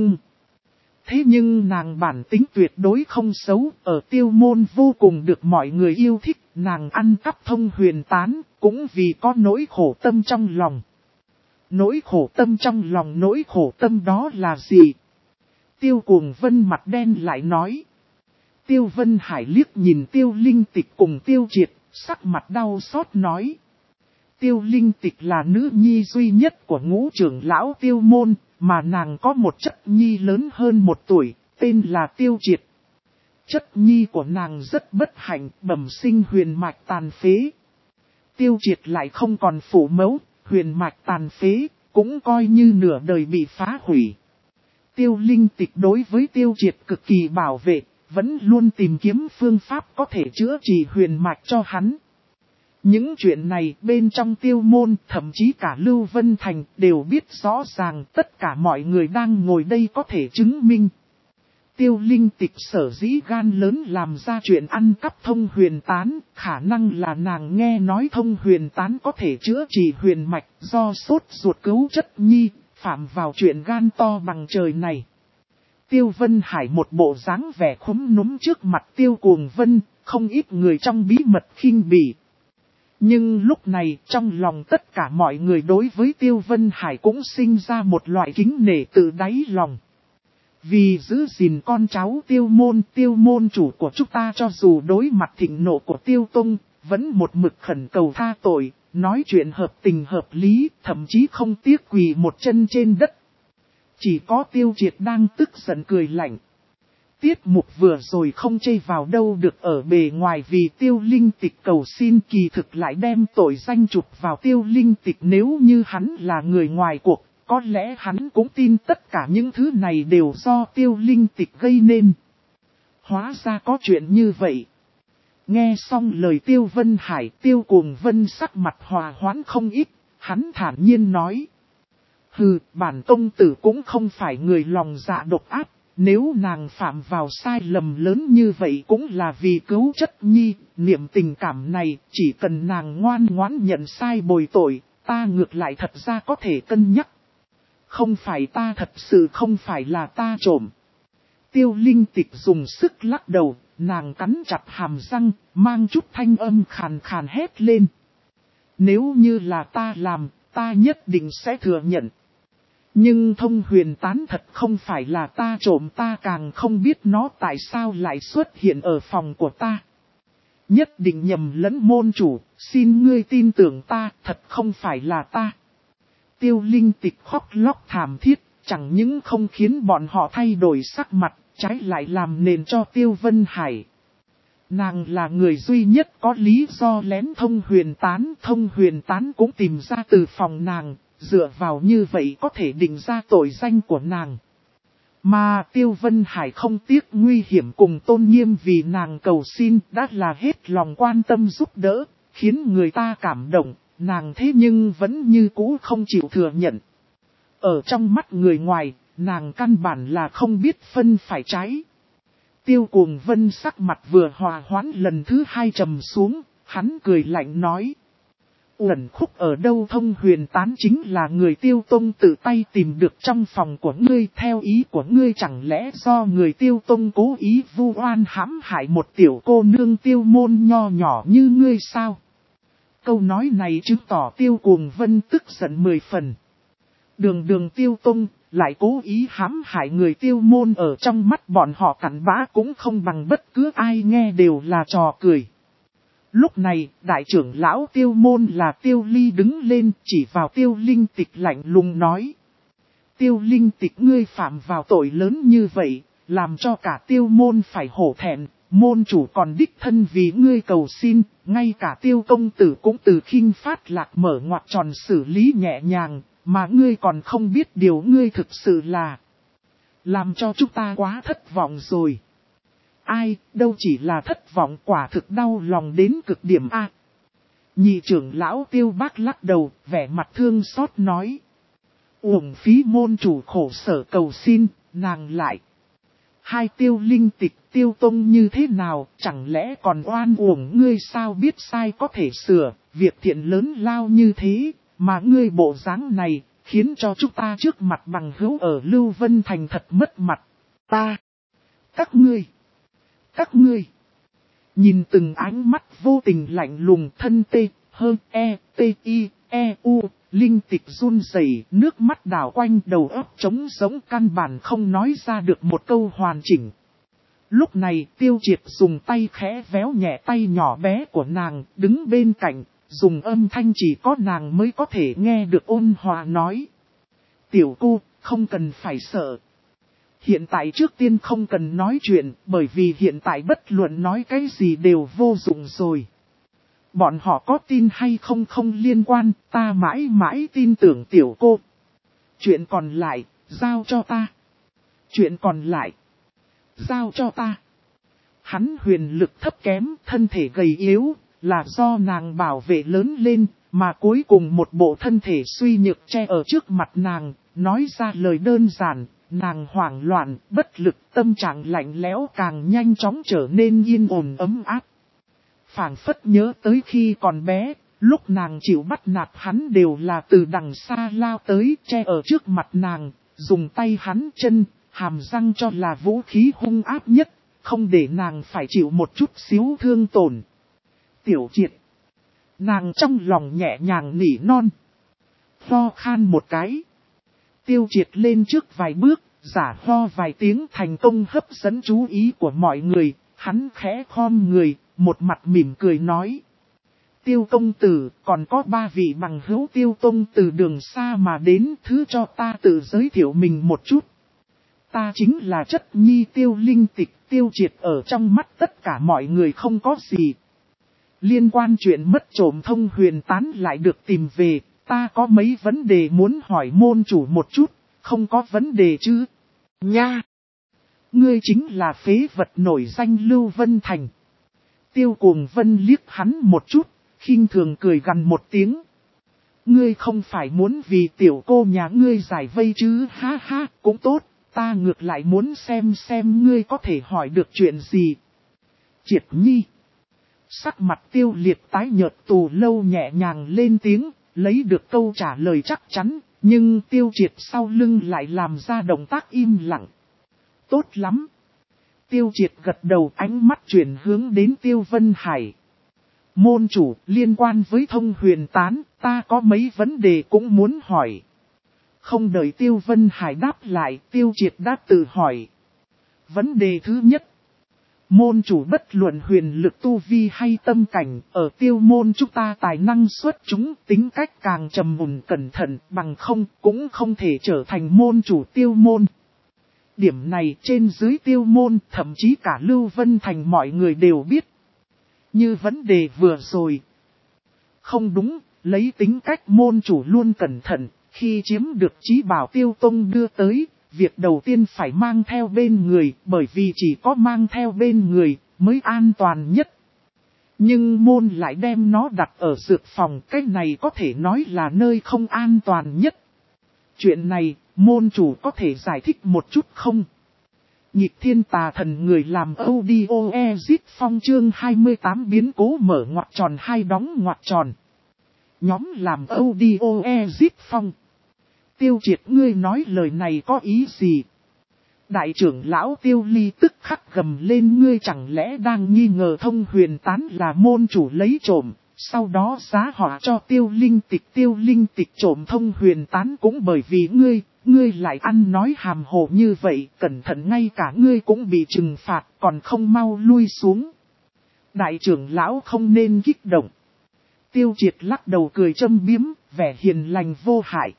thế nhưng nàng bản tính tuyệt đối không xấu, ở Tiêu môn vô cùng được mọi người yêu thích, nàng ăn cắp thông huyền tán, cũng vì có nỗi khổ tâm trong lòng. Nỗi khổ tâm trong lòng, nỗi khổ tâm đó là gì? Tiêu Cuồng Vân mặt đen lại nói. Tiêu Vân Hải liếc nhìn Tiêu Linh Tịch cùng Tiêu Triệt, sắc mặt đau xót nói. Tiêu Linh Tịch là nữ nhi duy nhất của ngũ trưởng lão Tiêu môn, mà nàng có một chất nhi lớn hơn 1 tuổi, tên là Tiêu Triệt. Chất nhi của nàng rất bất hạnh, bẩm sinh huyền mạch tàn phế. Tiêu Triệt lại không còn phụ mẫu, huyền mạch tàn phế, cũng coi như nửa đời bị phá hủy. Tiêu Linh Tịch đối với Tiêu Triệt cực kỳ bảo vệ, vẫn luôn tìm kiếm phương pháp có thể chữa trị huyền mạch cho hắn. Những chuyện này bên trong Tiêu môn, thậm chí cả Lưu Vân Thành đều biết rõ ràng, tất cả mọi người đang ngồi đây có thể chứng minh. Tiêu Linh Tịch sở dĩ gan lớn làm ra chuyện ăn cắp thông huyền tán, khả năng là nàng nghe nói thông huyền tán có thể chữa trị huyền mạch, do sốt ruột cứu chất nhi, phạm vào chuyện gan to bằng trời này. Tiêu Vân Hải một bộ dáng vẻ khúm núm trước mặt Tiêu Cuồng Vân, không ít người trong bí mật khinh bỉ. Nhưng lúc này trong lòng tất cả mọi người đối với Tiêu Vân Hải cũng sinh ra một loại kính nể từ đáy lòng. Vì giữ gìn con cháu Tiêu môn chủ của chúng ta cho dù đối mặt thịnh nộ của Tiêu Tông, vẫn một mực khẩn cầu tha tội, nói chuyện hợp tình hợp lý, thậm chí không tiếc quỳ một chân trên đất. Chỉ có Tiêu Triệt đang tức giận cười lạnh. Tiết mục vừa rồi không chê vào đâu được ở bề ngoài vì Tiêu Linh Tịch cầu xin, kỳ thực lại đem tội danh chụp vào Tiêu Linh Tịch. Nếu như hắn là người ngoài cuộc, có lẽ hắn cũng tin tất cả những thứ này đều do Tiêu Linh Tịch gây nên. Hóa ra có chuyện như vậy. Nghe xong lời Tiêu Vân Hải, Tiêu Cuồng Vân sắc mặt hòa hoãn không ít, hắn thản nhiên nói. Hừ, bản công tử cũng không phải người lòng dạ độc ác, nếu nàng phạm vào sai lầm lớn như vậy cũng là vì cứu chất nhi, niệm tình cảm này, chỉ cần nàng ngoan ngoãn nhận sai bồi tội, ta ngược lại thật ra có thể cân nhắc. Không phải ta, thật sự không phải là ta trộm. Tiêu Linh Tịch dùng sức lắc đầu, nàng cắn chặt hàm răng, mang chút thanh âm khàn khàn hét lên. Nếu như là ta làm, ta nhất định sẽ thừa nhận. Nhưng thông huyền tán thật không phải là ta trộm, ta càng không biết nó tại sao lại xuất hiện ở phòng của ta. Nhất định nhầm lẫn môn chủ, xin ngươi tin tưởng ta, thật không phải là ta. Tiêu Linh Tịch khóc lóc thảm thiết, chẳng những không khiến bọn họ thay đổi sắc mặt, trái lại làm nền cho Tiêu Vân Hải. Nàng là người duy nhất có lý do lén thông huyền tán cũng tìm ra từ phòng nàng, dựa vào như vậy có thể định ra tội danh của nàng. Mà Tiêu Vân Hải không tiếc nguy hiểm cùng tôn nghiêm vì nàng cầu xin đã là hết lòng quan tâm giúp đỡ, khiến người ta cảm động, nàng thế nhưng vẫn như cũ không chịu thừa nhận. Ở trong mắt người ngoài, nàng căn bản là không biết phân phải trái. Tiêu Cuồng Vân sắc mặt vừa hòa hoãn lần thứ hai trầm xuống, hắn cười lạnh nói. Uẩn khúc ở đâu thông huyền tán chính là người Tiêu Tông tự tay tìm được trong phòng của ngươi, theo ý của ngươi chẳng lẽ do người Tiêu Tông cố ý vu oan hãm hại một tiểu cô nương Tiêu môn nho nhỏ như ngươi sao? Câu nói này chứng tỏ Tiêu Cuồng Vân tức giận 10 phần. Đường Tiêu Tông lại cố ý hãm hại người Tiêu môn, ở trong mắt bọn họ cặn bã cũng không bằng bất cứ ai nghe đều là trò cười. Lúc này, đại trưởng lão Tiêu môn là Tiêu Ly đứng lên chỉ vào Tiêu Linh Tịch lạnh lùng nói. Tiêu Linh Tịch ngươi phạm vào tội lớn như vậy, làm cho cả Tiêu môn phải hổ thẹn, môn chủ còn đích thân vì ngươi cầu xin, ngay cả Tiêu công tử cũng từ khinh phát lạc mở ngoặc tròn xử lý nhẹ nhàng, mà ngươi còn không biết điều ngươi thực sự là làm cho chúng ta quá thất vọng rồi. Ai, đâu chỉ là thất vọng, quả thực đau lòng đến cực điểm a. Nhị trưởng lão Tiêu Bác lắc đầu, vẻ mặt thương xót nói. Uổng phí môn chủ khổ sở cầu xin, nàng lại. Hai Tiêu Linh Tịch Tiêu Tông như thế nào, chẳng lẽ còn oan uổng ngươi sao, biết sai có thể sửa, việc thiện lớn lao như thế, mà ngươi bộ dáng này, khiến cho chúng ta trước mặt bằng hữu ở Lưu Vân Thành thật mất mặt. Các ngươi, nhìn từng ánh mắt vô tình lạnh lùng thân Linh Tịch run rẩy, nước mắt đảo quanh đầu óc trống giống, căn bản không nói ra được một câu hoàn chỉnh. Lúc này Tiêu Triệt dùng tay khẽ véo nhẹ tay nhỏ bé của nàng, đứng bên cạnh, dùng âm thanh chỉ có nàng mới có thể nghe được ôn hòa nói. Tiểu cô, không cần phải sợ. Hiện tại trước tiên không cần nói chuyện, bởi vì hiện tại bất luận nói cái gì đều vô dụng rồi. Bọn họ có tin hay không không liên quan, ta mãi mãi tin tưởng tiểu cô. Chuyện còn lại, giao cho ta. Hắn huyền lực thấp kém, thân thể gầy yếu, là do nàng bảo vệ lớn lên, mà cuối cùng một bộ thân thể suy nhược che ở trước mặt nàng, nói ra lời đơn giản, nàng hoảng loạn, bất lực, tâm trạng lạnh lẽo càng nhanh chóng trở nên yên ổn ấm áp. Phảng phất nhớ tới khi còn bé, lúc nàng chịu bắt nạt hắn đều là từ đằng xa lao tới che ở trước mặt nàng, dùng tay hắn chân, hàm răng cho là vũ khí hung áp nhất, không để nàng phải chịu một chút xíu thương tổn. Tiểu Triệt. Nàng trong lòng nhẹ nhàng nỉ non. Ho khan một cái. Tiêu Triệt lên trước vài bước, giả ho vài tiếng thành công hấp dẫn chú ý của mọi người, hắn khẽ khom người, một mặt mỉm cười nói. Tiêu công tử, còn có 3 vị bằng hữu Tiêu Tông từ đường xa mà đến, thứ cho ta tự giới thiệu mình một chút. Ta chính là chất nhi Tiêu Linh Tịch. Tiêu Triệt ở trong mắt tất cả mọi người không có gì. Liên quan chuyện mất trộm thông huyền tán lại được tìm về, ta có mấy vấn đề muốn hỏi môn chủ một chút, không có vấn đề chứ? Nha! Ngươi chính là phế vật nổi danh Lưu Vân Thành. Tiêu Cuồng Vân liếc hắn một chút, khinh thường cười gằn một tiếng. Ngươi không phải muốn vì tiểu cô nhà ngươi giải vây chứ, ha ha, cũng tốt. Ta ngược lại muốn xem ngươi có thể hỏi được chuyện gì. Triệt Nhi. Sắc mặt Tiêu Liệt tái nhợt Tù Lâu nhẹ nhàng lên tiếng, lấy được câu trả lời chắc chắn, nhưng Tiêu Triệt sau lưng lại làm ra động tác im lặng. Tốt lắm. Tiêu Triệt gật đầu, ánh mắt chuyển hướng đến Tiêu Vân Hải. Môn chủ, liên quan với thông huyền tán, ta có mấy vấn đề cũng muốn hỏi. Không đợi Tiêu Vân Hải đáp lại, Tiêu Triệt đã tự hỏi. Vấn đề thứ nhất. Môn chủ bất luận huyền lực tu vi hay tâm cảnh, ở Tiêu môn chúng ta tài năng xuất chúng, tính cách càng trầm mùn cẩn thận, bằng không cũng không thể trở thành môn chủ Tiêu môn. Điểm này trên dưới Tiêu môn, thậm chí cả Lưu Vân Thành mọi người đều biết. như vấn đề vừa rồi. Không đúng, lấy tính cách môn chủ luôn cẩn thận, khi chiếm được chí bảo Tiêu Tông đưa tới, việc đầu tiên phải mang theo bên người, bởi vì chỉ có mang theo bên người mới an toàn nhất. Nhưng môn lại đem nó đặt ở dược phòng, cái này có thể nói là nơi không an toàn nhất. Chuyện này, môn chủ có thể giải thích một chút không? Nhịp thiên tà thần người làm audio exit phong chương 28 biến cố mở ngoặc tròn hai đóng ngoặc tròn. Nhóm làm audio exit phong. Tiêu Triệt ngươi nói lời này có ý gì? Đại trưởng lão Tiêu Ly tức khắc gầm lên, ngươi chẳng lẽ đang nghi ngờ Thông Huyền Tán là môn chủ lấy trộm, sau đó giá họa cho Tiêu Linh Tịch trộm Thông Huyền Tán cũng bởi vì ngươi lại ăn nói hàm hồ như vậy, cẩn thận ngay cả ngươi cũng bị trừng phạt còn không mau lui xuống. Đại trưởng lão không nên kích động. Tiêu Triệt lắc đầu cười châm biếm, vẻ hiền lành vô hại.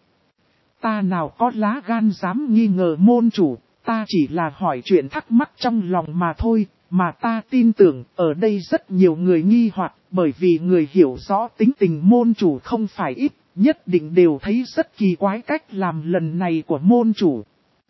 Ta nào có lá gan dám nghi ngờ môn chủ, ta chỉ là hỏi chuyện thắc mắc trong lòng mà thôi, mà ta tin tưởng ở đây rất nhiều người nghi hoặc, bởi vì người hiểu rõ tính tình môn chủ không phải ít, nhất định đều thấy rất kỳ quái cách làm lần này của môn chủ.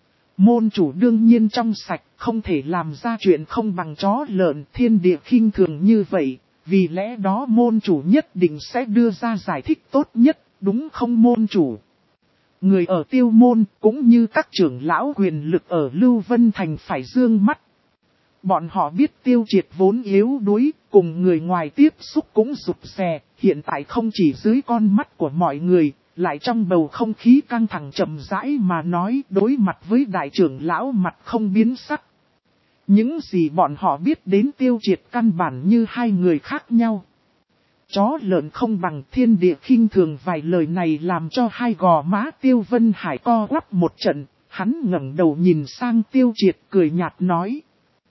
Môn chủ đương nhiên trong sạch, không thể làm ra chuyện không bằng chó lợn thiên địa khinh thường như vậy, vì lẽ đó môn chủ nhất định sẽ đưa ra giải thích tốt nhất, đúng không môn chủ? Người ở Tiêu Môn cũng như các trưởng lão quyền lực ở Lưu Vân Thành phải dương mắt. Bọn họ biết Tiêu Triệt vốn yếu đuối, cùng người ngoài tiếp xúc cũng rụt rè, hiện tại không chỉ dưới con mắt của mọi người, lại trong bầu không khí căng thẳng chậm rãi mà nói, đối mặt với đại trưởng lão mặt không biến sắc. Những gì bọn họ biết đến Tiêu Triệt căn bản như hai người khác nhau. Chó lợn không bằng thiên địa khinh thường, vài lời này làm cho hai gò má Tiêu Vân Hải co quắp một trận, hắn ngẩng đầu nhìn sang Tiêu Triệt cười nhạt nói.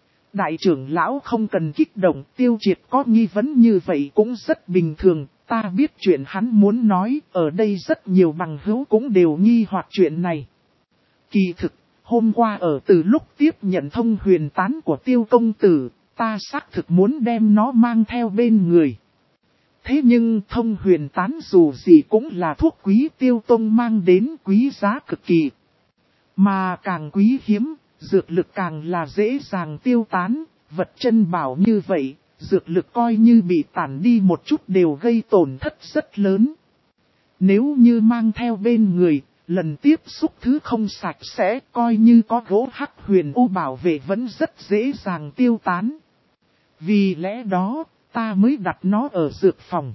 Đại trưởng lão không cần kích động, Tiêu Triệt có nghi vấn như vậy cũng rất bình thường, ta biết chuyện hắn muốn nói, ở đây rất nhiều bằng hữu cũng đều nghi hoặc chuyện này. Kỳ thực, hôm qua ở từ lúc tiếp nhận Thông Huyền Tán của Tiêu công tử, ta xác thực muốn đem nó mang theo bên người. Thế nhưng Thông Huyền Tán dù gì cũng là thuốc quý Tiêu Tông mang đến quý giá cực kỳ. Mà càng quý hiếm, dược lực càng là dễ dàng tiêu tán, vật chân bảo như vậy, dược lực coi như bị tản đi một chút đều gây tổn thất rất lớn. Nếu như mang theo bên người, lần tiếp xúc thứ không sạch sẽ coi như có gỗ hắc huyền u bảo vệ vẫn rất dễ dàng tiêu tán. Vì lẽ đó, ta mới đặt nó ở dược phòng.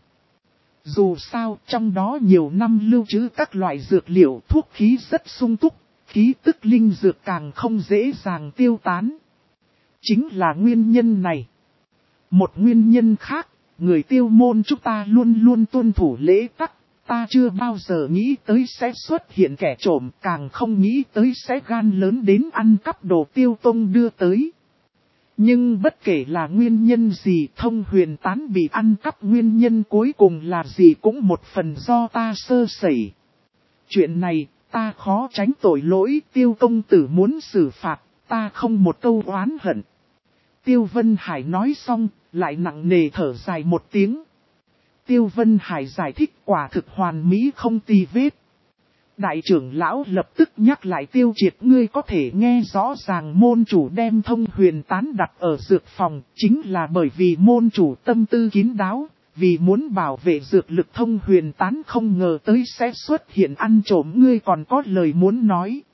Dù sao, trong đó nhiều năm lưu trữ các loại dược liệu thuốc khí rất sung túc, khí tức linh dược càng không dễ dàng tiêu tán. Chính là nguyên nhân này. Một nguyên nhân khác, người Tiêu Môn chúng ta luôn luôn tuân thủ lễ tắc, ta chưa bao giờ nghĩ tới sẽ xuất hiện kẻ trộm, càng không nghĩ tới sẽ gan lớn đến ăn cắp đồ Tiêu Tông đưa tới. Nhưng bất kể là nguyên nhân gì, Thông Huyền Tán bị ăn cắp nguyên nhân cuối cùng là gì cũng một phần do ta sơ sẩy. Chuyện này, ta khó tránh tội lỗi, Tiêu công tử muốn xử phạt, ta không một câu oán hận. Tiêu Vân Hải nói xong, lại nặng nề thở dài một tiếng. Tiêu Vân Hải giải thích quả thực hoàn mỹ không tì vết. Đại trưởng lão lập tức nhắc lại Tiêu Triệt, ngươi có thể nghe rõ ràng môn chủ đem Thông Huyền Tán đặt ở dược phòng, chính là bởi vì môn chủ tâm tư kín đáo, vì muốn bảo vệ dược lực Thông Huyền Tán không ngờ tới sẽ xuất hiện ăn trộm, ngươi còn có lời muốn nói.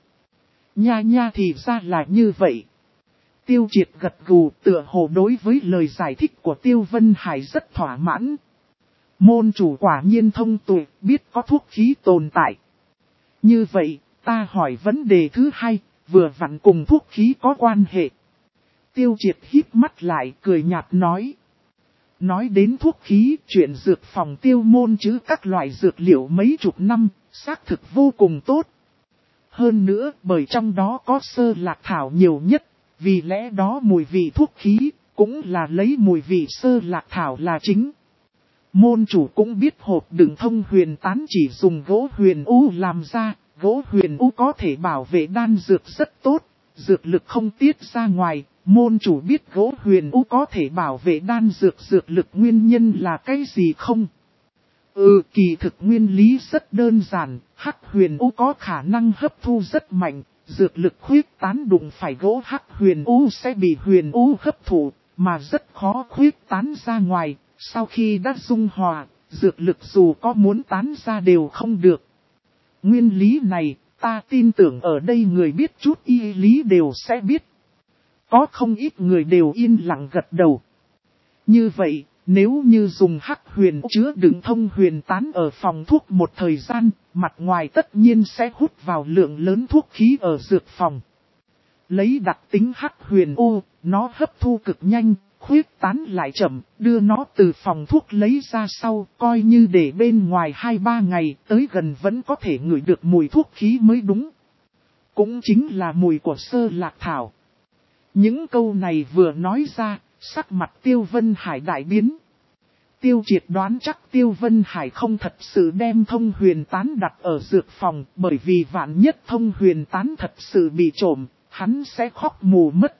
Nha thì ra là như vậy. Tiêu Triệt gật gù, tựa hồ đối với lời giải thích của Tiêu Vân Hải rất thỏa mãn. Môn chủ quả nhiên thông tuệ, biết có thuốc khí tồn tại. Như vậy, ta hỏi vấn đề thứ hai, vừa vặn cùng thuốc khí có quan hệ. Tiêu Triệt híp mắt lại, cười nhạt nói. Nói đến thuốc khí, chuyện dược phòng Tiêu Môn chứ các loại dược liệu mấy chục năm, xác thực vô cùng tốt. Hơn nữa, bởi trong đó có sơ lạc thảo nhiều nhất, vì lẽ đó mùi vị thuốc khí, cũng là lấy mùi vị sơ lạc thảo là chính. Môn chủ cũng biết hộp đựng Thông Huyền Tán chỉ dùng gỗ huyền u làm ra, gỗ huyền u có thể bảo vệ đan dược rất tốt, dược lực không tiết ra ngoài, Môn chủ biết gỗ huyền u có thể bảo vệ đan dược lực nguyên nhân là cái gì không? Kỳ thực nguyên lý rất đơn giản, hắc huyền u có khả năng hấp thu rất mạnh, dược lực khuyết tán đụng phải gỗ hắc huyền u sẽ bị huyền u hấp thụ, mà rất khó khuyết tán ra ngoài, sau khi đã dung hòa, dược lực dù có muốn tán ra đều không được. Nguyên lý này, ta tin tưởng ở đây người biết chút y lý đều sẽ biết. Có không ít người đều yên lặng gật đầu. Như vậy, nếu như dùng hắc huyền chứa đựng thông huyền tán ở phòng thuốc một thời gian, mặt ngoài tất nhiên sẽ hút vào lượng lớn thuốc khí ở dược phòng. Lấy đặc tính hắc huyền ô, nó hấp thu cực nhanh, khuyết tán lại chậm, đưa nó từ phòng thuốc lấy ra sau, coi như để bên ngoài 2-3 ngày, tới gần vẫn có thể ngửi được mùi thuốc khí mới đúng. Cũng chính là mùi của sơ lạc thảo. Những câu này vừa nói ra, sắc mặt Tiêu Vân Hải đại biến. Tiêu Triệt đoán chắc Tiêu Vân Hải không thật sự đem thông huyền tán đặt ở dược phòng, bởi vì vạn nhất thông huyền tán thật sự bị trộm, hắn sẽ khóc mù mất.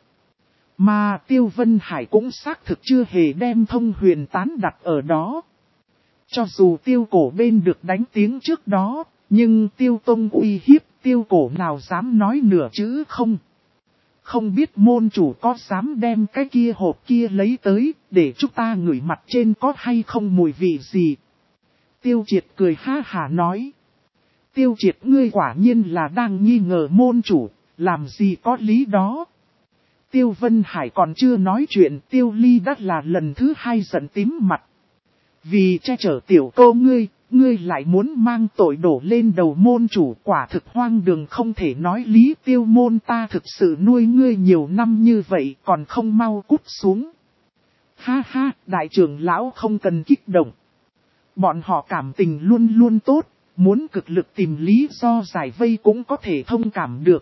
Mà Tiêu Vân Hải cũng xác thực chưa hề đem thông huyền tán đặt ở đó. Cho dù Tiêu Cổ bên được đánh tiếng trước đó, nhưng Tiêu Tông uy hiếp Tiêu Cổ nào dám nói nửa chữ không. Không biết môn chủ có dám đem cái kia hộp kia lấy tới, để chúng ta ngửi mặt trên có hay không mùi vị gì. Tiêu Triệt cười ha hả nói. Tiêu Triệt ngươi quả nhiên là đang nghi ngờ môn chủ, làm gì có lý đó. Tiêu Vân Hải còn chưa nói chuyện, Tiêu Ly đã là lần thứ 2 giận tím mặt. Vì che chở tiểu cô ngươi lại muốn mang tội đổ lên đầu môn chủ, quả thực hoang đường không thể nói lý. Tiêu môn ta thực sự nuôi ngươi nhiều năm như vậy còn không mau cút xuống. Ha ha, đại trưởng lão không cần kích động. Bọn họ cảm tình luôn luôn tốt, muốn cực lực tìm lý do giải vây cũng có thể thông cảm được.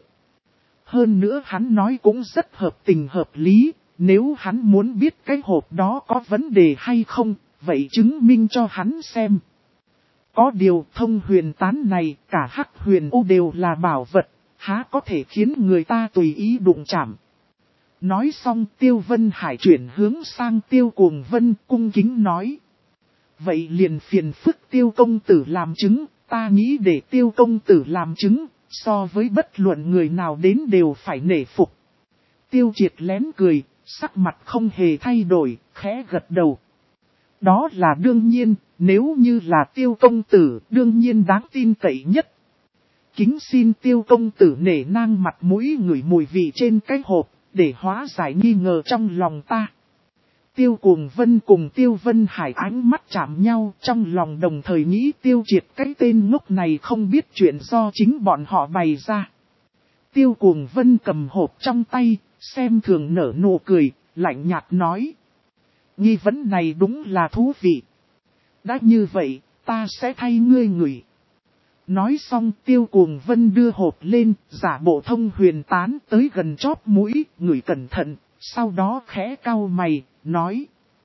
Hơn nữa hắn nói cũng rất hợp tình hợp lý, nếu hắn muốn biết cái hộp đó có vấn đề hay không, vậy chứng minh cho hắn xem. Có điều thông huyền tán này, cả hắc huyền u đều là bảo vật, há có thể khiến người ta tùy ý đụng chạm. Nói xong Tiêu Vân Hải chuyển hướng sang Tiêu Cuồng Vân cung kính nói. Vậy liền phiền phức Tiêu công tử làm chứng, ta nghĩ để Tiêu công tử làm chứng, so với bất luận người nào đến đều phải nể phục. Tiêu Triệt lén cười, sắc mặt không hề thay đổi, khẽ gật đầu. Đó là đương nhiên, nếu như là Tiêu công tử, đương nhiên đáng tin cậy nhất. Kính xin Tiêu công tử nể nang mặt mũi ngửi mùi vị trên cái hộp, để hóa giải nghi ngờ trong lòng ta. Tiêu Cuồng Vân cùng Tiêu Vân Hải ánh mắt chạm nhau, trong lòng đồng thời nghĩ Tiêu Triệt cái tên ngốc này không biết chuyện do chính bọn họ bày ra. Tiêu Cuồng Vân cầm hộp trong tay, xem thường nở nụ cười, lạnh nhạt nói. Nghi vấn này đúng là thú vị. Đã như vậy, ta sẽ thay ngươi ngửi. Nói xong Tiêu Cuồng Vân đưa hộp lên, giả bộ thông huyền tán tới gần chóp mũi, ngửi cẩn thận, sau đó khẽ cau mày, nói.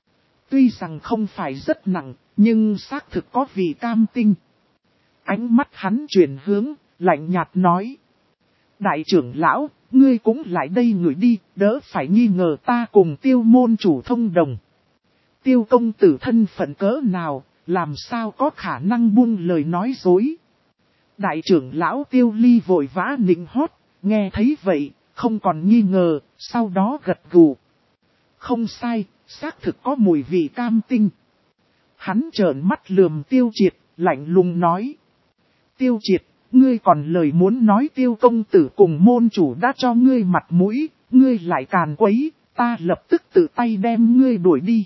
Tuy rằng không phải rất nặng, nhưng xác thực có vị cam tinh. Ánh mắt hắn chuyển hướng, lạnh nhạt nói. Đại trưởng lão, ngươi cũng lại đây ngửi đi, đỡ phải nghi ngờ ta cùng Tiêu môn chủ thông đồng. Tiêu công tử thân phận cỡ nào, làm sao có khả năng buông lời nói dối. Đại trưởng lão Tiêu Ly vội vã nịnh hót, nghe thấy vậy, không còn nghi ngờ, sau đó gật gù. Không sai, xác thực có mùi vị cam tinh. Hắn trợn mắt lườm Tiêu Triệt, lạnh lùng nói. Tiêu Triệt, ngươi còn lời muốn nói Tiêu công tử cùng môn chủ đã cho ngươi mặt mũi, ngươi lại càn quấy, ta lập tức tự tay đem ngươi đuổi đi.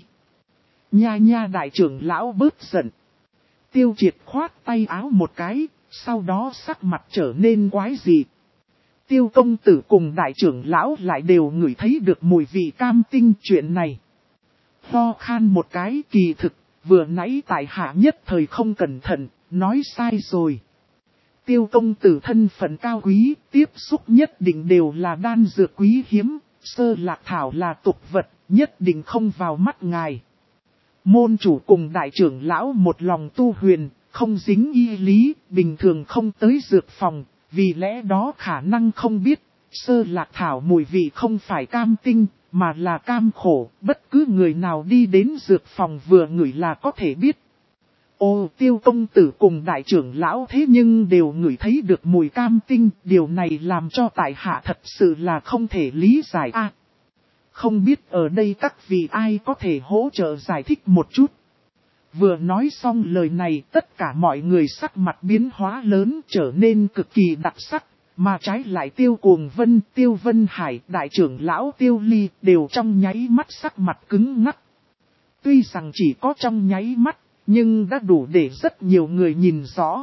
Nha đại trưởng lão bớt giận. Tiêu Triệt khoát tay áo một cái, sau đó sắc mặt trở nên quái dị. Tiêu công tử cùng đại trưởng lão lại đều ngửi thấy được mùi vị cam tinh chuyện này. Ho khan một cái kỳ thực, vừa nãy tại hạ nhất thời không cẩn thận, nói sai rồi. Tiêu công tử thân phận cao quý, tiếp xúc nhất định đều là đan dược quý hiếm, sơ lạc thảo là tục vật, nhất định không vào mắt ngài. Môn chủ cùng đại trưởng lão một lòng tu huyền, không dính y lý, bình thường không tới dược phòng, vì lẽ đó khả năng không biết, sơ lạc thảo mùi vị không phải cam tinh, mà là cam khổ, bất cứ người nào đi đến dược phòng vừa ngửi là có thể biết. Ô, Tiêu công tử cùng đại trưởng lão thế nhưng đều ngửi thấy được mùi cam tinh, điều này làm cho tại hạ thật sự là không thể lý giải a. Không biết ở đây các vị ai có thể hỗ trợ giải thích một chút. Vừa nói xong lời này, tất cả mọi người sắc mặt biến hóa lớn, trở nên cực kỳ đặc sắc, mà trái lại Tiêu Cuồng Vân, Tiêu Vân Hải, đại trưởng lão Tiêu Ly đều trong nháy mắt sắc mặt cứng ngắc. Tuy rằng chỉ có trong nháy mắt, nhưng đã đủ để rất nhiều người nhìn rõ.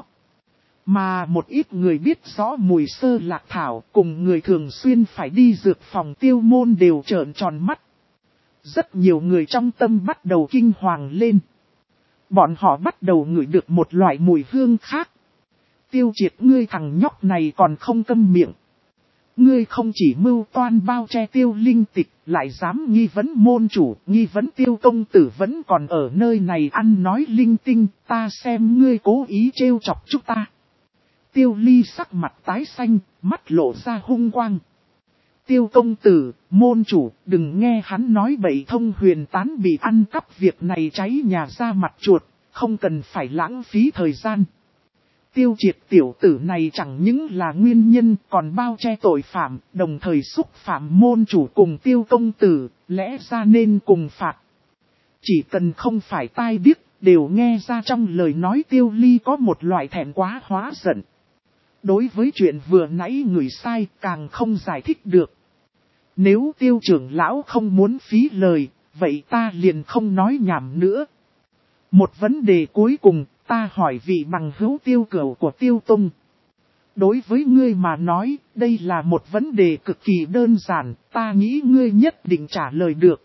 Mà một ít người biết rõ mùi sơ lạc thảo cùng người thường xuyên phải đi dược phòng Tiêu môn đều trợn tròn mắt. Rất nhiều người trong tâm bắt đầu kinh hoàng lên. Bọn họ bắt đầu ngửi được một loại mùi hương khác. Tiêu Triệt, ngươi thằng nhóc này còn không câm miệng. Ngươi không chỉ mưu toan bao che Tiêu linh tịch, lại dám nghi vấn môn chủ, nghi vấn Tiêu công tử vẫn còn ở nơi này ăn nói linh tinh, ta xem ngươi cố ý trêu chọc chúng ta. Tiêu Ly sắc mặt tái xanh, mắt lộ ra hung quang. Tiêu công tử, môn chủ, đừng nghe hắn nói bậy, Thông Huyền Tán bị ăn cắp việc này cháy nhà ra mặt chuột, không cần phải lãng phí thời gian. Tiêu Triệt tiểu tử này chẳng những là nguyên nhân còn bao che tội phạm, đồng thời xúc phạm môn chủ cùng Tiêu công tử, lẽ ra nên cùng phạt. Chỉ cần không phải tai điếc, đều nghe ra trong lời nói Tiêu Ly có một loại thẹn quá hóa giận. Đối với chuyện vừa nãy người sai càng không giải thích được. Nếu Tiêu trưởng lão không muốn phí lời, vậy ta liền không nói nhảm nữa. Một vấn đề cuối cùng, ta hỏi vị bằng hữu Tiêu Cửu của Tiêu Tông. Đối với ngươi mà nói, đây là một vấn đề cực kỳ đơn giản, ta nghĩ ngươi nhất định trả lời được.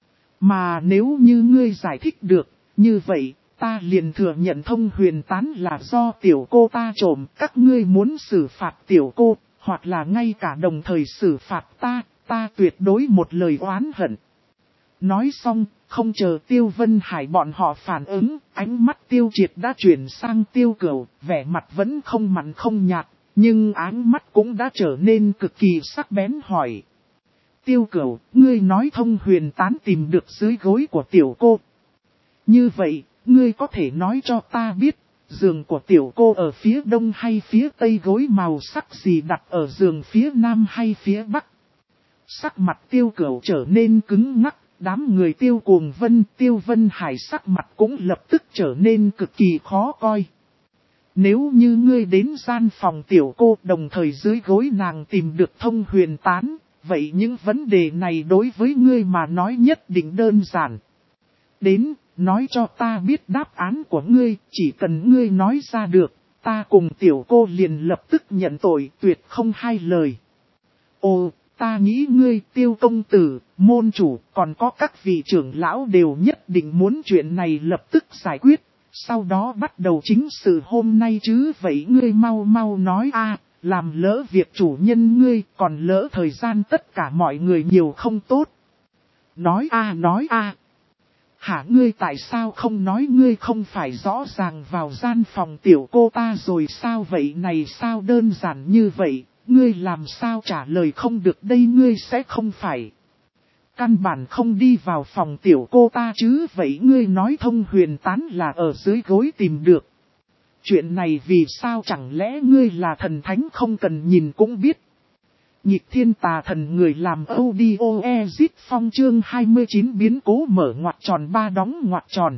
Mà nếu như ngươi giải thích được, như vậy, ta liền thừa nhận Thông Huyền Tán là do tiểu cô ta trộm, các ngươi muốn xử phạt tiểu cô, hoặc là ngay cả đồng thời xử phạt ta tuyệt đối một lời oán hận. Nói xong, không chờ Tiêu Vân Hải bọn họ phản ứng, ánh mắt Tiêu Triệt đã chuyển sang Tiêu Cửu, vẻ mặt vẫn không mặn không nhạt, nhưng ánh mắt cũng đã trở nên cực kỳ sắc bén hỏi. Tiêu Cửu, ngươi nói Thông Huyền Tán tìm được dưới gối của tiểu cô. Như vậy, ngươi có thể nói cho ta biết, giường của tiểu cô ở phía đông hay phía tây, gối màu sắc gì đặt ở giường phía nam hay phía bắc? Sắc mặt Tiêu Cửu trở nên cứng ngắc, đám người Tiêu Cuồng Vân, Tiêu Vân Hải sắc mặt cũng lập tức trở nên cực kỳ khó coi. Nếu như ngươi đến gian phòng tiểu cô đồng thời dưới gối nàng tìm được Thông Huyền Tán, vậy những vấn đề này đối với ngươi mà nói nhất định đơn giản. Đến, nói cho ta biết đáp án của ngươi, chỉ cần ngươi nói ra được, ta cùng tiểu cô liền lập tức nhận tội, tuyệt không hai lời. Ồ, ta nghĩ ngươi Tiêu công tử, môn chủ, còn có các vị trưởng lão đều nhất định muốn chuyện này lập tức giải quyết, sau đó bắt đầu chính sự hôm nay chứ, vậy ngươi mau mau nói a, làm lỡ việc chủ nhân ngươi, còn lỡ thời gian tất cả mọi người nhiều không tốt. Nói a. Hả, ngươi tại sao không nói, ngươi không phải rõ ràng vào gian phòng tiểu cô ta rồi sao, vậy này sao đơn giản như vậy, ngươi làm sao trả lời không được đây, ngươi sẽ không phải căn bản không đi vào phòng tiểu cô ta chứ, vậy ngươi nói Thông Huyền Tán là ở dưới gối tìm được. Chuyện này vì sao, chẳng lẽ ngươi là thần thánh không cần nhìn cũng biết. Nhịp thiên tà thần người làm audio exit phong chương 29 biến cố mở ngoặc tròn 3 đóng ngoặc tròn.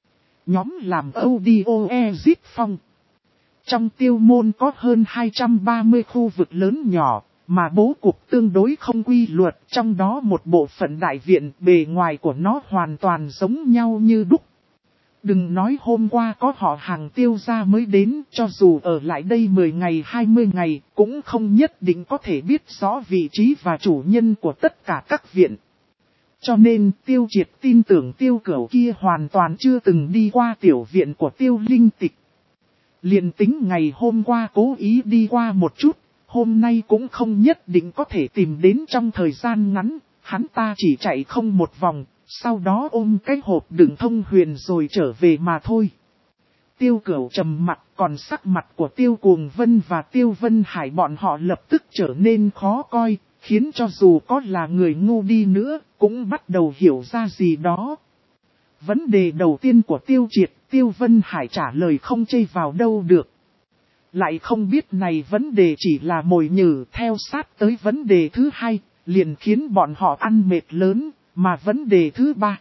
Nhóm làm audio exit phong. Trong tiêu môn có hơn 230 khu vực lớn nhỏ, mà bố cục tương đối không quy luật, trong đó một bộ phận đại viện bề ngoài của nó hoàn toàn giống nhau như đúc. Đừng nói hôm qua có họ hàng Tiêu gia mới đến, cho dù ở lại đây 10 ngày 20 ngày, cũng không nhất định có thể biết rõ vị trí và chủ nhân của tất cả các viện. Cho nên Tiêu Triệt tin tưởng Tiêu Cửu kia hoàn toàn chưa từng đi qua tiểu viện của Tiêu Linh Tịch. Liền tính ngày hôm qua cố ý đi qua một chút, hôm nay cũng không nhất định có thể tìm đến trong thời gian ngắn, hắn ta chỉ chạy không một vòng. Sau đó ôm cái hộp đựng Thông Huyền rồi trở về mà thôi. Tiêu Cửu trầm mặt, còn sắc mặt của Tiêu Cuồng Vân và Tiêu Vân Hải bọn họ lập tức trở nên khó coi, khiến cho dù có là người ngu đi nữa, cũng bắt đầu hiểu ra gì đó. Vấn đề đầu tiên của Tiêu Triệt, Tiêu Vân Hải trả lời không chây vào đâu được. Lại không biết này vấn đề chỉ là mồi nhử, theo sát tới vấn đề thứ hai, liền khiến bọn họ ăn mệt lớn, mà vấn đề thứ ba.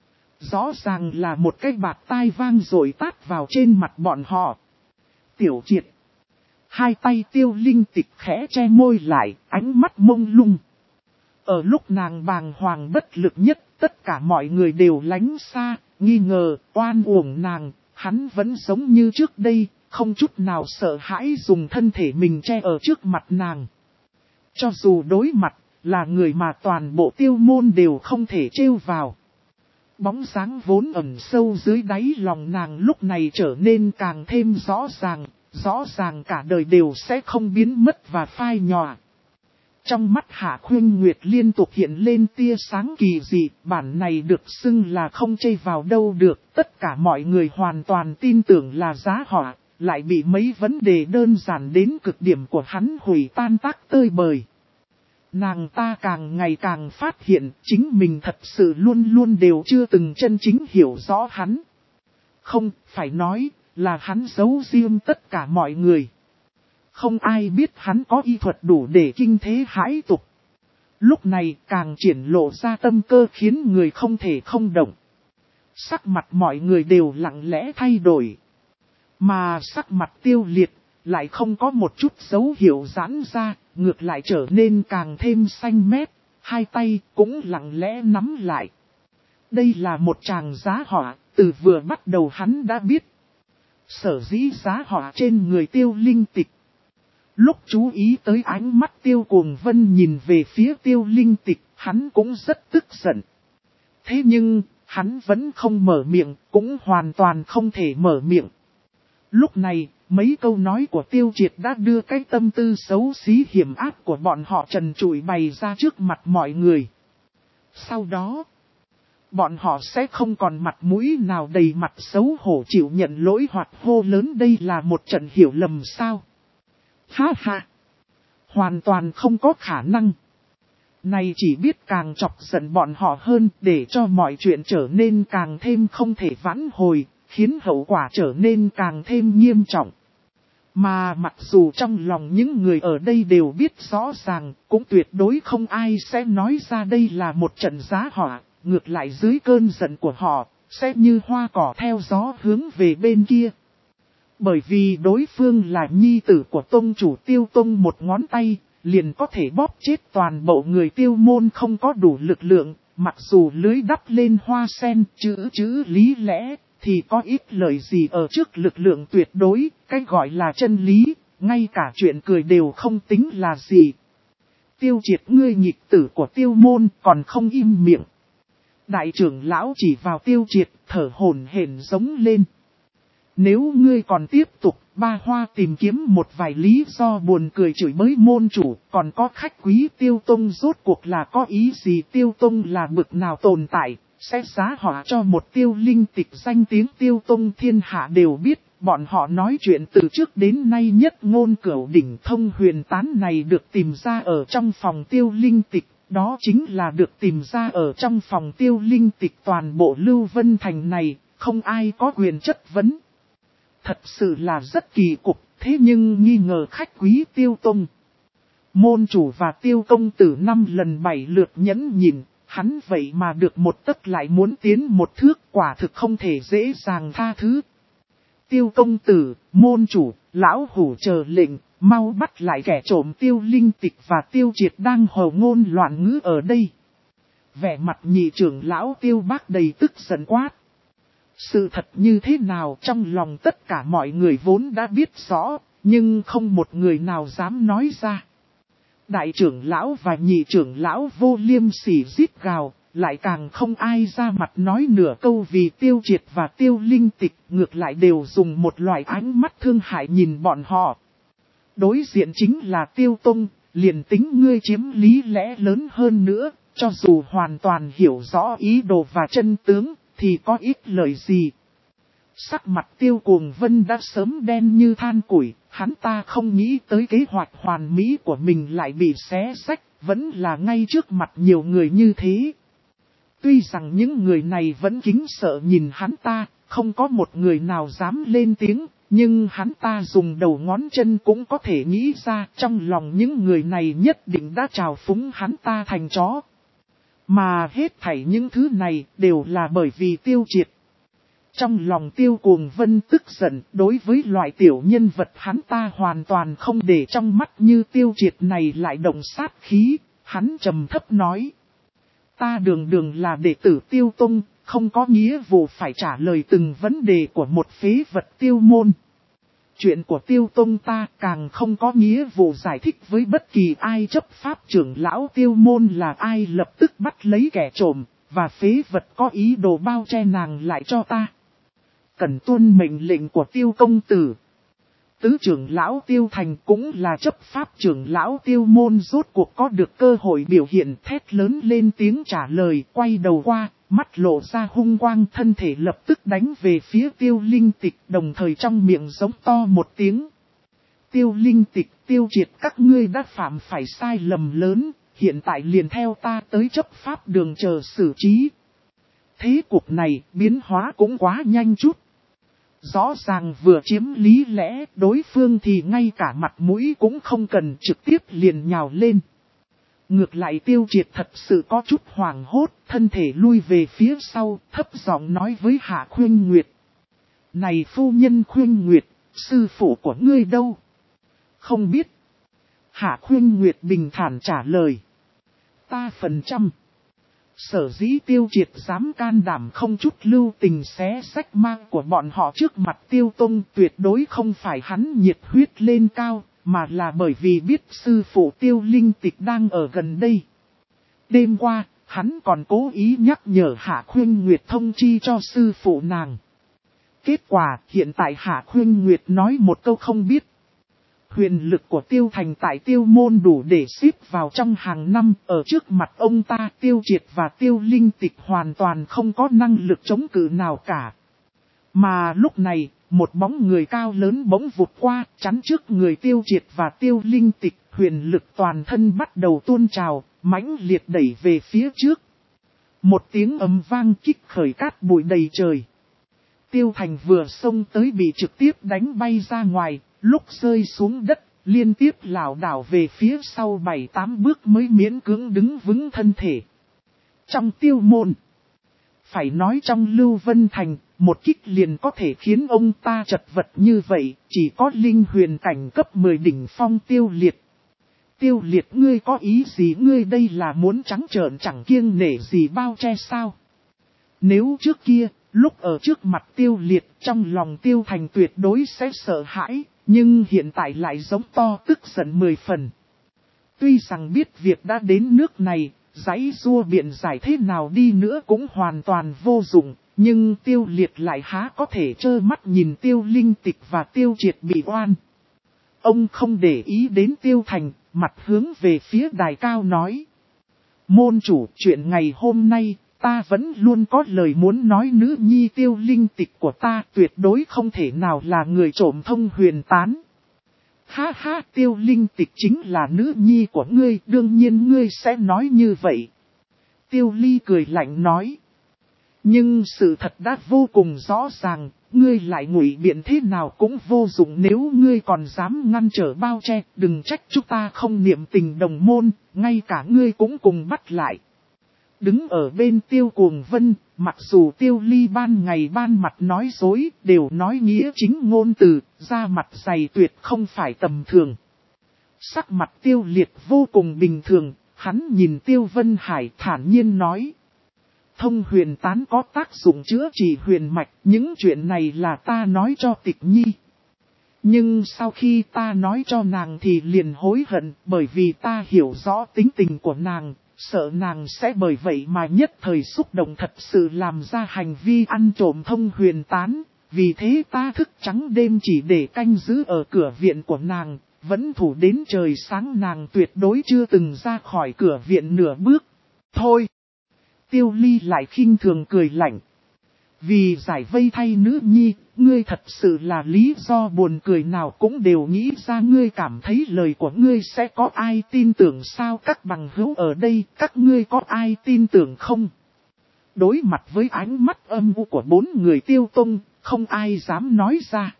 Rõ ràng là một cái bạt tai vang rồi tát vào trên mặt bọn họ. Tiểu Triệt. Hai tay Tiêu Linh Tịch khẽ che môi lại, ánh mắt mông lung. Ở lúc nàng bàng hoàng bất lực nhất, tất cả mọi người đều lánh xa, nghi ngờ, oan uổng nàng, hắn vẫn giống như trước đây, không chút nào sợ hãi dùng thân thể mình che ở trước mặt nàng. Cho dù đối mặt, là người mà toàn bộ Tiêu môn đều không thể trêu vào. Bóng dáng vốn ẩn sâu dưới đáy lòng nàng lúc này trở nên càng thêm rõ ràng cả đời đều sẽ không biến mất và phai nhòa. Trong mắt Hạ Khuynh Nguyệt liên tục hiện lên tia sáng kỳ dị, bản này được xưng là không chây vào đâu được, tất cả mọi người hoàn toàn tin tưởng là giá họa, lại bị mấy vấn đề đơn giản đến cực điểm của hắn hủy tan tác tơi bời. Nàng ta càng ngày càng phát hiện chính mình thật sự luôn luôn đều chưa từng chân chính hiểu rõ hắn. Không, phải nói là hắn giấu riêng tất cả mọi người. Không ai biết hắn có y thuật đủ để kinh thế hãi tục. Lúc này càng triển lộ ra tâm cơ khiến người không thể không động. Sắc mặt mọi người đều lặng lẽ thay đổi. Mà sắc mặt Tiêu Liệt lại không có một chút dấu hiệu giãn ra, ngược lại trở nên càng thêm xanh mét, hai tay cũng lặng lẽ nắm lại. Đây là một tràng giá họa, từ vừa bắt đầu hắn đã biết. Sở dĩ giá họa trên người Tiêu Linh Tịch. Lúc chú ý tới ánh mắt Tiêu Cuồng Vân nhìn về phía Tiêu Linh Tịch, hắn cũng rất tức giận. Thế nhưng, hắn vẫn không mở miệng, cũng hoàn toàn không thể mở miệng. Lúc này, mấy câu nói của Tiêu Triệt đã đưa cái tâm tư xấu xí hiểm ác của bọn họ trần trụi bày ra trước mặt mọi người. Sau đó, bọn họ sẽ không còn mặt mũi nào đầy mặt xấu hổ chịu nhận lỗi hoặc hô lớn đây là một trận hiểu lầm sao. Ha ha! Hoàn toàn không có khả năng. Này chỉ biết càng chọc giận bọn họ hơn để cho mọi chuyện trở nên càng thêm không thể vãn hồi, khiến hậu quả trở nên càng thêm nghiêm trọng. Mà mặc dù trong lòng những người ở đây đều biết rõ ràng, cũng tuyệt đối không ai sẽ nói ra đây là một trận giá họa, ngược lại dưới cơn giận của họ, sẽ như hoa cỏ theo gió hướng về bên kia. Bởi vì đối phương là nhi tử của tông chủ Tiêu Tông một ngón tay, liền có thể bóp chết toàn bộ người Tiêu môn không có đủ lực lượng, mặc dù lưới đắp lên hoa sen chữ lý lẽ, thì có ít lời gì ở trước lực lượng tuyệt đối, cái gọi là chân lý, ngay cả chuyện cười đều không tính là gì. Tiêu Triệt ngươi nhịch tử của Tiêu môn còn không im miệng. Đại trưởng lão chỉ vào Tiêu Triệt thở hổn hển giống lên. Nếu ngươi còn tiếp tục, Ba Hoa tìm kiếm một vài lý do buồn cười chửi bới môn chủ, còn có khách quý Tiêu Tông rốt cuộc là có ý gì Tiêu Tông là bực nào tồn tại, sẽ giá họa cho một Tiêu Linh Tịch danh tiếng Tiêu Tông thiên hạ đều biết, bọn họ nói chuyện từ trước đến nay nhất ngôn cửu đỉnh thông huyền tán này được tìm ra ở trong phòng Tiêu Linh Tịch, đó chính là được tìm ra ở trong phòng Tiêu Linh Tịch toàn bộ Lưu Vân Thành này, không ai có quyền chất vấn. Thật sự là rất kỳ cục, thế nhưng nghi ngờ khách quý Tiêu Tông. Môn chủ và Tiêu công tử 5 lần 7 lượt nhẫn nhịn, hắn vậy mà được một tấc lại muốn tiến một thước, quả thực không thể dễ dàng tha thứ. Tiêu công tử, môn chủ, lão hủ chờ lệnh, mau bắt lại kẻ trộm Tiêu Linh Tịch và Tiêu Triệt đang hồ ngôn loạn ngữ ở đây. Vẻ mặt nhị trưởng lão Tiêu Bác đầy tức giận quát. Sự thật như thế nào trong lòng tất cả mọi người vốn đã biết rõ, nhưng không một người nào dám nói ra. Đại trưởng lão và nhị trưởng lão vô liêm sỉ rít gào, lại càng không ai ra mặt nói nửa câu vì Tiêu Triệt và Tiêu Linh Tịch ngược lại đều dùng một loại ánh mắt thương hại nhìn bọn họ. Đối diện chính là Tiêu Tông, liền tính ngươi chiếm lý lẽ lớn hơn nữa, cho dù hoàn toàn hiểu rõ ý đồ và chân tướng, thì có ít lời gì. Sắc mặt Tiêu Cuồng Vân đã sớm đen như than củi, hắn ta không nghĩ tới kế hoạch hoàn mỹ của mình lại bị xé rách, vẫn là ngay trước mặt nhiều người như thế. Tuy rằng những người này vẫn kính sợ nhìn hắn ta, không có một người nào dám lên tiếng, nhưng hắn ta dùng đầu ngón chân cũng có thể nghĩ ra trong lòng những người này nhất định đã trào phúng hắn ta thành chó. Mà hết thảy những thứ này đều là bởi vì Tiêu Triệt. Trong lòng Tiêu Cuồng Vân tức giận, đối với loại tiểu nhân vật hắn ta hoàn toàn không để trong mắt như Tiêu Triệt này lại động sát khí, hắn trầm thấp nói. Ta đường đường là đệ tử Tiêu Tông, không có nghĩa vụ phải trả lời từng vấn đề của một phế vật Tiêu môn. Chuyện của Tiêu Tông ta càng không có nghĩa vụ giải thích với bất kỳ ai chấp pháp trưởng lão Tiêu môn là ai lập tức bắt lấy kẻ trộm, và phế vật có ý đồ bao che nàng lại cho ta. Cần tuân mệnh lệnh của Tiêu công tử. Tứ trưởng lão Tiêu Thành cũng là chấp pháp trưởng lão Tiêu môn rốt cuộc có được cơ hội biểu hiện thét lớn lên tiếng trả lời, quay đầu qua, mắt lộ ra hung quang, thân thể lập tức đánh về phía Tiêu Linh Tịch, đồng thời trong miệng giống to một tiếng. Tiêu Linh Tịch, Tiêu Triệt, các ngươi đã phạm phải sai lầm lớn, hiện tại liền theo ta tới chấp pháp đường chờ xử trí. Thế cục này biến hóa cũng quá nhanh chút. Rõ ràng vừa chiếm lý lẽ, đối phương thì ngay cả mặt mũi cũng không cần, trực tiếp liền nhào lên. Ngược lại Tiêu Triệt thật sự có chút hoảng hốt, thân thể lui về phía sau, thấp giọng nói với Hạ Khuyên Nguyệt. Này phu nhân Khuyên Nguyệt, sư phụ của ngươi đâu? Không biết. Hạ Khuyên Nguyệt bình thản trả lời. Ta phần trăm. Sở dĩ Tiêu Triệt dám can đảm không chút lưu tình xé sách mang của bọn họ trước mặt Tiêu Tông, tuyệt đối không phải hắn nhiệt huyết lên cao, mà là bởi vì biết sư phụ Tiêu Linh Tịch đang ở gần đây. Đêm qua, hắn còn cố ý nhắc nhở Hạ Khuyên Nguyệt thông chi cho sư phụ nàng. Kết quả, hiện tại Hạ Khuyên Nguyệt nói một câu không biết. Huyền lực của Tiêu Thành tại Tiêu môn đủ để xếp vào trong hàng năm, ở trước mặt ông ta Tiêu Triệt và Tiêu Linh Tịch hoàn toàn không có năng lực chống cự nào cả. Mà lúc này, một bóng người cao lớn bỗng vụt qua, chắn trước người Tiêu Triệt và Tiêu Linh Tịch, huyền lực toàn thân bắt đầu tuôn trào, mãnh liệt đẩy về phía trước. Một tiếng ầm vang kích khởi cát bụi đầy trời. Tiêu Thành vừa xông tới bị trực tiếp đánh bay ra ngoài, lúc rơi xuống đất, liên tiếp lảo đảo về phía sau 7-8 bước mới miễn cưỡng đứng vững thân thể. Trong Tiêu môn, phải nói trong Lưu Vân Thành, một kích liền có thể khiến ông ta chật vật như vậy, chỉ có linh huyền cảnh cấp 10 đỉnh phong Tiêu Liệt. Tiêu Liệt, ngươi có ý gì? Ngươi đây là muốn trắng trợn chẳng kiêng nể gì bao che sao? Nếu trước kia, lúc ở trước mặt Tiêu Liệt, trong lòng Tiêu Thành tuyệt đối sẽ sợ hãi, nhưng hiện tại lại giống to tức giận 10 phần. Tuy rằng biết việc đã đến nước này, giãy giụa biện giải thế nào đi nữa cũng hoàn toàn vô dụng, nhưng Tiêu Liệt lại há có thể trơ mắt nhìn Tiêu Linh Tịch và Tiêu Triệt bị oan. Ông không để ý đến Tiêu Thành, mặt hướng về phía đài cao nói. Môn chủ, chuyện ngày hôm nay, ta vẫn luôn có lời muốn nói, nữ nhi Tiêu Linh Tịch của ta tuyệt đối không thể nào là người trộm thông huyền tán. Ha ha, Tiêu Linh Tịch chính là nữ nhi của ngươi, đương nhiên ngươi sẽ nói như vậy. Tiêu Ly cười lạnh nói. Nhưng sự thật đã vô cùng rõ ràng, ngươi lại ngụy biện thế nào cũng vô dụng, nếu ngươi còn dám ngăn trở bao che, đừng trách chúng ta không niệm tình đồng môn, ngay cả ngươi cũng cùng bắt lại. Đứng ở bên Tiêu Cuồng Vân, mặc dù Tiêu Ly ban ngày ban mặt nói dối, đều nói nghĩa chính ngôn từ, da mặt dày tuyệt không phải tầm thường. Sắc mặt Tiêu Liệt vô cùng bình thường, hắn nhìn Tiêu Vân Hải thản nhiên nói. Thông huyền tán có tác dụng chữa trị huyền mạch, những chuyện này là ta nói cho Tịch Nhi. Nhưng sau khi ta nói cho nàng thì liền hối hận, bởi vì ta hiểu rõ tính tình của nàng, sợ nàng sẽ bởi vậy mà nhất thời xúc động thật sự làm ra hành vi ăn trộm thông huyền tán. Vì thế ta thức trắng đêm chỉ để canh giữ ở cửa viện của nàng, vẫn thủ đến trời sáng, nàng tuyệt đối chưa từng ra khỏi cửa viện nửa bước. Thôi! Tiêu Ly lại khinh thường cười lạnh. Vì giải vây thay nữ nhi, ngươi thật sự là lý do buồn cười nào cũng đều nghĩ ra. Ngươi cảm thấy lời của ngươi sẽ có ai tin tưởng sao? Các bằng hữu ở đây, các ngươi có ai tin tưởng không? Đối mặt với ánh mắt âm u của 4 người Tiêu Tông, không ai dám nói ra.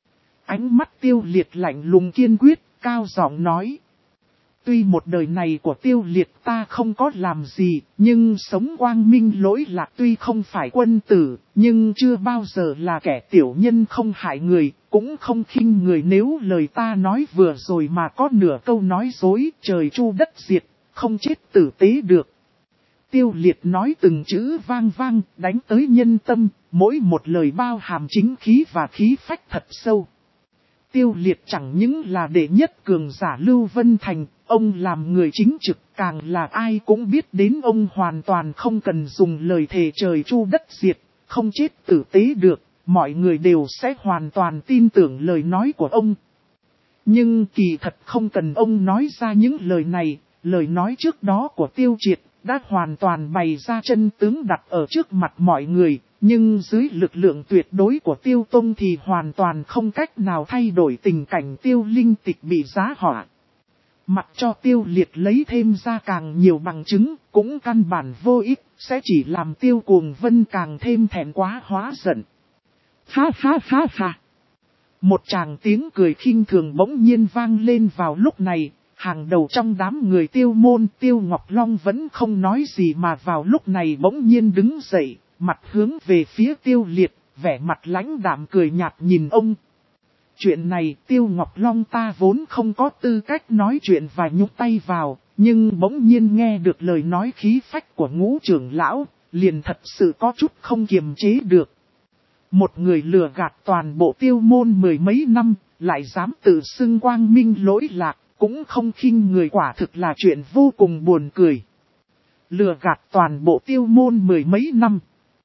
Ánh mắt Tiêu Liệt lạnh lùng kiên quyết, cao giọng nói. Tuy một đời này của Tiêu Liệt ta không có làm gì, nhưng sống quang minh lỗi lạc. Tuy không phải quân tử, nhưng chưa bao giờ là kẻ tiểu nhân không hại người, cũng không khinh người. Nếu lời ta nói vừa rồi mà có nửa câu nói dối, trời chu đất diệt, không chết tử tế được. Tiêu Liệt nói từng chữ vang vang, đánh tới nhân tâm, mỗi một lời bao hàm chính khí và khí phách thật sâu. Tiêu Liệt chẳng những là đệ nhất cường giả Lưu Vân Thành, ông làm người chính trực, càng là ai cũng biết đến ông hoàn toàn không cần dùng lời thề trời chu đất diệt, không chết tử tế được, mọi người đều sẽ hoàn toàn tin tưởng lời nói của ông. Nhưng kỳ thật không cần ông nói ra những lời này, lời nói trước đó của Tiêu Triệt đã hoàn toàn bày ra chân tướng đặt ở trước mặt mọi người, nhưng dưới lực lượng tuyệt đối của Tiêu Tông thì hoàn toàn không cách nào thay đổi tình cảnh Tiêu Linh Tịch bị giá họa. Mặc cho Tiêu Liệt lấy thêm ra càng nhiều bằng chứng, cũng căn bản vô ích, sẽ chỉ làm Tiêu Cuồng Vân càng thêm thẹn quá hóa giận. Ha ha ha ha. Một tràng tiếng cười khinh thường bỗng nhiên vang lên vào lúc này. Hàng đầu trong đám người Tiêu môn, Tiêu Ngọc Long vẫn không nói gì mà vào lúc này bỗng nhiên đứng dậy, mặt hướng về phía Tiêu Liệt, vẻ mặt lãnh đạm cười nhạt nhìn ông. Chuyện này Tiêu Ngọc Long ta vốn không có tư cách nói chuyện và nhúc tay vào, nhưng bỗng nhiên nghe được lời nói khí phách của Ngũ trưởng lão, liền thật sự có chút không kiềm chế được. Một người lừa gạt toàn bộ Tiêu môn 10 mấy năm, lại dám tự xưng quang minh lỗi lạc. Cũng không khinh người, quả thực là chuyện vô cùng buồn cười. Lừa gạt toàn bộ Tiêu môn 10 mấy năm.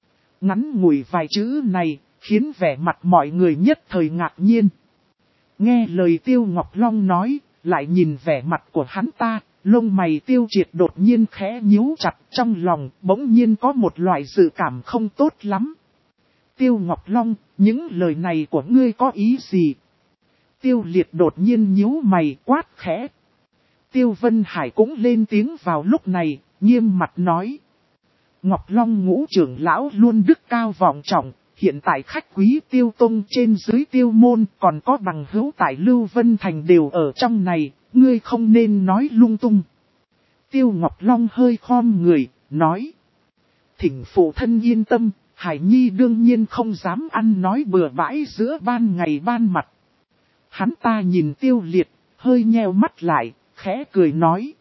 Ngắn ngủi vài chữ này, khiến vẻ mặt mọi người nhất thời ngạc nhiên. Nghe lời Tiêu Ngọc Long nói, lại nhìn vẻ mặt của hắn ta, lông mày Tiêu Triệt đột nhiên khẽ nhíu chặt, trong lòng bỗng nhiên có một loại dự cảm không tốt lắm. Tiêu Ngọc Long, những lời này của ngươi có ý gì? Tiêu Liệt đột nhiên nhíu mày quát khẽ. Tiêu Vân Hải cũng lên tiếng vào lúc này, nghiêm mặt nói. Ngọc Long Ngũ trưởng lão luôn đức cao vọng trọng, hiện tại khách quý Tiêu Tông trên dưới Tiêu môn còn có bằng hữu tại Lưu Vân Thành đều ở trong này, ngươi không nên nói lung tung. Tiêu Ngọc Long hơi khom người, nói. Thỉnh phụ thân yên tâm, Hải Nhi đương nhiên không dám ăn nói bừa bãi giữa ban ngày ban mặt. Hắn ta nhìn Tiêu Liệt, hơi nheo mắt lại, khẽ cười nói.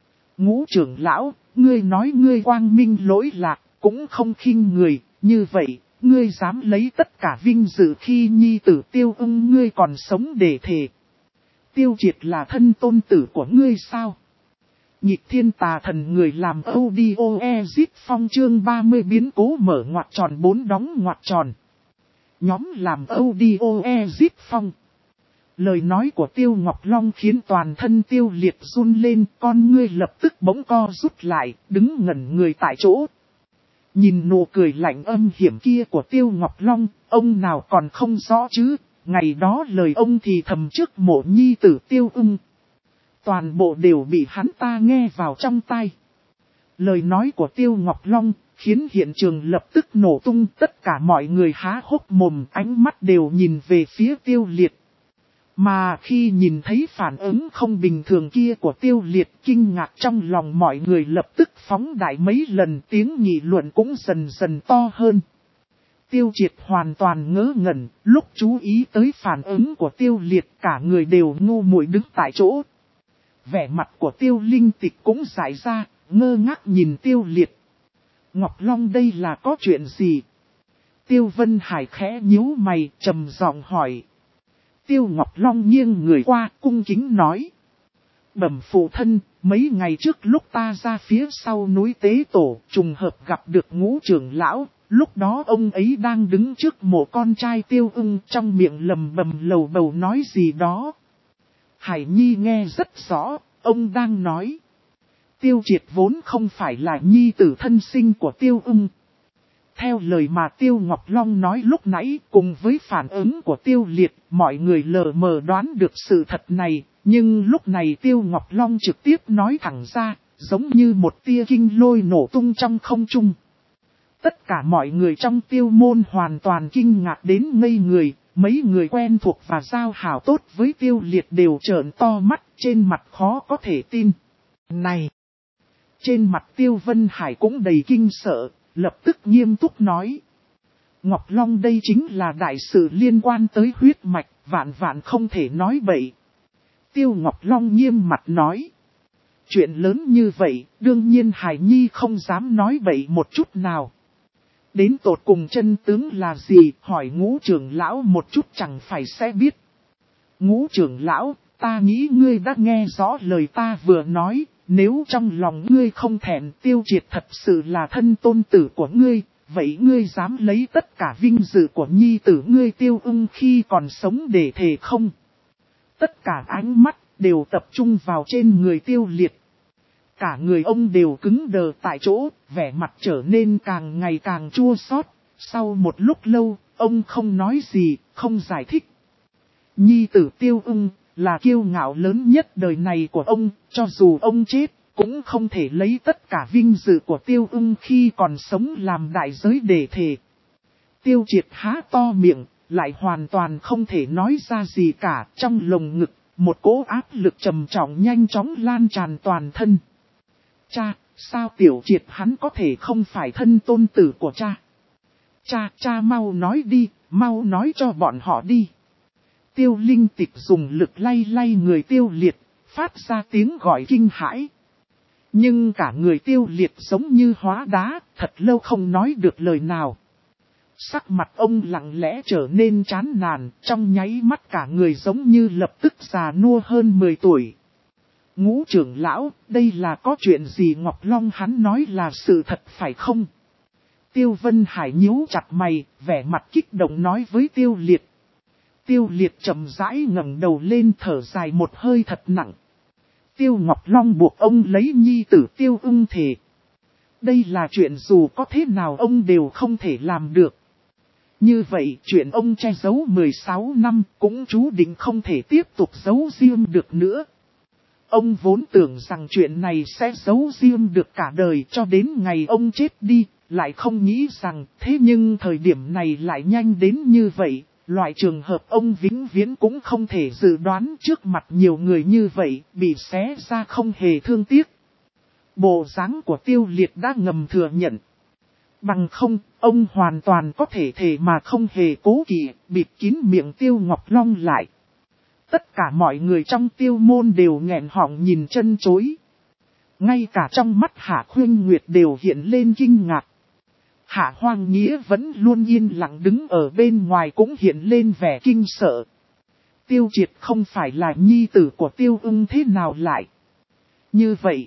Ngũ trưởng lão, ngươi nói ngươi quang minh lỗi lạc, cũng không khinh người, như vậy, ngươi dám lấy tất cả vinh dự khi nhi tử Tiêu Ưng ngươi còn sống để thề. Tiêu Triệt là thân tôn tử của ngươi sao? Nhịp thiên tà thần người làm audio exit phong chương 30 biến cố mở ngoặc tròn 4 đóng ngoặc tròn. Nhóm làm audio exit phong. Lời nói của Tiêu Ngọc Long khiến toàn thân Tiêu Liệt run lên, con ngươi lập tức bỗng co rút lại, đứng ngẩn người tại chỗ. Nhìn nụ cười lạnh âm hiểm kia của Tiêu Ngọc Long, ông nào còn không rõ chứ, ngày đó lời ông thì thầm trước mộ nhi tử Tiêu Ưng. Toàn bộ đều bị hắn ta nghe vào trong tai. Lời nói của Tiêu Ngọc Long khiến hiện trường lập tức nổ tung, tất cả mọi người há hốc mồm, ánh mắt đều nhìn về phía Tiêu Liệt. Mà khi nhìn thấy phản ứng không bình thường kia của Tiêu Liệt, kinh ngạc trong lòng mọi người lập tức phóng đại mấy lần, tiếng nghị luận cũng dần dần to hơn. Tiêu Triệt hoàn toàn ngớ ngẩn, lúc chú ý tới phản ứng của Tiêu Liệt cả người đều ngu muội đứng tại chỗ. Vẻ mặt của Tiêu Linh Tịch cũng giải ra, ngơ ngác nhìn Tiêu Liệt. Ngọc Long đây là có chuyện gì? Tiêu Vân Hải khẽ nhíu mày, trầm giọng hỏi. Tiêu Ngọc Long nghiêng người qua, cung kính nói. Bẩm phụ thân, mấy ngày trước lúc ta ra phía sau núi Tế Tổ, trùng hợp gặp được Ngũ trưởng lão, lúc đó ông ấy đang đứng trước mộ con trai Tiêu Ưng, trong miệng lầm bầm lầu bầu nói gì đó. Hải Nhi nghe rất rõ, ông đang nói. Tiêu Triệt vốn không phải là nhi tử thân sinh của Tiêu Ưng. Theo lời mà Tiêu Ngọc Long nói lúc nãy, cùng với phản ứng của Tiêu Liệt, mọi người lờ mờ đoán được sự thật này, nhưng lúc này Tiêu Ngọc Long trực tiếp nói thẳng ra, giống như một tia kinh lôi nổ tung trong không trung. Tất cả mọi người trong Tiêu môn hoàn toàn kinh ngạc đến ngây người, mấy người quen thuộc và giao hảo tốt với Tiêu Liệt đều trợn to mắt, trên mặt khó có thể tin. Này! Trên mặt Tiêu Vân Hải cũng đầy kinh sợ, lập tức nghiêm túc nói. Ngọc Long đây chính là đại sự liên quan tới huyết mạch, vạn vạn không thể nói bậy. Tiêu Ngọc Long nghiêm mặt nói. Chuyện lớn như vậy, đương nhiên Hải Nhi không dám nói bậy một chút nào. Đến tột cùng chân tướng là gì, hỏi Ngũ trưởng lão một chút chẳng phải sẽ biết. Ngũ trưởng lão, ta nghĩ ngươi đã nghe rõ lời ta vừa nói, nếu trong lòng ngươi không thẹn, Tiêu Triệt thật sự là thân tôn tử của ngươi, vậy ngươi dám lấy tất cả vinh dự của nhi tử ngươi Tiêu Ưng khi còn sống để thề không? Tất cả ánh mắt đều tập trung vào trên người Tiêu Liệt. Cả người ông đều cứng đờ tại chỗ, vẻ mặt trở nên càng ngày càng chua xót. Sau một lúc lâu, ông không nói gì, không giải thích. Nhi tử Tiêu Ưng là kiêu ngạo lớn nhất đời này của ông, cho dù ông chết, cũng không thể lấy tất cả vinh dự của Tiêu Ưng khi còn sống làm đại giới để thề. Tiêu Triệt há to miệng, lại hoàn toàn không thể nói ra gì cả, trong lồng ngực, một cỗ áp lực trầm trọng nhanh chóng lan tràn toàn thân. Cha, sao Tiểu Triệt hắn có thể không phải thân tôn tử của cha? Cha mau nói đi, mau nói cho bọn họ đi. Tiêu Linh Tịch dùng lực lay lay người Tiêu Liệt, phát ra tiếng gọi kinh hãi. Nhưng cả người Tiêu Liệt giống như hóa đá, thật lâu không nói được lời nào. Sắc mặt ông lặng lẽ trở nên chán nản, trong nháy mắt cả người giống như lập tức già nua hơn 10 tuổi. Ngũ trưởng lão, đây là có chuyện gì Ngọc Long hắn nói là sự thật phải không? Tiêu Vân Hải nhíu chặt mày, vẻ mặt kích động nói với Tiêu Liệt. Tiêu Liệt chậm rãi ngẩng đầu lên thở dài một hơi thật nặng. Tiêu Ngọc Long buộc ông lấy nhi tử Tiêu Ưng thề. Đây là chuyện dù có thế nào ông đều không thể làm được. Như vậy chuyện ông che giấu 16 năm cũng chú định không thể tiếp tục giấu riêng được nữa. Ông vốn tưởng rằng chuyện này sẽ giấu riêng được cả đời cho đến ngày ông chết đi, lại không nghĩ rằng thế nhưng thời điểm này lại nhanh đến như vậy. Loại trường hợp ông vĩnh viễn cũng không thể dự đoán trước mặt nhiều người như vậy, bị xé ra không hề thương tiếc. Bộ dáng của Tiêu Liệt đã ngầm thừa nhận. Bằng không, ông hoàn toàn có thể thề mà không hề cố kỵ, bịt kín miệng Tiêu Ngọc Long lại. Tất cả mọi người trong Tiêu môn đều nghẹn họng nhìn chân chối. Ngay cả trong mắt Hạ Khuynh Nguyệt đều hiện lên kinh ngạc. Hạ Hoang Nghĩa vẫn luôn yên lặng đứng ở bên ngoài cũng hiện lên vẻ kinh sợ. Tiêu Triệt không phải là nhi tử của Tiêu Ưng thế nào lại? Như vậy,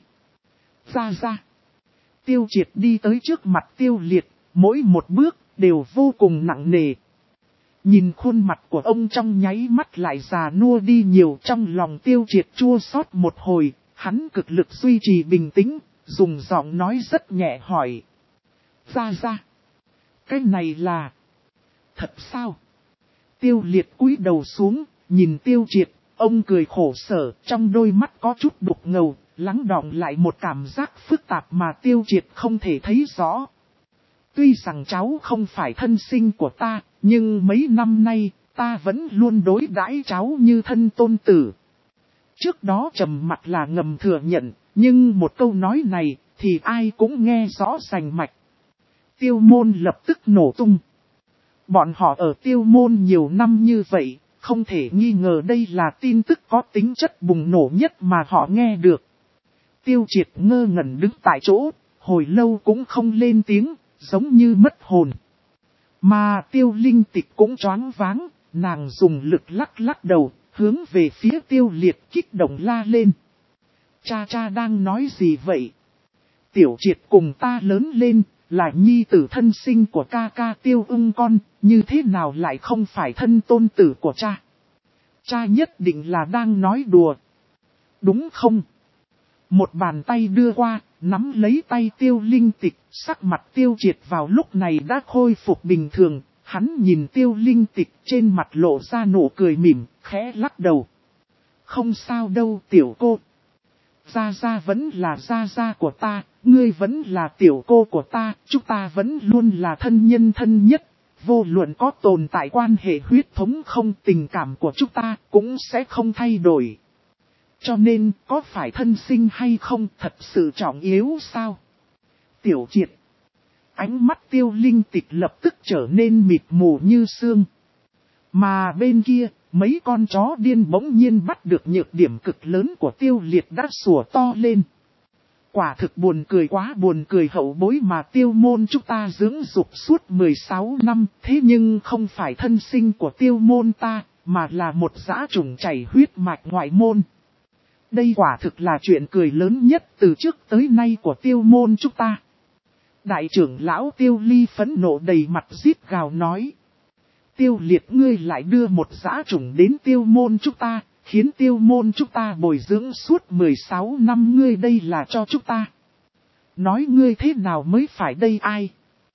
ra. Tiêu Triệt đi tới trước mặt Tiêu Liệt, mỗi một bước đều vô cùng nặng nề. Nhìn khuôn mặt của ông trong nháy mắt lại già nua đi nhiều, trong lòng Tiêu Triệt chua xót một hồi, hắn cực lực duy trì bình tĩnh, dùng giọng nói rất nhẹ hỏi. Ra. Cái này là... thật sao? Tiêu Liệt cúi đầu xuống, nhìn Tiêu Triệt, ông cười khổ sở, trong đôi mắt có chút đục ngầu, lắng đọng lại một cảm giác phức tạp mà Tiêu Triệt không thể thấy rõ. Tuy rằng cháu không phải thân sinh của ta, nhưng mấy năm nay, ta vẫn luôn đối đãi cháu như thân tôn tử. Trước đó trầm mặt là ngầm thừa nhận, nhưng một câu nói này, thì ai cũng nghe rõ rành mạch. Tiêu môn lập tức nổ tung. Bọn họ ở Tiêu môn nhiều năm như vậy, không thể nghi ngờ đây là tin tức có tính chất bùng nổ nhất mà họ nghe được. Tiêu Triệt ngơ ngẩn đứng tại chỗ, hồi lâu cũng không lên tiếng, giống như mất hồn. Mà Tiêu Linh Tịch cũng choáng váng, nàng dùng lực lắc đầu, hướng về phía Tiêu Liệt kích động la lên. Cha đang nói gì vậy? Tiểu Triệt cùng ta lớn lên, là nhi tử thân sinh của ca Tiêu Ưng con, như thế nào lại không phải thân tôn tử của cha? Cha nhất định là đang nói đùa. Đúng không? Một bàn tay đưa qua, nắm lấy tay Tiêu Linh Tịch, sắc mặt Tiêu Triệt vào lúc này đã khôi phục bình thường, hắn nhìn Tiêu Linh Tịch trên mặt lộ ra nụ cười mỉm, khẽ lắc đầu. Không sao đâu tiểu cô. Gia Gia vẫn là Gia Gia của ta, ngươi vẫn là tiểu cô của ta, chúng ta vẫn luôn là thân nhân thân nhất. Vô luận có tồn tại quan hệ huyết thống không, tình cảm của chúng ta cũng sẽ không thay đổi. Cho nên có phải thân sinh hay không thật sự trọng yếu sao? Tiểu Triệt. Ánh mắt Tiêu Linh Tịch lập tức trở nên mịt mù như sương. Mà bên kia, mấy con chó điên bỗng nhiên bắt được nhược điểm cực lớn của Tiêu Liệt đã sủa to lên. Quả thực buồn cười quá buồn cười, hậu bối mà Tiêu môn chúng ta dưỡng dục suốt 16 năm, thế nhưng không phải thân sinh của Tiêu môn ta, mà là một dã chủng chảy huyết mạch ngoại môn. Đây quả thực là chuyện cười lớn nhất từ trước tới nay của Tiêu môn chúng ta. Đại trưởng lão Tiêu Ly phẫn nộ đầy mặt rít gào nói. Tiêu Liệt ngươi lại đưa một dã chủng đến Tiêu môn chúng ta, khiến Tiêu môn chúng ta bồi dưỡng suốt 16 năm, ngươi đây là cho chúng ta. Nói ngươi thế nào mới phải đây ai?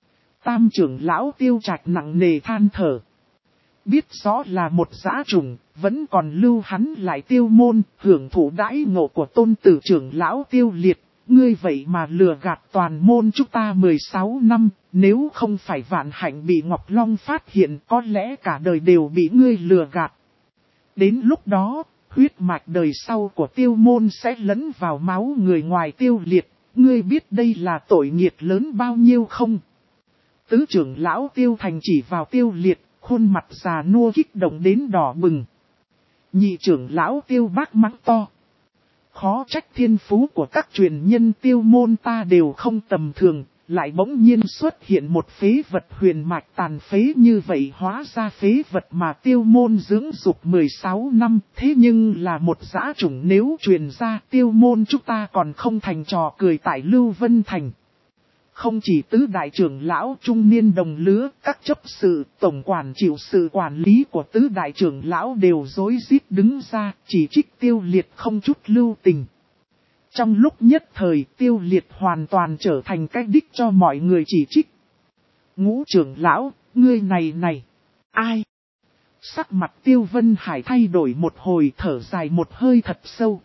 Tam trưởng lão Tiêu Trạch nặng nề than thở. Biết rõ là một dã chủng, vẫn còn lưu hắn lại Tiêu môn, hưởng thụ đãi ngộ của tôn tử trưởng lão Tiêu Liệt. Ngươi vậy mà lừa gạt toàn môn chúng ta 16 năm, nếu không phải vạn hạnh bị Ngọc Long phát hiện có lẽ cả đời đều bị ngươi lừa gạt. Đến lúc đó, huyết mạch đời sau của Tiêu môn sẽ lẫn vào máu người ngoài Tiêu Liệt, ngươi biết đây là tội nghiệt lớn bao nhiêu không? Tứ trưởng lão Tiêu Thành chỉ vào Tiêu Liệt, khuôn mặt già nua kích động đến đỏ bừng. Nhị trưởng lão Tiêu Bác mắng to. Khó trách thiên phú của các truyền nhân Tiêu môn ta đều không tầm thường, lại bỗng nhiên xuất hiện một phế vật huyền mạch tàn phế như vậy, hóa ra phế vật mà Tiêu môn dưỡng dục 16 năm, thế nhưng là một dã chủng, nếu truyền ra Tiêu môn chúng ta còn không thành trò cười tại Lưu Vân Thành. Không chỉ tứ đại trưởng lão trung niên đồng lứa, các chấp sự, tổng quản chịu sự quản lý của tứ đại trưởng lão đều rối rít đứng ra, chỉ trích Tiêu Liệt không chút lưu tình. Trong lúc nhất thời Tiêu Liệt hoàn toàn trở thành cái đích cho mọi người chỉ trích. Ngũ trưởng lão, ngươi này, ai? Sắc mặt Tiêu Vân Hải thay đổi một hồi, thở dài một hơi thật sâu.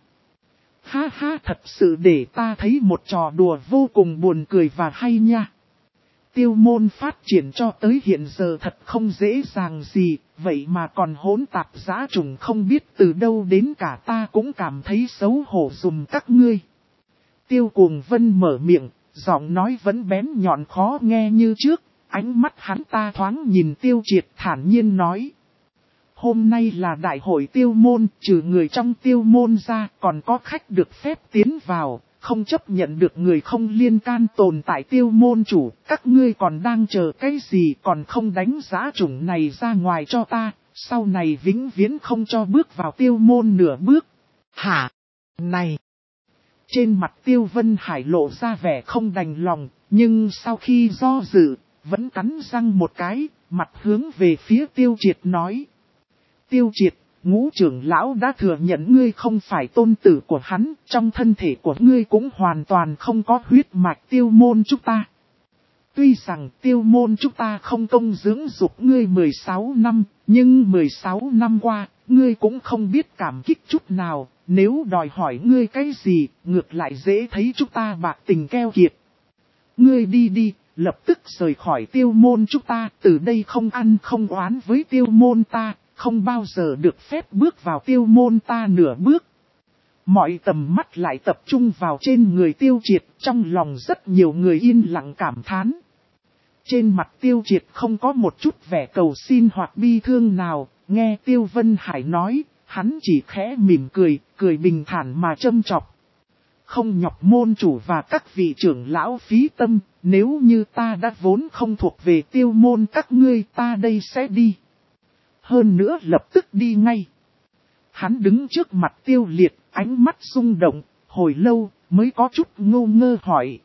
Ha ha, thật sự để ta thấy một trò đùa vô cùng buồn cười và hay nha. Tiêu môn phát triển cho tới hiện giờ thật không dễ dàng gì, vậy mà còn hỗn tạp dã trùng không biết từ đâu đến cả, ta cũng cảm thấy xấu hổ dùm các ngươi. Tiêu Cuồng Vân mở miệng, giọng nói vẫn bén nhọn khó nghe như trước, ánh mắt hắn ta thoáng nhìn Tiêu Triệt thản nhiên nói. Hôm nay là đại hội Tiêu môn, trừ người trong Tiêu môn ra còn có khách được phép tiến vào, không chấp nhận được người không liên can tồn tại Tiêu môn chủ, các ngươi còn đang chờ cái gì, còn không đánh dã chủng này ra ngoài cho ta, sau này vĩnh viễn không cho bước vào Tiêu môn nửa bước. Hả? Này! Trên mặt Tiêu Vân Hải lộ ra vẻ không đành lòng, nhưng sau khi do dự, vẫn cắn răng một cái, mặt hướng về phía Tiêu Triệt nói. Tiêu Triệt, Ngũ trưởng lão đã thừa nhận ngươi không phải tôn tử của hắn, trong thân thể của ngươi cũng hoàn toàn không có huyết mạch Tiêu môn chúng ta. Tuy rằng Tiêu môn chúng ta không công dưỡng dục ngươi 16 năm, nhưng 16 năm qua, ngươi cũng không biết cảm kích chút nào, nếu đòi hỏi ngươi cái gì, ngược lại dễ thấy chúng ta bạc tình keo kiệt. Ngươi đi, lập tức rời khỏi Tiêu môn chúng ta, từ đây không ăn không oán với Tiêu môn ta. Không bao giờ được phép bước vào Tiêu môn ta nửa bước. Mọi tầm mắt lại tập trung vào trên người Tiêu Triệt, trong lòng rất nhiều người yên lặng cảm thán. Trên mặt Tiêu Triệt không có một chút vẻ cầu xin hoặc bi thương nào, nghe Tiêu Vân Hải nói, hắn chỉ khẽ mỉm cười, cười bình thản mà châm chọc. Không nhọc môn chủ và các vị trưởng lão phí tâm, nếu như ta đã vốn không thuộc về Tiêu môn các ngươi, ta đây sẽ đi. Hơn nữa lập tức đi ngay. Hắn đứng trước mặt Tiêu Liệt, ánh mắt rung động, hồi lâu mới có chút ngô ngơ hỏi.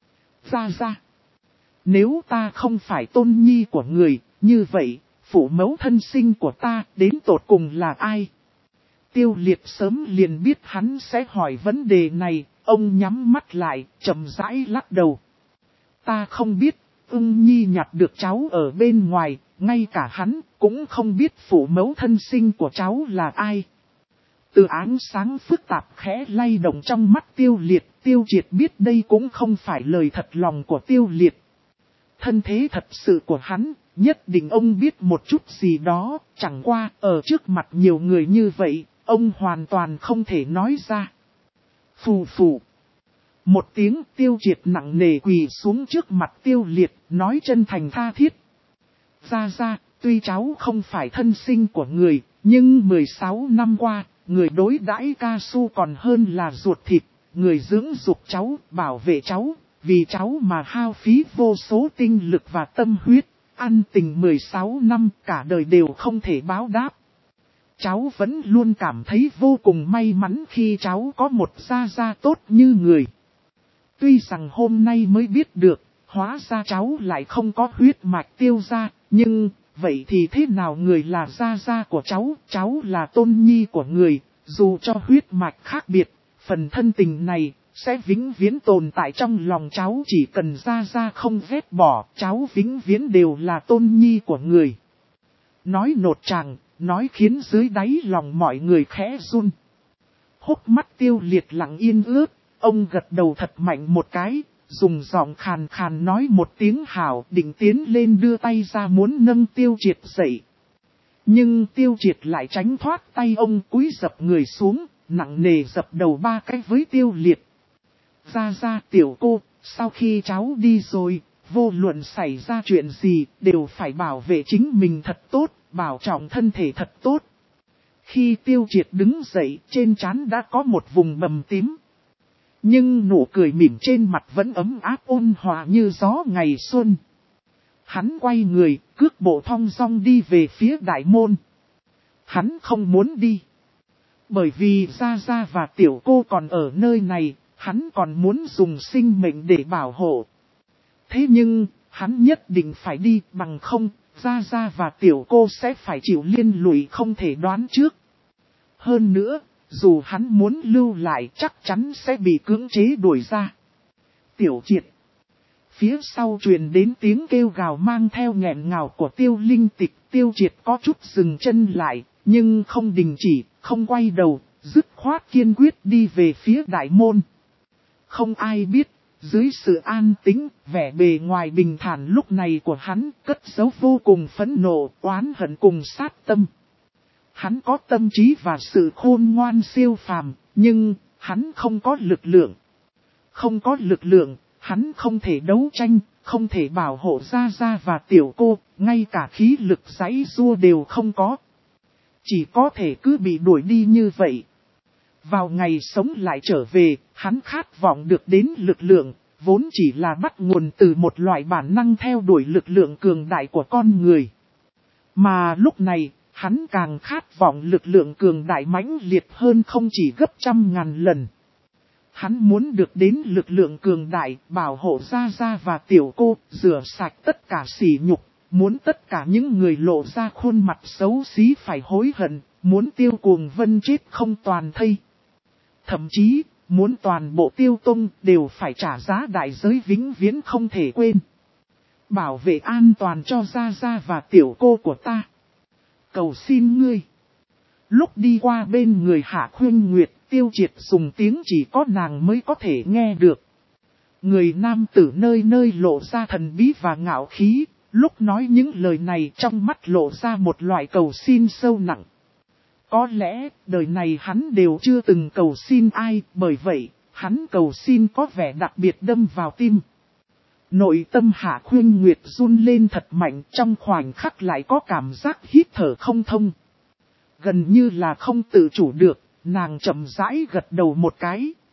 Ra, nếu ta không phải tôn nhi của người, như vậy, phụ mẫu thân sinh của ta đến tột cùng là ai? Tiêu Liệt sớm liền biết hắn sẽ hỏi vấn đề này, ông nhắm mắt lại, chậm rãi lắc đầu. Ta không biết, Ưng Nhi nhặt được cháu ở bên ngoài, ngay cả hắn cũng không biết phụ mẫu thân sinh của cháu là ai. Từ ánh sáng phức tạp khẽ lay động trong mắt Tiêu Liệt, Tiêu Triệt biết đây cũng không phải lời thật lòng của Tiêu Liệt. Thân thế thật sự của hắn, nhất định ông biết một chút gì đó, chẳng qua ở trước mặt nhiều người như vậy, ông hoàn toàn không thể nói ra. Phù phù. Một tiếng Tiêu Triệt nặng nề quỳ xuống trước mặt Tiêu Liệt, nói chân thành tha thiết. Ra, tuy cháu không phải thân sinh của người, nhưng 16 năm qua, người đối đãi Ca Su còn hơn là ruột thịt, người dưỡng dục cháu, bảo vệ cháu, vì cháu mà hao phí vô số tinh lực và tâm huyết, ăn tình 16 năm cả đời đều không thể báo đáp. Cháu vẫn luôn cảm thấy vô cùng may mắn khi cháu có một gia gia tốt như người. Tuy rằng hôm nay mới biết được, hóa ra cháu lại không có huyết mạch Tiêu gia, nhưng vậy thì thế nào người là gia gia của cháu là tôn nhi của người, dù cho huyết mạch khác biệt, phần thân tình này sẽ vĩnh viễn tồn tại trong lòng cháu, chỉ cần gia gia không ghét bỏ, cháu vĩnh viễn đều là tôn nhi của người. Nói nột tràng, nói khiến dưới đáy lòng mọi người khẽ run. Hốc mắt Tiêu Liệt lặng yên ướt, ông gật đầu thật mạnh một cái, dùng giọng khàn khàn nói một tiếng hảo, định tiến lên đưa tay ra muốn nâng Tiêu Triệt dậy. Nhưng Tiêu Triệt lại tránh thoát tay ông, cúi dập người xuống, nặng nề dập đầu 3 cái với Tiêu Liệt. Ra tiểu cô, sau khi cháu đi rồi, vô luận xảy ra chuyện gì, đều phải bảo vệ chính mình thật tốt, bảo trọng thân thể thật tốt. Khi Tiêu Triệt đứng dậy, trên trán đã có một vùng bầm tím. Nhưng nụ cười mỉm trên mặt vẫn ấm áp ôn hòa như gió ngày xuân. Hắn quay người, cước bộ thong dong đi về phía đại môn. Hắn không muốn đi. Bởi vì Gia và tiểu cô còn ở nơi này, hắn còn muốn dùng sinh mệnh để bảo hộ. Thế nhưng, hắn nhất định phải đi, bằng không, Gia và tiểu cô sẽ phải chịu liên lụy không thể đoán trước. Hơn nữa, dù hắn muốn lưu lại chắc chắn sẽ bị cưỡng chế đuổi ra. Tiểu Triệt. Phía sau truyền đến tiếng kêu gào mang theo nghẹn ngào của Tiêu Linh Tịch. Tiêu Triệt có chút dừng chân lại, nhưng không đình chỉ, không quay đầu, dứt khoát kiên quyết đi về phía đại môn. Không ai biết, dưới sự an tĩnh, vẻ bề ngoài bình thản lúc này của hắn cất giấu vô cùng phẫn nộ, oán hận cùng sát tâm. Hắn có tâm trí và sự khôn ngoan siêu phàm, nhưng hắn không có lực lượng. Không có lực lượng, hắn không thể đấu tranh, không thể bảo hộ Gia và tiểu cô, ngay cả khí lực giãy giụa đều không có. Chỉ có thể cứ bị đuổi đi như vậy. Vào ngày sống lại trở về, hắn khát vọng được đến lực lượng, vốn chỉ là bắt nguồn từ một loại bản năng theo đuổi lực lượng cường đại của con người. Mà lúc này, hắn càng khát vọng lực lượng cường đại mãnh liệt hơn không chỉ gấp 100.000 lần. Hắn muốn được đến lực lượng cường đại, bảo hộ Gia và tiểu cô, rửa sạch tất cả sỉ nhục, muốn tất cả những người lộ ra khuôn mặt xấu xí phải hối hận, muốn Tiêu Cuồng Vân chết không toàn thây. Thậm chí, muốn toàn bộ Tiêu Tông đều phải trả giá đại giới vĩnh viễn không thể quên. Bảo vệ an toàn cho Gia và tiểu cô của ta. Cầu xin ngươi. Lúc đi qua bên người Hạ Khuyên Nguyệt, Tiêu Triệt dùng tiếng chỉ có nàng mới có thể nghe được. Người nam tử nơi nơi lộ ra thần bí và ngạo khí, lúc nói những lời này trong mắt lộ ra một loại cầu xin sâu nặng. Có lẽ, đời này hắn đều chưa từng cầu xin ai, bởi vậy, hắn cầu xin có vẻ đặc biệt đâm vào tim. Nội tâm Hạ Khuyên Nguyệt run lên thật mạnh, trong khoảnh khắc lại có cảm giác hít thở không thông. Gần như là không tự chủ được, nàng chậm rãi gật đầu một cái.